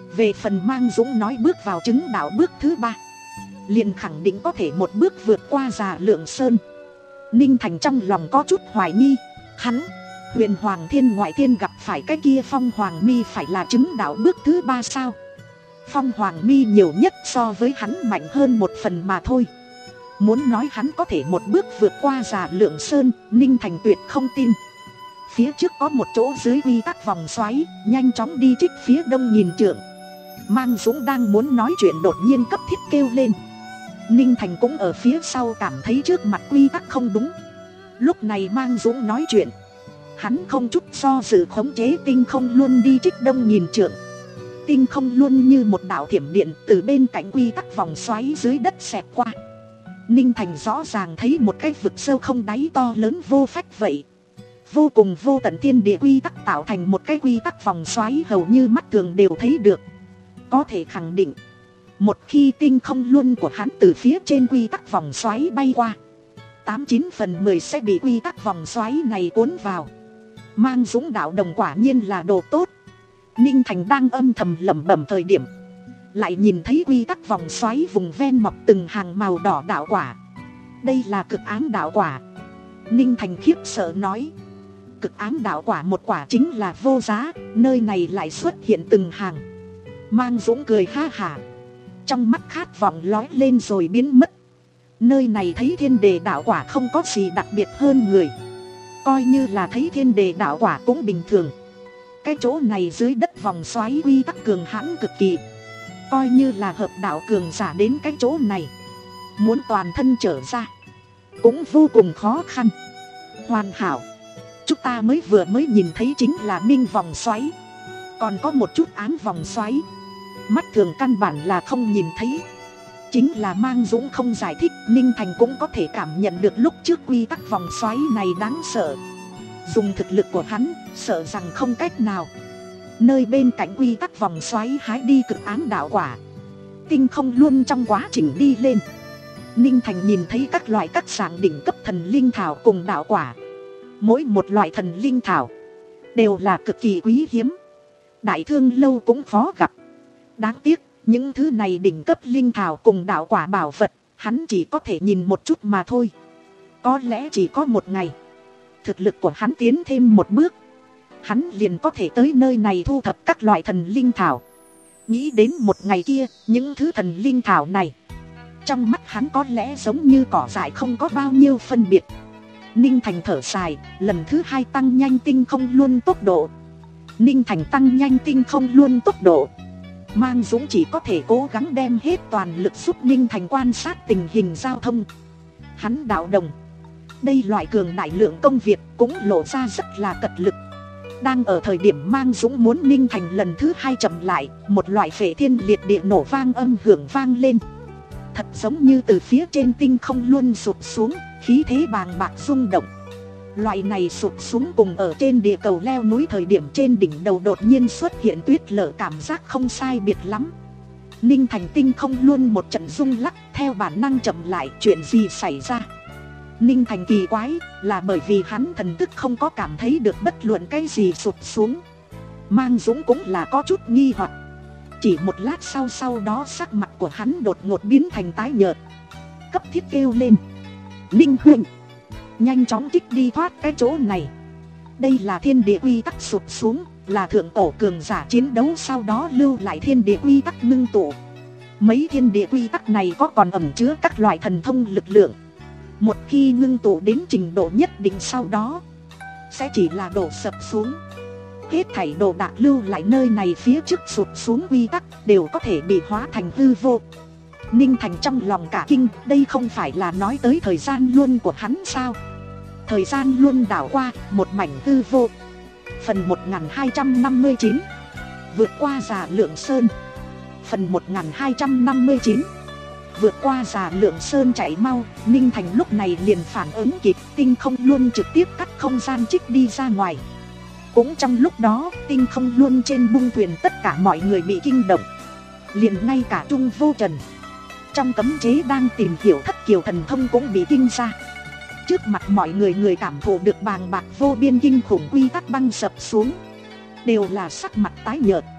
Về phần Mang Dũng nói bước vào chứng đạo bước thứ ba, liền khẳng định có thể một bước vượt qua Già Lượng Sơn. Ninh Thành trong lòng có chút hoài nghi. Hắn, Huyền Hoàng Thiên Ngoại Thiên gặp phải cái kia Phong Hoàng Mi phải là chứng đạo bước thứ ba sao? Phong Hoàng Mi nhiều nhất so với hắn mạnh hơn một phần mà thôi. Muốn nói hắn có thể một bước vượt qua Già Lượng Sơn, Ninh Thành tuyệt không tin. Phía trước có một chỗ dưới quy tắc vòng xoáy, nhanh chóng đi trích phía đông nghìn trượng. Mang Dũng đang muốn nói chuyện đột nhiên cấp thiết kêu lên. Ninh Thành cũng ở phía sau cảm thấy trước mặt quy tắc không đúng. Lúc này Mang Dũng nói chuyện, hắn không chút do dự khống chế tinh không luân đi trích đông nghìn trượng. Tinh không luân như một đạo thiểm điện từ bên cạnh quy tắc vòng xoáy dưới đất xẹt qua. Ninh Thành rõ ràng thấy một cái vực sâu không đáy to lớn vô phách vậy. Vô cùng vô tận thiên địa quy tắc tạo thành một cái quy tắc vòng xoáy hầu như mắt thường đều thấy được. Có thể khẳng định, một khi tinh không luân của hắn từ phía trên quy tắc vòng xoáy bay qua, tám chín phần mười sẽ bị quy tắc vòng xoáy này cuốn vào. Mang Dũng đạo đồng quả nhiên là đồ tốt. Ninh Thành đang âm thầm lẩm bẩm thời điểm, lại nhìn thấy quy tắc vòng xoáy vùng ven mọc từng hàng màu đỏ đạo quả. Đây là cực ám đạo quả. Ninh Thành khiếp sợ nói, cực ám đạo quả một quả chính là vô giá, nơi này lại xuất hiện từng hàng. Mang Dũng cười ha hả, trong mắt khát vọng lói lên rồi biến mất. Nơi này thấy thiên đề đạo quả không có gì đặc biệt hơn người. Coi như là thấy thiên đề đạo quả cũng bình thường. Cái chỗ này dưới đất vòng xoáy quy tắc cường hãn cực kỳ. Coi như là hợp đạo cường giả đến cái chỗ này, muốn toàn thân trở ra cũng vô cùng khó khăn. Hoàn hảo. Chúng ta mới vừa mới nhìn thấy chính là minh vòng xoáy. Còn có một chút ám vòng xoáy, mắt thường căn bản là không nhìn thấy. Chính là Mang Dũng không giải thích, Ninh Thành cũng có thể cảm nhận được lúc trước quy tắc vòng xoáy này đáng sợ. Dùng thực lực của hắn, sợ rằng không cách nào. Nơi bên cạnh quy tắc vòng xoáy hái đi cực ám đạo quả. Tinh không luôn trong quá trình đi lên, Ninh Thành nhìn thấy các loại các dạng đỉnh cấp thần linh thảo cùng đạo quả. Mỗi một loại thần linh thảo đều là cực kỳ quý hiếm, Đại Thương lâu cũng khó gặp. Đáng tiếc, những thứ này đỉnh cấp linh thảo cùng đạo quả bảo vật, hắn chỉ có thể nhìn một chút mà thôi. Có lẽ chỉ có một ngày, thực lực của hắn tiến thêm một bước, hắn liền có thể tới nơi này thu thập các loại thần linh thảo. Nghĩ đến một ngày kia, những thứ thần linh thảo này, trong mắt hắn có lẽ giống như cỏ dại không có bao nhiêu phân biệt. Ninh Thành thở dài, lần thứ hai tăng nhanh tinh không luôn tốc độ. Ninh Thành tăng nhanh tinh không luôn tốc độ, Mang Dũng chỉ có thể cố gắng đem hết toàn lực giúp Ninh Thành quan sát tình hình giao thông. Hắn đạo đồng, đây loại cường đại lượng công việc cũng lộ ra rất là cật lực. Đang ở thời điểm Mang Dũng muốn Ninh Thành lần thứ hai chậm lại, một loại phệ thiên liệt địa nổ vang âm hưởng vang lên. Thật giống như từ phía trên tinh không luôn sụt xuống, khí thế bàng bạc rung động. Loại này sụt xuống cùng ở trên địa cầu leo núi thời điểm trên đỉnh đầu đột nhiên xuất hiện tuyết lở cảm giác không sai biệt lắm. Ninh Thành tinh không luôn một trận rung lắc, theo bản năng chậm lại. Chuyện gì xảy ra? Ninh Thành kỳ quái, là bởi vì hắn thần thức không có cảm thấy được bất luận cái gì sụt xuống. Mang Dũng cũng là có chút nghi hoặc. Chỉ một lát sau sau đó sắc mặt của hắn đột ngột biến thành tái nhợt, cấp thiết kêu lên, Ninh huynh, nhanh chóng trích đi thoát cái chỗ này. Đây là thiên địa quy tắc sụt xuống, là thượng tổ cường giả chiến đấu sau đó lưu lại thiên địa quy tắc ngưng tụ. Mấy thiên địa quy tắc này có còn ẩn chứa các loại thần thông lực lượng. Một khi ngưng tụ đến trình độ nhất định sau đó, sẽ chỉ là đổ sập xuống. Hết thảy đồ đạc lưu lại nơi này phía trước sụt xuống quy tắc đều có thể bị hóa thành hư vô. Ninh Thành trong lòng cả kinh, đây không phải là nói tới thời gian luân của hắn sao? Thời gian luân đảo qua, một mảnh hư vô. Phần một nghìn hai trăm năm mươi chín, vượt qua Già Lượng Sơn. Phần một nghìn hai trăm năm mươi chín, vượt qua Già Lượng Sơn chạy mau. Ninh Thành lúc này liền phản ứng kịp, tinh không luân trực tiếp cắt không gian trích đi ra ngoài. Cũng trong lúc đó, tinh không luân trên bung thuyền tất cả mọi người bị kinh động. Liền ngay cả Trung Vô Trần, trong cấm chế đang tìm hiểu thất kiều thần thông cũng bị kinh ra. Trước mặt mọi người, người cảm thụ được bàng bạc vô biên kinh khủng quy tắc băng sập xuống, đều là sắc mặt tái nhợt.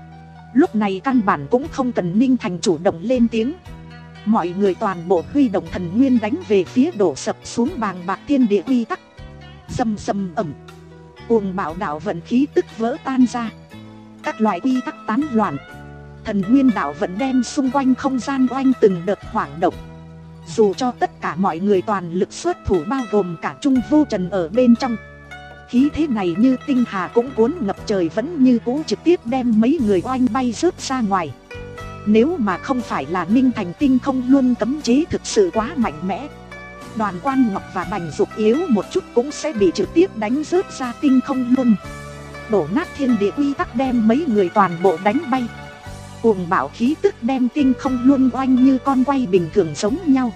Lúc này căn bản cũng không cần Ninh Thành chủ động lên tiếng. Mọi người toàn bộ huy động thần nguyên đánh về phía đổ sập xuống bàng bạc thiên địa quy tắc. Rầm rầm ầm, cuồng bạo đạo vận khí tức vỡ tan ra, các loại quy tắc tán loạn. Thần nguyên đạo vận đem xung quanh không gian oanh từng đợt hoảng động. Dù cho tất cả mọi người toàn lực xuất thủ, bao gồm cả Trung Vô Trần ở bên trong, khí thế này như tinh hà cũng cuốn ngập trời, vẫn như cũ trực tiếp đem mấy người oanh bay rớt ra ngoài. Nếu mà không phải là Ninh Thành tinh không luôn cấm chế thực sự quá mạnh mẽ, Đoàn Quan Ngọc và Bành Dục yếu một chút cũng sẽ bị trực tiếp đánh rớt ra tinh không luôn. Đổ nát thiên địa quy tắc đem mấy người toàn bộ đánh bay. Cuồng bạo khí tức đem tinh không luôn oanh như con quay bình thường giống nhau,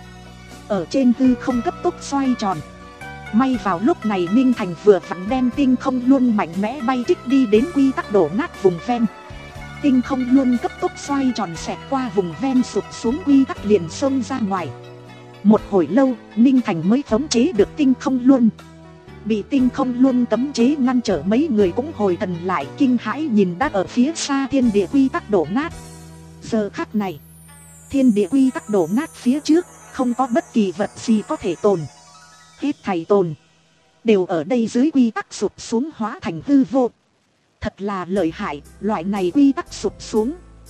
ở trên hư không cấp tốc xoay tròn. May vào lúc này Ninh Thành vừa vặn đem tinh không luôn mạnh mẽ bay trích đi đến quy tắc đổ nát vùng ven. Tinh không luôn cấp tốc xoay tròn xẹt qua vùng ven sụp xuống quy tắc liền xông ra ngoài. Một hồi lâu Ninh Thành mới khống chế được tinh không luôn. Bị tinh không luôn cấm chế ngăn trở, mấy người cũng hồi thần lại, kinh hãi nhìn đã ở phía xa thiên địa quy tắc đổ nát. Giờ khắc này thiên địa quy tắc đổ nát phía trước không có bất kỳ vật gì có thể tồn. Hết thảy tồn đều ở đây dưới quy tắc sụp xuống hóa thành hư vô. Thật là lợi hại, loại này quy tắc sụp xuống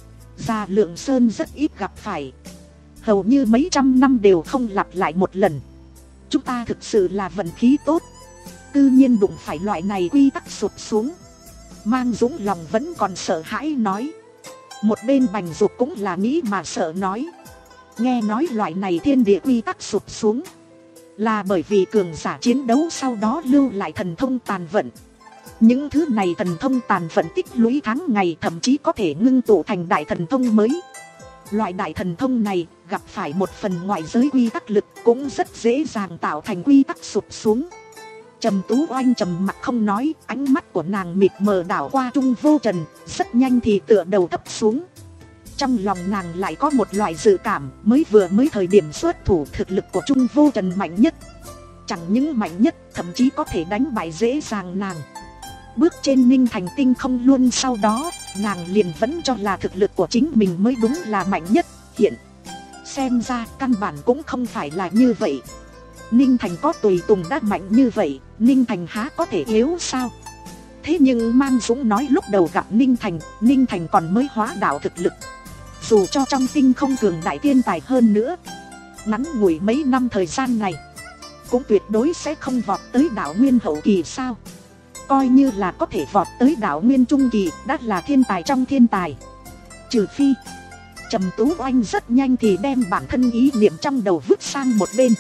Gia Lượng Sơn rất ít gặp phải, hầu như mấy trăm năm đều không lặp lại một lần. Chúng ta thực sự là vận khí tốt, cư nhiên đụng phải loại này quy tắc sụp xuống. Mang Dũng lòng vẫn còn sợ hãi nói. Một bên Bành Dục cũng là nghĩ mà sợ nói. Nghe nói loại này thiên địa quy tắc sụp xuống là bởi vì cường giả chiến đấu sau đó lưu lại thần thông tàn vận. Những thứ này thần thông tàn vận tích lũy tháng ngày thậm chí có thể ngưng tụ thành đại thần thông mới. Loại đại thần thông này gặp phải một phần ngoại giới quy tắc lực cũng rất dễ dàng tạo thành quy tắc sụp xuống. Trầm Tú Oanh trầm mặt không nói, ánh mắt của nàng mịt mờ đảo qua Trung Vô Trần, rất nhanh thì tựa đầu thấp xuống. Trong lòng nàng lại có một loại dự cảm, mới vừa mới thời điểm xuất thủ thực lực của Trung Vô Trần mạnh nhất. Chẳng những mạnh nhất, thậm chí có thể đánh bại dễ dàng nàng. Bước trên Ninh Thành tinh không luôn sau đó, nàng liền vẫn cho là thực lực của chính mình mới đúng là mạnh nhất. Hiện xem ra căn bản cũng không phải là như vậy. Ninh Thành có tùy tùng đã mạnh như vậy, Ninh Thành há có thể yếu sao? Thế nhưng Mang Dũng nói lúc đầu gặp Ninh Thành, Ninh Thành còn mới hóa đạo thực lực. Dù cho trong tinh không cường đại thiên tài hơn nữa, ngắn ngủi mấy năm thời gian này cũng tuyệt đối sẽ không vọt tới đạo nguyên hậu kỳ sao. Coi như là có thể vọt tới đạo nguyên trung kỳ, đã là thiên tài trong thiên tài. Trừ phi Trầm Tú Oanh rất nhanh thì đem bản thân ý niệm trong đầu vứt sang một bên.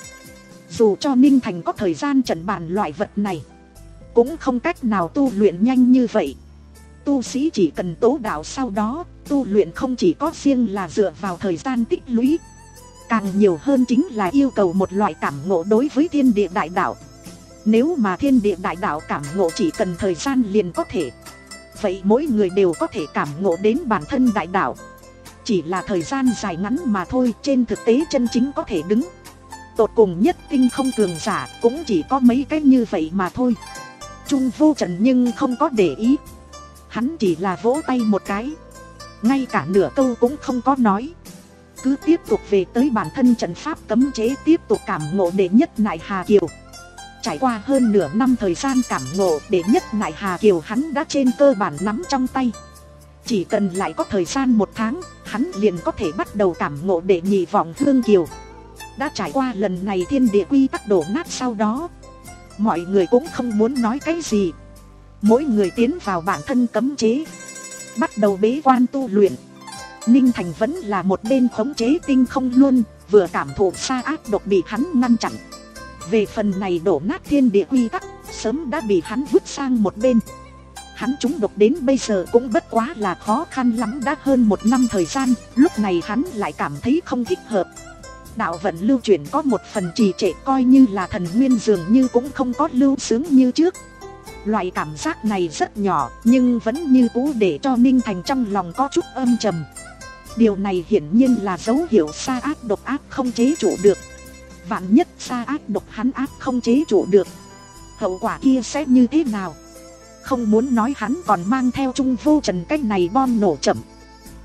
Dù cho Ninh Thành có thời gian trận bàn loại vật này, cũng không cách nào tu luyện nhanh như vậy. Tu sĩ chỉ cần tố đạo, sau đó tu luyện không chỉ có riêng là dựa vào thời gian tích lũy, càng nhiều hơn chính là yêu cầu một loại cảm ngộ đối với thiên địa đại đạo. Nếu mà thiên địa đại đạo cảm ngộ chỉ cần thời gian liền có thể, vậy mỗi người đều có thể cảm ngộ đến bản thân đại đạo. Chỉ là thời gian dài ngắn mà thôi, trên thực tế chân chính có thể đứng tột cùng nhất tinh không cường giả cũng chỉ có mấy cái như vậy mà thôi. Trung Vô Trần nhưng không có để ý, hắn chỉ là vỗ tay một cái, ngay cả nửa câu cũng không có nói, cứ tiếp tục về tới bản thân trận pháp cấm chế, tiếp tục cảm ngộ đệ nhất Nại Hà Kiều. Trải qua hơn nửa năm thời gian cảm ngộ, đệ nhất Nại Hà Kiều hắn đã trên cơ bản nắm trong tay. Chỉ cần lại có thời gian một tháng, hắn liền có thể bắt đầu cảm ngộ đệ nhị Vọng Hương Kiều. Đã trải qua lần này thiên địa quy tắc đổ nát sau đó, mọi người cũng không muốn nói cái gì. Mỗi người tiến vào bản thân cấm chế, bắt đầu bế quan tu luyện. Ninh Thành vẫn là một bên khống chế tinh không luôn, vừa cảm thụ sa ác độc bị hắn ngăn chặn. Về phần này đổ nát thiên địa quy tắc, sớm đã bị hắn vứt sang một bên. Hắn trúng độc đến bây giờ cũng bất quá là khó khăn lắm, đã hơn một năm thời gian, lúc này hắn lại cảm thấy không thích hợp. Đạo vận lưu chuyển có một phần trì trệ, coi như là thần nguyên dường như cũng không có lưu sướng như trước. Loại cảm giác này rất nhỏ, nhưng vẫn như cũ để cho Ninh Thành trong lòng có chút âm trầm. Điều này hiển nhiên là dấu hiệu sa ác độc ác không chế trụ được. Vạn nhất sa ác độc hắn ác không chế trụ được, hậu quả kia sẽ như thế nào? Không muốn nói hắn còn mang theo Trung Vô Trần cách này bom nổ chậm.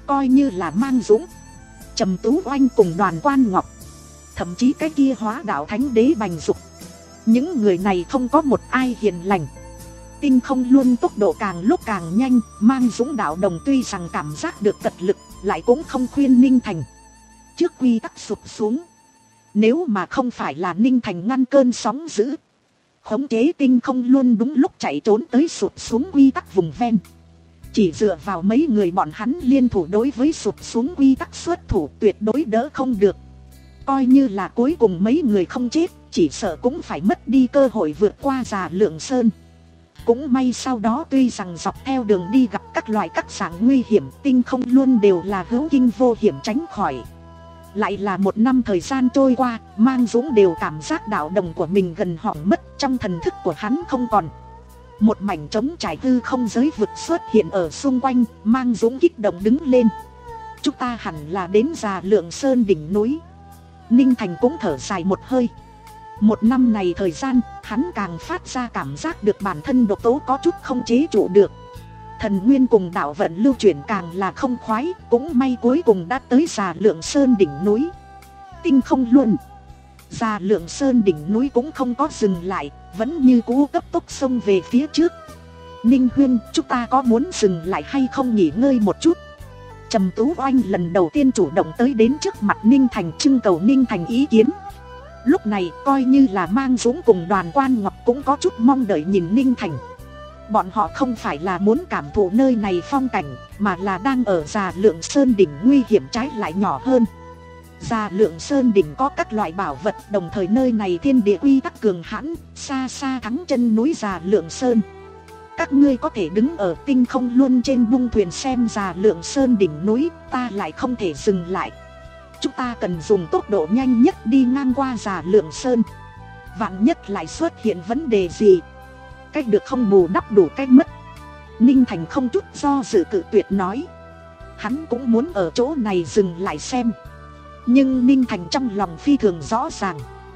Coi như là Mang Dũng, Trầm Tú Oanh cùng Đoàn Quan Ngọc, thậm chí cái kia Hóa Đạo Thánh Đế Bành Dục, những người này không có một ai hiền lành. Tinh Không Luân tốc độ càng lúc càng nhanh, Mang Dũng đạo đồng tuy rằng cảm giác được tật lực, lại cũng không khuyên Ninh Thành trước quy tắc sụp xuống. Nếu mà không phải là Ninh Thành ngăn cơn sóng dữ, khống chế Tinh Không Luân đúng lúc chạy trốn tới sụp xuống quy tắc vùng ven, chỉ dựa vào mấy người bọn hắn liên thủ đối với sụp xuống quy tắc xuất thủ tuyệt đối đỡ không được. Coi như là cuối cùng mấy người không chết, chỉ sợ cũng phải mất đi cơ hội vượt qua Già Lượng Sơn. Cũng may sau đó tuy rằng dọc theo đường đi gặp các loại các dạng nguy hiểm, Tinh Không Luân đều là hữu kinh vô hiểm tránh khỏi. Lại là một năm thời gian trôi qua, Mang Dũng đều cảm giác đạo đồng của mình gần hỏng mất, trong thần thức của hắn không còn. Một mảnh trống trải hư không giới vực xuất hiện ở xung quanh, Mang Dũng kích động đứng lên. Chúng ta hẳn là đến Già Lượng Sơn đỉnh núi. Ninh Thành cũng thở dài một hơi. Một năm này thời gian, hắn càng phát ra cảm giác được bản thân độc tố có chút không chế trụ được. Thần nguyên cùng đạo vận lưu chuyển càng là không khoái, cũng may cuối cùng đã tới Già Lượng Sơn đỉnh núi. Tinh Không Luân, Già Lượng Sơn đỉnh núi cũng không có dừng lại, vẫn như cũ cấp tốc xông về phía trước. Ninh Huyên, chúng ta có muốn dừng lại hay không nghỉ ngơi một chút? Trầm Tú Oanh lần đầu tiên chủ động tới đến trước mặt Ninh Thành trưng cầu Ninh Thành ý kiến. Lúc này coi như là Mang Dũng cùng Đoàn Quan Ngọc cũng có chút mong đợi nhìn Ninh Thành. Bọn họ không phải là muốn cảm thụ nơi này phong cảnh, mà là đang ở Già Lượng Sơn đỉnh nguy hiểm trái lại nhỏ hơn. Già Lượng Sơn đỉnh có các loại bảo vật, đồng thời nơi này thiên địa quy tắc cường hãn, xa xa thắng chân núi Già Lượng Sơn. Các ngươi có thể đứng ở Tinh Không Luân trên bung thuyền xem Già Lượng Sơn đỉnh núi, ta lại không thể dừng lại. Chúng ta cần dùng tốc độ nhanh nhất đi ngang qua Già Lượng Sơn. Vạn nhất lại xuất hiện vấn đề gì, cách được không bù đắp đủ cách mất. Ninh Thành không chút do dự cự tuyệt nói. Hắn cũng muốn ở chỗ này dừng lại xem. Nhưng Ninh Thành trong lòng phi thường rõ ràng,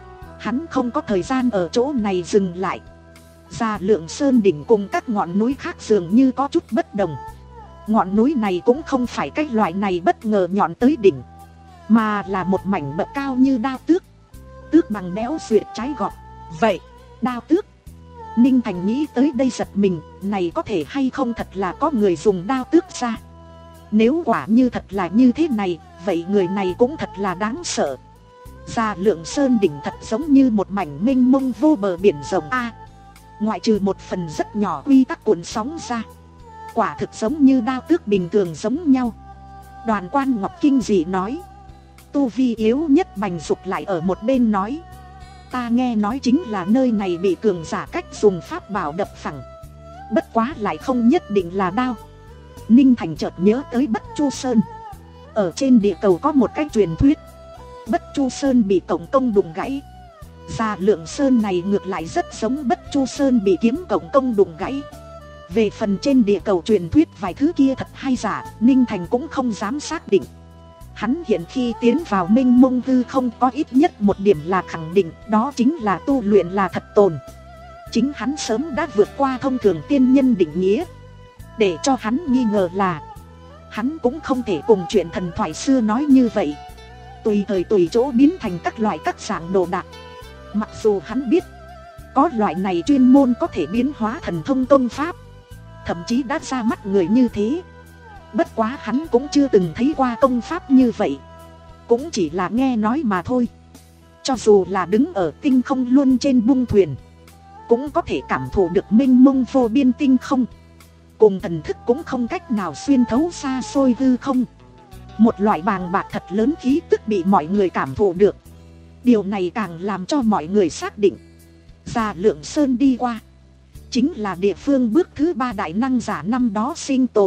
hắn không có thời gian ở chỗ này dừng lại. Già Lượng Sơn đỉnh cùng các ngọn núi khác dường như có chút bất đồng. Ngọn núi này cũng không phải cái loại này bất ngờ nhọn tới đỉnh, mà là một mảnh bậc cao như đao tước, tước bằng đẽo duyệt trái gọt. Vậy, đao tước. Ninh Thành nghĩ tới đây giật mình, này có thể hay không thật là có người dùng đao tước ra. Nếu quả như thật là như thế này, vậy người này cũng thật là đáng sợ. Già Lượng Sơn đỉnh thật giống như một mảnh mênh mông vô bờ biển rộng a. Ngoại trừ một phần rất nhỏ quy tắc cuộn sóng ra, quả thực giống như đao tước bình thường giống nhau. Đoàn Quan Ngọc kinh dị nói. Tu vi yếu nhất Bành Dục lại ở một bên nói. Ta nghe nói chính là nơi này bị cường giả cách dùng pháp bảo đập phẳng, bất quá lại không nhất định là đao. Ninh Thành chợt nhớ tới Bất Chu Sơn. Ở trên địa cầu có một cái truyền thuyết, Bất Chu Sơn bị cộng công đụng gãy. Già Lượng Sơn này ngược lại rất giống Bất Chu Sơn bị kiếm cộng công đụng gãy. Về phần trên địa cầu truyền thuyết vài thứ kia thật hay giả, Ninh Thành cũng không dám xác định. Hắn hiện khi tiến vào mênh mông hư không có ít nhất một điểm là khẳng định, đó chính là tu luyện là thật tồn. Chính hắn sớm đã vượt qua thông thường tiên nhân định nghĩa. Để cho hắn nghi ngờ là, hắn cũng không thể cùng chuyện thần thoại xưa nói như vậy, tùy thời tùy chỗ biến thành các loại các dạng đồ đạc. Mặc dù hắn biết, có loại này chuyên môn có thể biến hóa thần thông công pháp, thậm chí đã ra mắt người như thế. Bất quá hắn cũng chưa từng thấy qua công pháp như vậy, cũng chỉ là nghe nói mà thôi. Cho dù là đứng ở Tinh Không Luân trên bung thuyền, cũng có thể cảm thụ được mênh mông vô biên tinh không, cùng thần thức cũng không cách nào xuyên thấu xa xôi hư không. Một loại bàng bạc thật lớn khí tức bị mọi người cảm thụ được. Điều này càng làm cho mọi người xác định, Già Lượng Sơn đi qua chính là địa phương bước thứ ba đại năng giả năm đó sinh tồn.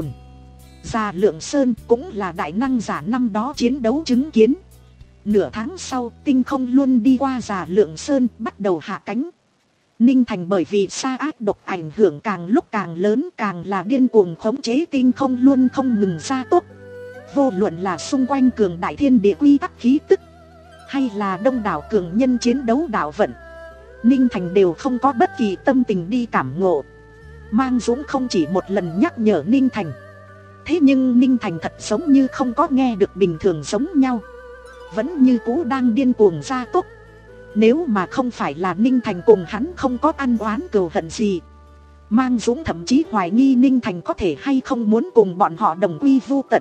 Già Lượng Sơn cũng là đại năng giả năm đó chiến đấu chứng kiến. Nửa tháng sau, Tinh Không Luân đi qua Già Lượng Sơn bắt đầu hạ cánh. Ninh Thành bởi vì sa ác độc ảnh hưởng càng lúc càng lớn, càng là điên cuồng khống chế Tinh Không Luân không ngừng gia tốc. Vô luận là xung quanh cường đại thiên địa quy tắc khí tức, hay là đông đảo cường nhân chiến đấu đạo vận, Ninh Thành đều không có bất kỳ tâm tình đi cảm ngộ. Mang Dũng không chỉ một lần nhắc nhở Ninh Thành, Thế nhưng Ninh Thành thật giống như không có nghe được bình thường giống nhau, vẫn như cũ đang điên cuồng gia tốc. Nếu mà không phải là Ninh Thành cùng hắn không có ăn oán cừu hận gì, Mang Dũng thậm chí hoài nghi Ninh Thành có thể hay không muốn cùng bọn họ đồng quy vu tận.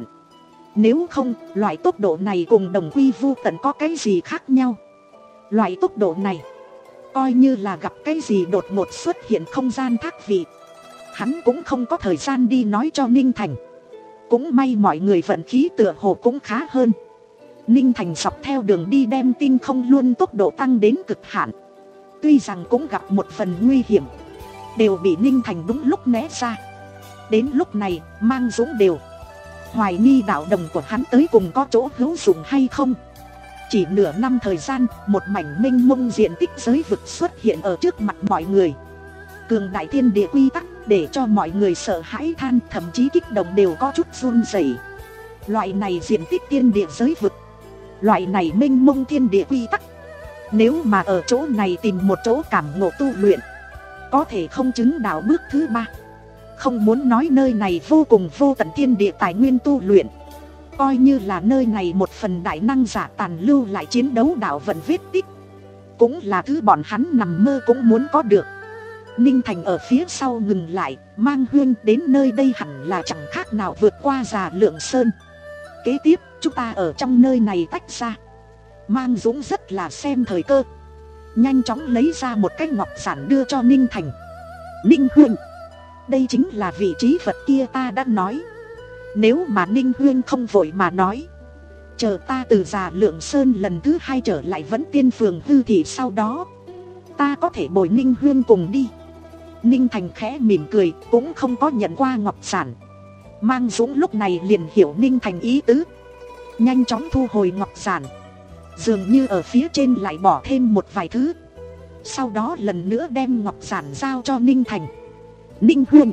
Nếu không, loại tốc độ này cùng đồng quy vu tận có cái gì khác nhau? Loại tốc độ này, coi như là gặp cái gì đột ngột xuất hiện không gian thác vị, hắn cũng không có thời gian đi nói cho Ninh Thành. Cũng may mọi người vận khí tựa hồ cũng khá hơn. Ninh Thành dọc theo đường đi đem tinh không luôn tốc độ tăng đến cực hạn. Tuy rằng cũng gặp một phần nguy hiểm, đều bị Ninh Thành đúng lúc né ra. Đến lúc này, Mang Dũng đều hoài nghi đạo đồng của hắn tới cùng có chỗ hữu dụng hay không. Chỉ nửa năm thời gian, một mảnh mênh mông diện tích giới vực xuất hiện ở trước mặt mọi người. Cường đại thiên địa quy tắc để cho mọi người sợ hãi than, thậm chí kích động đều có chút run rẩy. Loại này diện tích thiên địa giới vực, loại này mênh mông thiên địa quy tắc, nếu mà ở chỗ này tìm một chỗ cảm ngộ tu luyện, có thể không chứng đạo bước thứ ba. Không muốn nói nơi này vô cùng vô tận thiên địa tài nguyên tu luyện, coi như là nơi này một phần đại năng giả tàn lưu lại chiến đấu đạo vận vết tích, cũng là thứ bọn hắn nằm mơ cũng muốn có được. Ninh Thành ở phía sau ngừng lại, Mang Huyên đến nơi đây hẳn là chẳng khác nào vượt qua Già Lượng Sơn. Kế tiếp, chúng ta ở trong nơi này tách ra. Mang Dũng rất là xem thời cơ, nhanh chóng lấy ra một cái ngọc giản đưa cho Ninh Thành. Ninh Huyên, đây chính là vị trí vật kia ta đã nói. Nếu mà Ninh Huyên không vội mà nói, chờ ta từ Già Lượng Sơn lần thứ hai trở lại Vẫn Tiên Phường hư thì sau đó ta có thể bồi Ninh Huyên cùng đi. Ninh Thành khẽ mỉm cười, cũng không có nhận qua ngọc giản. Mang Dũng lúc này liền hiểu Ninh Thành ý tứ, nhanh chóng thu hồi ngọc giản, dường như ở phía trên lại bỏ thêm một vài thứ. Sau đó lần nữa đem ngọc giản giao cho Ninh Thành. Ninh Huyên,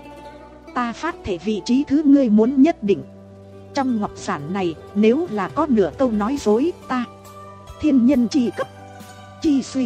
ta phát thể vị trí thứ ngươi muốn nhất định. Trong ngọc giản này, nếu là có nửa câu nói dối, ta thiên nhân chi cấp, chi suy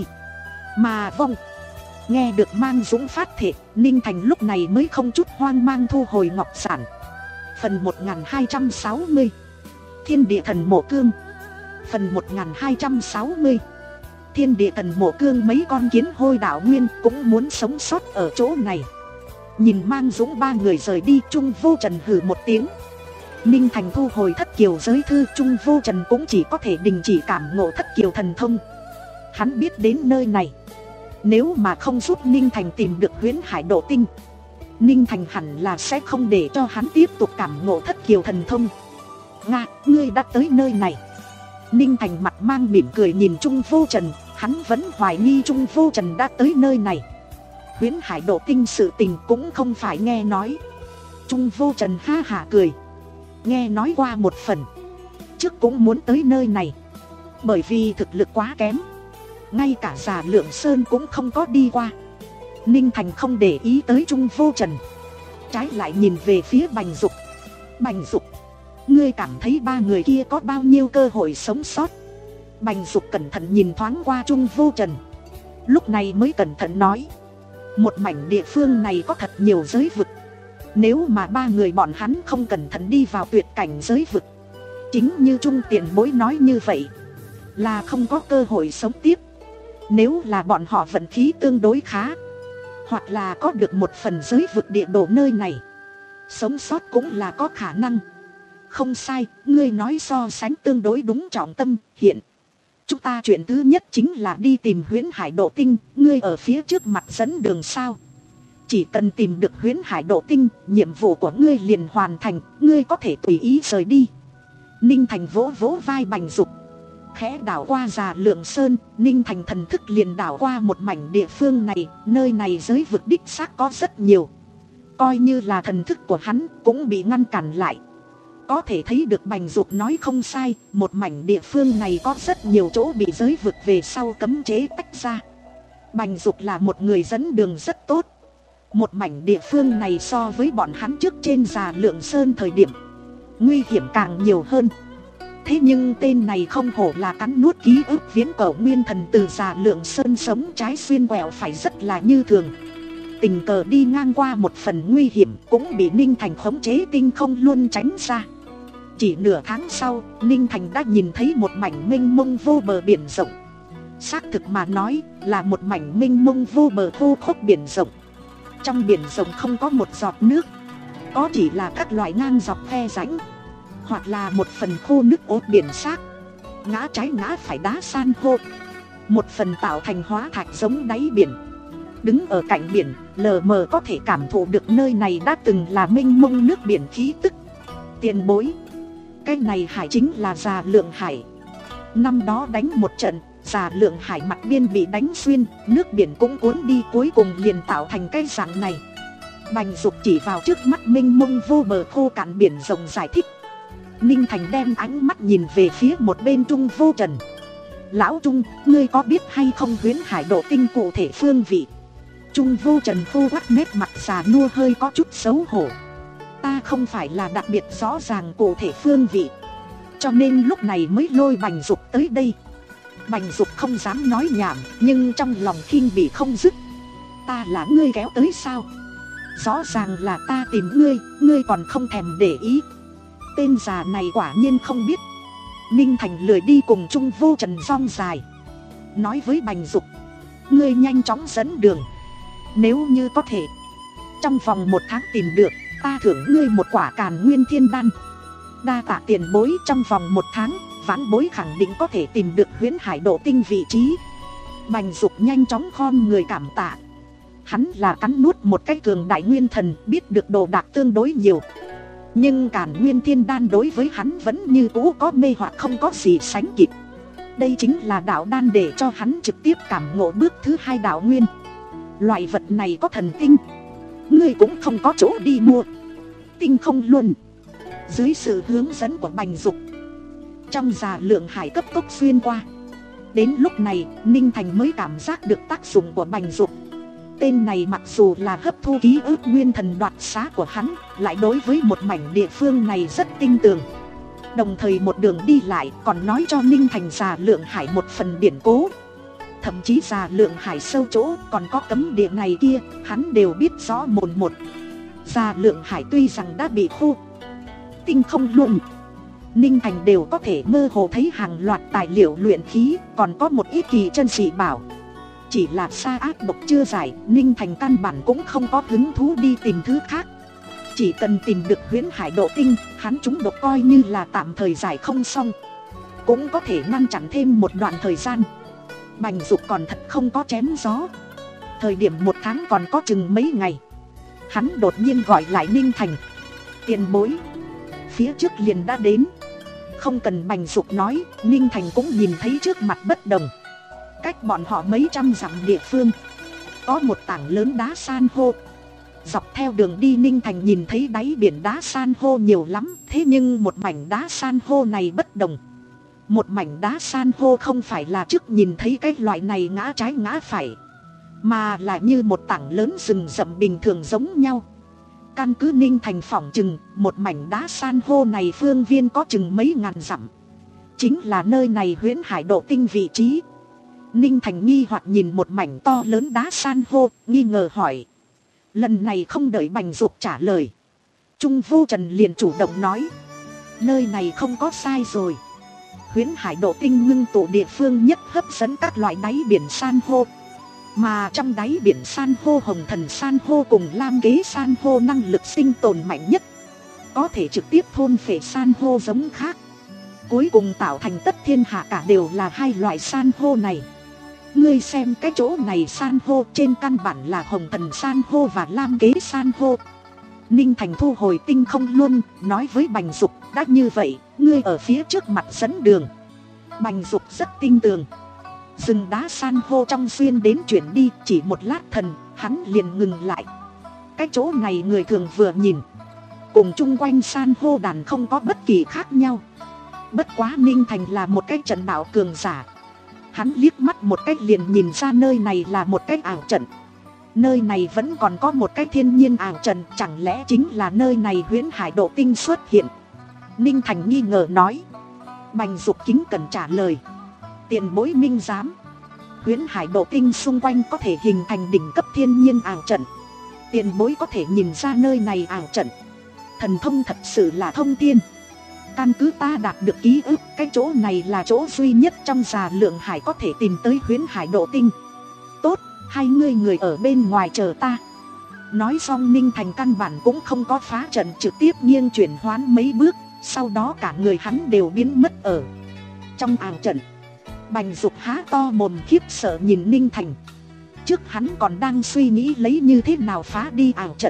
mà vong. Nghe được Mang Dũng phát thể, Ninh Thành lúc này mới không chút hoang mang thu hồi ngọc giản. Phần một nghìn hai trăm sáu mươi, Thiên Địa Thần Mộ Cương. Phần một nghìn hai trăm sáu mươi, Thiên Địa Thần Mộ Cương. Mấy con kiến hôi đạo nguyên cũng muốn sống sót ở chỗ này. Nhìn Mang Dũng ba người rời đi, Trung Vô Trần hừ một tiếng. Ninh Thành thu hồi thất kiều giới thư, Trung Vô Trần cũng chỉ có thể đình chỉ cảm ngộ thất kiều thần thông. Hắn biết đến nơi này, nếu mà không giúp Ninh Thành tìm được Huyễn Hải Độ Tinh, Ninh Thành hẳn là sẽ không để cho hắn tiếp tục cảm ngộ thất kiều thần thông. Nga, ngươi đã tới nơi này. Ninh Thành mặt mang mỉm cười nhìn Trung Vô Trần, hắn vẫn hoài nghi Trung Vô Trần đã tới nơi này. Huyễn Hải Độ Tinh sự tình cũng không phải nghe nói. Trung Vô Trần ha hả cười, nghe nói qua một phần, trước cũng muốn tới nơi này, bởi vì thực lực quá kém, ngay cả Già Lượng Sơn cũng không có đi qua. Ninh Thành không để ý tới Trung Vô Trần, trái lại nhìn về phía Bành Dục. Bành Dục, ngươi cảm thấy ba người kia có bao nhiêu cơ hội sống sót? Bành Dục cẩn thận nhìn thoáng qua Trung Vô Trần, lúc này mới cẩn thận nói, một mảnh địa phương này có thật nhiều giới vực. Nếu mà ba người bọn hắn không cẩn thận đi vào tuyệt cảnh giới vực, chính như Trung tiền bối nói như vậy, là không có cơ hội sống tiếp. Nếu là bọn họ vận khí tương đối khá, hoặc là có được một phần giới vực địa đồ nơi này, sống sót cũng là có khả năng. Không sai, ngươi nói so sánh tương đối đúng trọng tâm. Hiện chúng ta chuyện thứ nhất chính là đi tìm Huyễn Hải Độ Tinh. Ngươi ở phía trước mặt dẫn đường sao? Chỉ cần tìm được Huyễn Hải Độ Tinh, nhiệm vụ của ngươi liền hoàn thành, ngươi có thể tùy ý rời đi. Ninh Thành vỗ vỗ vai Bành Dục, khẽ đảo qua Già Lượng Sơn. Ninh Thành thần thức liền đảo qua một mảnh địa phương này, nơi này giới vực đích xác có rất nhiều. Coi như là thần thức của hắn cũng bị ngăn cản lại. Có thể thấy được Bành Dục nói không sai, một mảnh địa phương này có rất nhiều chỗ bị giới vực về sau cấm chế tách ra. Bành Dục là một người dẫn đường rất tốt. Một mảnh địa phương này so với bọn hắn trước trên Già Lượng Sơn thời điểm, nguy hiểm càng nhiều hơn. Thế nhưng tên này không hổ là cắn nuốt ký ức viễn cổ nguyên thần từ Già Lượng Sơn, sống trái xuyên quẹo phải rất là như thường. tình cờ đi ngang qua một phần nguy hiểm cũng bị Ninh Thành khống chế tinh không luôn tránh ra. Chỉ nửa tháng sau, Ninh Thành đã nhìn thấy một mảnh mênh mông vô bờ biển rộng. Xác thực mà nói là một mảnh mênh mông vô bờ khô khốc biển rộng. Trong biển rộng không có một giọt nước, có chỉ là các loại ngang dọc khe rãnh, hoặc là một phần khô nước ốt biển xác, ngã trái ngã phải đá san hô, một phần tạo thành hóa thạch giống đáy biển. Đứng ở cạnh biển, lờ mờ có thể cảm thụ được nơi này đã từng là mênh mông nước biển khí tức. Tiền bối, cái này hải chính là Già Lượng Hải. Năm đó đánh một trận, Già Lượng Hải mặt biên bị đánh xuyên, nước biển cũng cuốn đi, cuối cùng liền tạo thành cái dạng này. Bành Dục chỉ vào trước mắt mênh mông vô bờ khô cạn biển rộng giải thích. Ninh Thành đem ánh mắt nhìn về phía một bên Trung Vô Trần. Lão Trung, ngươi có biết hay không Huyễn Hải độ tinh cụ thể phương vị? Trung Vô Trần khô quắt nét mặt già nua hơi có chút xấu hổ. Ta không phải là đặc biệt rõ ràng cụ thể phương vị, cho nên lúc này mới lôi Bành Dục tới đây. Bành Dục không dám nói nhảm, nhưng trong lòng khinh bỉ không dứt. Ta là ngươi kéo tới sao? Rõ ràng là ta tìm ngươi, ngươi còn không thèm để ý. Tên già này quả nhiên không biết. Ninh Thành lười đi cùng Trung Vô Trần rong dài, nói với Bành Dục, ngươi nhanh chóng dẫn đường. Nếu như có thể, trong vòng một tháng tìm được, ta thưởng ngươi một quả Càn Nguyên Thiên Đan. Đa tạ tiền bối, trong vòng một tháng, vãn bối khẳng định có thể tìm được Huyễn Hải độ tinh vị trí. Bành Dục nhanh chóng khom người cảm tạ. Hắn là cắn nuốt một cái cường đại nguyên thần, biết được đồ đạc tương đối nhiều, nhưng Càn Nguyên Thiên Đan đối với hắn vẫn như cũ có mê hoặc không có gì sánh kịp. Đây chính là đạo đan để cho hắn trực tiếp cảm ngộ bước thứ hai đạo nguyên. Loại vật này có thần tinh, ngươi cũng không có chỗ đi mua. Tinh không luôn. Dưới sự hướng dẫn của Bành Dục, trong Già Lượng Hải cấp tốc xuyên qua. Đến lúc này, Ninh Thành mới cảm giác được tác dụng của Bành Dục. Tên này mặc dù là hấp thu ký ức nguyên thần đoạt xá của hắn, lại đối với một mảnh địa phương này rất tinh tường. Đồng thời một đường đi lại còn nói cho Ninh Thành Già Lượng Hải một phần điển cố. Thậm chí Già Lượng Hải sâu chỗ còn có cấm địa này kia, hắn đều biết rõ mồn một. Già Lượng Hải tuy rằng đã bị khô tinh không luôn, Ninh Thành đều có thể mơ hồ thấy hàng loạt tài liệu luyện khí, còn có một ít kỳ chân dị bảo. Chỉ là sa ác độc chưa giải, Ninh Thành căn bản cũng không có hứng thú đi tìm thứ khác. Chỉ cần tìm được Huyễn Hải độ tinh, hắn chúng độc coi như là tạm thời giải không xong, cũng có thể ngăn chặn thêm một đoạn thời gian. Bành Dục còn thật không có chém gió. Thời điểm một tháng còn có chừng mấy ngày, hắn đột nhiên gọi lại Ninh Thành. Tiền bối, phía trước liền đã đến. Không cần Bành Dục nói, Ninh Thành cũng nhìn thấy trước mặt bất đồng. Cách bọn họ mấy trăm dặm địa phương, có một tảng lớn đá san hô. Dọc theo đường đi Ninh Thành nhìn thấy đáy biển đá san hô nhiều lắm. Thế nhưng một mảnh đá san hô này bất đồng. Một mảnh đá san hô không phải là trước nhìn thấy cái loại này ngã trái ngã phải, mà là như một tảng lớn rừng rậm bình thường giống nhau. Căn cứ Ninh Thành phỏng chừng, một mảnh đá san hô này phương viên có chừng mấy ngàn dặm, chính là nơi này Huyễn Hải độ tinh vị trí. Ninh Thành nghi hoặc nhìn một mảnh to lớn đá san hô, nghi ngờ hỏi. Lần này không đợi Bành Dục trả lời, Trung Vô Trần liền chủ động nói, nơi này không có sai rồi. Huyễn Hải độ tinh ngưng tụ địa phương nhất hấp dẫn các loại đáy biển san hô, mà trong đáy biển san hô Hồng Thần san hô cùng Lam Kế san hô năng lực sinh tồn mạnh nhất, có thể trực tiếp thôn phệ san hô giống khác, cuối cùng tạo thành tất thiên hạ cả đều là hai loại san hô này. Ngươi xem cái chỗ này san hô trên căn bản là Hồng Thần san hô và Lam Kế san hô. Ninh Thành thu hồi tinh không luôn, nói với Bành Dục, đã như vậy, ngươi ở phía trước mặt dẫn đường. Bành Dục rất tin tưởng. Rừng đá san hô trong xuyên đến chuyển đi, chỉ một lát thần, hắn liền ngừng lại. Cái chỗ này người thường vừa nhìn, cùng chung quanh san hô đàn không có bất kỳ khác nhau. Bất quá Ninh Thành là một cái trận đạo cường giả, hắn liếc mắt một cái liền nhìn ra nơi này là một cái ảo trận. Nơi này vẫn còn có một cái thiên nhiên ảo trận, chẳng lẽ chính là nơi này Huyễn Hải độ tinh xuất hiện? Ninh Thành nghi ngờ nói. Bành Dục kính cẩn trả lời, tiền bối minh giám, Huyễn Hải độ tinh xung quanh có thể hình thành đỉnh cấp thiên nhiên ảo trận, Tiền bối có thể nhìn ra nơi này ảo trận. Thần thông thật sự là thông tiên. Căn cứ ta đạt được ký ức, cái chỗ này là chỗ duy nhất trong Già Lượng Hải có thể tìm tới Huyễn Hải Độ Tinh. Tốt, hai ngươi người ở bên ngoài chờ ta. Nói xong Ninh Thành căn bản cũng không có phá trận, trực tiếp nghiêng chuyển hoán mấy bước. Sau đó cả người hắn đều biến mất ở trong ảo trận. Bành Dục há to mồm khiếp sợ nhìn Ninh Thành. Trước hắn còn đang suy nghĩ lấy như thế nào phá đi ảo trận,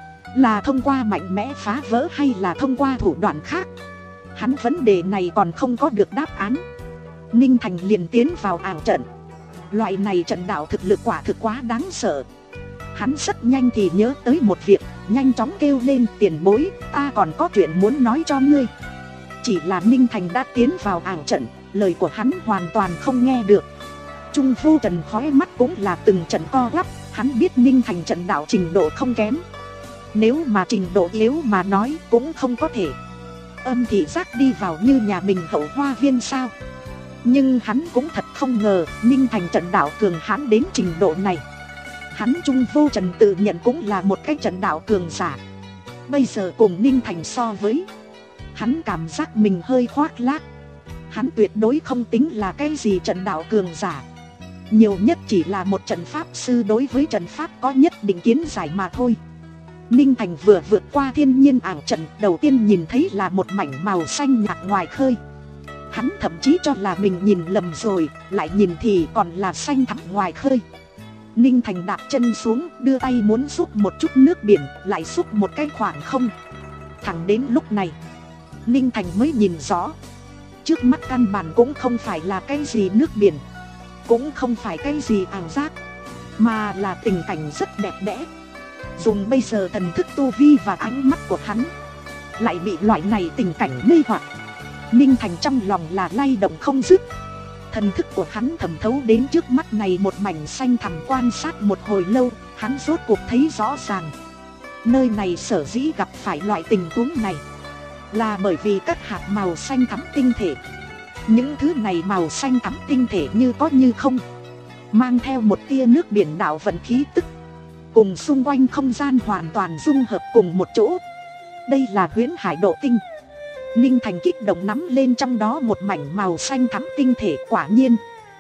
là thông qua mạnh mẽ phá vỡ hay là thông qua thủ đoạn khác. Hắn vấn đề này còn không có được đáp án. Ninh Thành liền tiến vào ảo trận. Loại này trận đạo thực lực quả thực quá đáng sợ. Hắn rất nhanh thì nhớ tới một việc, nhanh chóng kêu lên tiền bối, ta còn có chuyện muốn nói cho ngươi. Chỉ là Ninh Thành đã tiến vào ảo trận, lời của hắn hoàn toàn không nghe được. Trung Vô Trần khói mắt cũng là từng trận co quắp, hắn biết Ninh Thành trận đạo trình độ không kém. Nếu mà trình độ yếu mà nói cũng không có thể âm thị giác đi vào như nhà mình Hậu Hoa Viên sao. Nhưng hắn cũng thật không ngờ Ninh Thành trận đạo cường hãn đến trình độ này. Hắn Trung Vô Trần tự nhận cũng là một cái trận đạo cường giả. Bây giờ cùng Ninh Thành so với, hắn cảm giác mình hơi khoác lác. Hắn tuyệt đối không tính là cái gì trận đạo cường giả. Nhiều nhất chỉ là một trận pháp sư đối với trận pháp có nhất định kiến giải mà thôi. Ninh Thành vừa vượt qua thiên nhiên ảo trận, đầu tiên nhìn thấy là một mảnh màu xanh nhạt ngoài khơi. Hắn thậm chí cho là mình nhìn lầm rồi, lại nhìn thì còn là xanh thẳm ngoài khơi. Ninh Thành đạp chân xuống, đưa tay muốn xúc một chút nước biển, lại xúc một cái khoảng không. Thẳng đến lúc này, Ninh Thành mới nhìn rõ. Trước mắt căn bản cũng không phải là cái gì nước biển, cũng không phải cái gì ảo giác, mà là tình cảnh rất đẹp đẽ. Dùng bây giờ thần thức tu vi và ánh mắt của hắn, lại bị loại này tình cảnh mê hoặc. Ninh Thành trong lòng là lay động không dứt. Thần thức của hắn thẩm thấu đến trước mắt này một mảnh xanh thẳm, quan sát một hồi lâu, hắn rốt cuộc thấy rõ ràng. Nơi này sở dĩ gặp phải loại tình huống này, là bởi vì các hạt màu xanh thắm tinh thể. Những thứ này màu xanh thắm tinh thể như có như không, mang theo một tia nước biển đạo vận khí tức, cùng xung quanh không gian hoàn toàn dung hợp cùng một chỗ. Đây là Huyễn Hải Độ Tinh. Ninh Thành kích động nắm lên trong đó một mảnh màu xanh thắm tinh thể. Quả nhiên,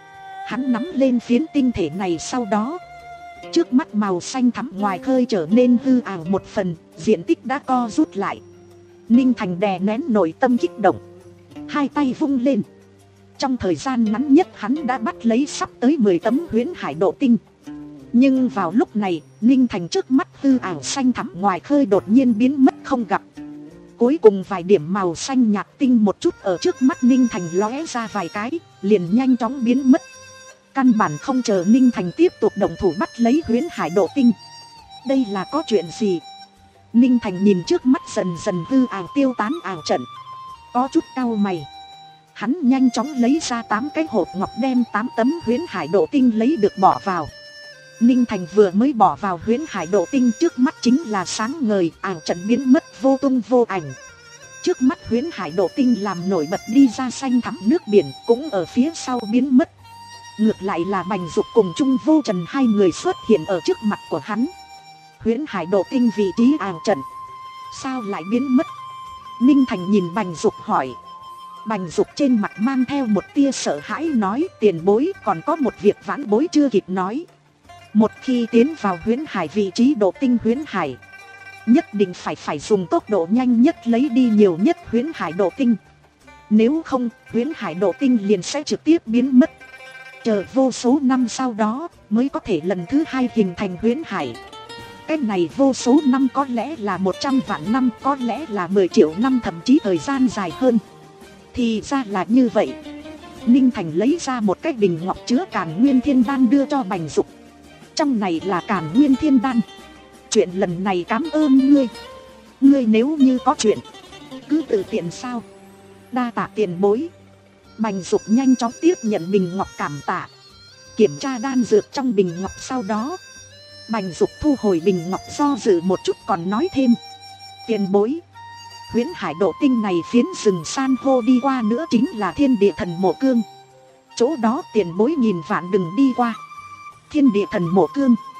hắn nắm lên phiến tinh thể này, sau đó trước mắt màu xanh thắm ngoài khơi trở nên hư ảo một phần, diện tích đã co rút lại. Ninh Thành đè nén nội tâm kích động, hai tay vung lên. Trong thời gian ngắn nhất hắn đã bắt lấy sắp tới mười tấm Huyễn Hải Độ Tinh. Nhưng vào lúc này, Ninh Thành trước mắt hư ảo xanh thắm ngoài khơi đột nhiên biến mất không gặp. Cuối cùng vài điểm màu xanh nhạt tinh một chút ở trước mắt Ninh Thành lóe ra vài cái, liền nhanh chóng biến mất. Căn bản không chờ Ninh Thành tiếp tục động thủ bắt lấy Huyễn Hải Độ Tinh. Đây là có chuyện gì? Ninh Thành nhìn trước mắt dần dần hư ảo tiêu tán ảo trận, có chút cau mày. Hắn nhanh chóng lấy ra tám cái hộp ngọc, đem tám tấm Huyễn Hải Độ Tinh lấy được bỏ vào. Ninh Thành vừa mới bỏ vào Huyễn Hải Độ Tinh, trước mắt chính là sáng ngời, ảo trận biến mất vô tung vô ảnh. Trước mắt Huyễn Hải Độ Tinh làm nổi bật đi ra xanh thắm nước biển, cũng ở phía sau biến mất. Ngược lại là Bành Dục cùng Trung Vô Trần hai người xuất hiện ở trước mặt của hắn. Huyễn Hải Độ Tinh vị trí ảo trận, sao lại biến mất? Ninh Thành nhìn Bành Dục hỏi. Bành Dục trên mặt mang theo một tia sợ hãi nói, tiền bối, còn có một việc vãn bối chưa kịp nói. Một khi tiến vào Huyễn Hải vị trí Độ Tinh Huyễn Hải, nhất định phải phải dùng tốc độ nhanh nhất lấy đi nhiều nhất Huyễn Hải Độ Tinh. Nếu không, Huyễn Hải Độ Tinh liền sẽ trực tiếp biến mất. Chờ vô số năm sau đó mới có thể lần thứ hai hình thành Huyễn Hải. Cái này vô số năm có lẽ là một trăm vạn năm, có lẽ là mười triệu năm, thậm chí thời gian dài hơn. Thì ra là như vậy. Ninh Thành lấy ra một cái bình ngọc chứa Càn Nguyên Thiên Đan đưa cho Bành Dục. Trong này là Càn Nguyên Thiên Đan. Chuyện lần này cảm ơn ngươi. Ngươi nếu như có chuyện, cứ tự tiện sao. Đa tạ tiền bối. Bành Dục nhanh chóng tiếp nhận bình ngọc cảm tạ. Kiểm tra đan dược trong bình ngọc, sau đó Bành Dục thu hồi bình ngọc, do dự một chút còn nói thêm. Tiền bối, Huyễn Hải Độ Tinh này phiến rừng san hô đi qua nữa chính là Thiên Địa Thần Mộ Cương. Chỗ đó tiền bối nghìn vạn đừng đi qua. Thiên Địa Thần Mộ Cương,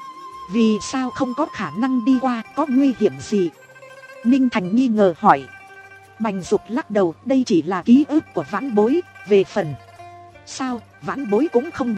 Vì sao không có khả năng đi qua, có nguy hiểm gì? Ninh Thành nghi ngờ hỏi. Bành Dục lắc đầu, đây chỉ là ký ức của vãn bối. Về phần sao, vãn bối cũng không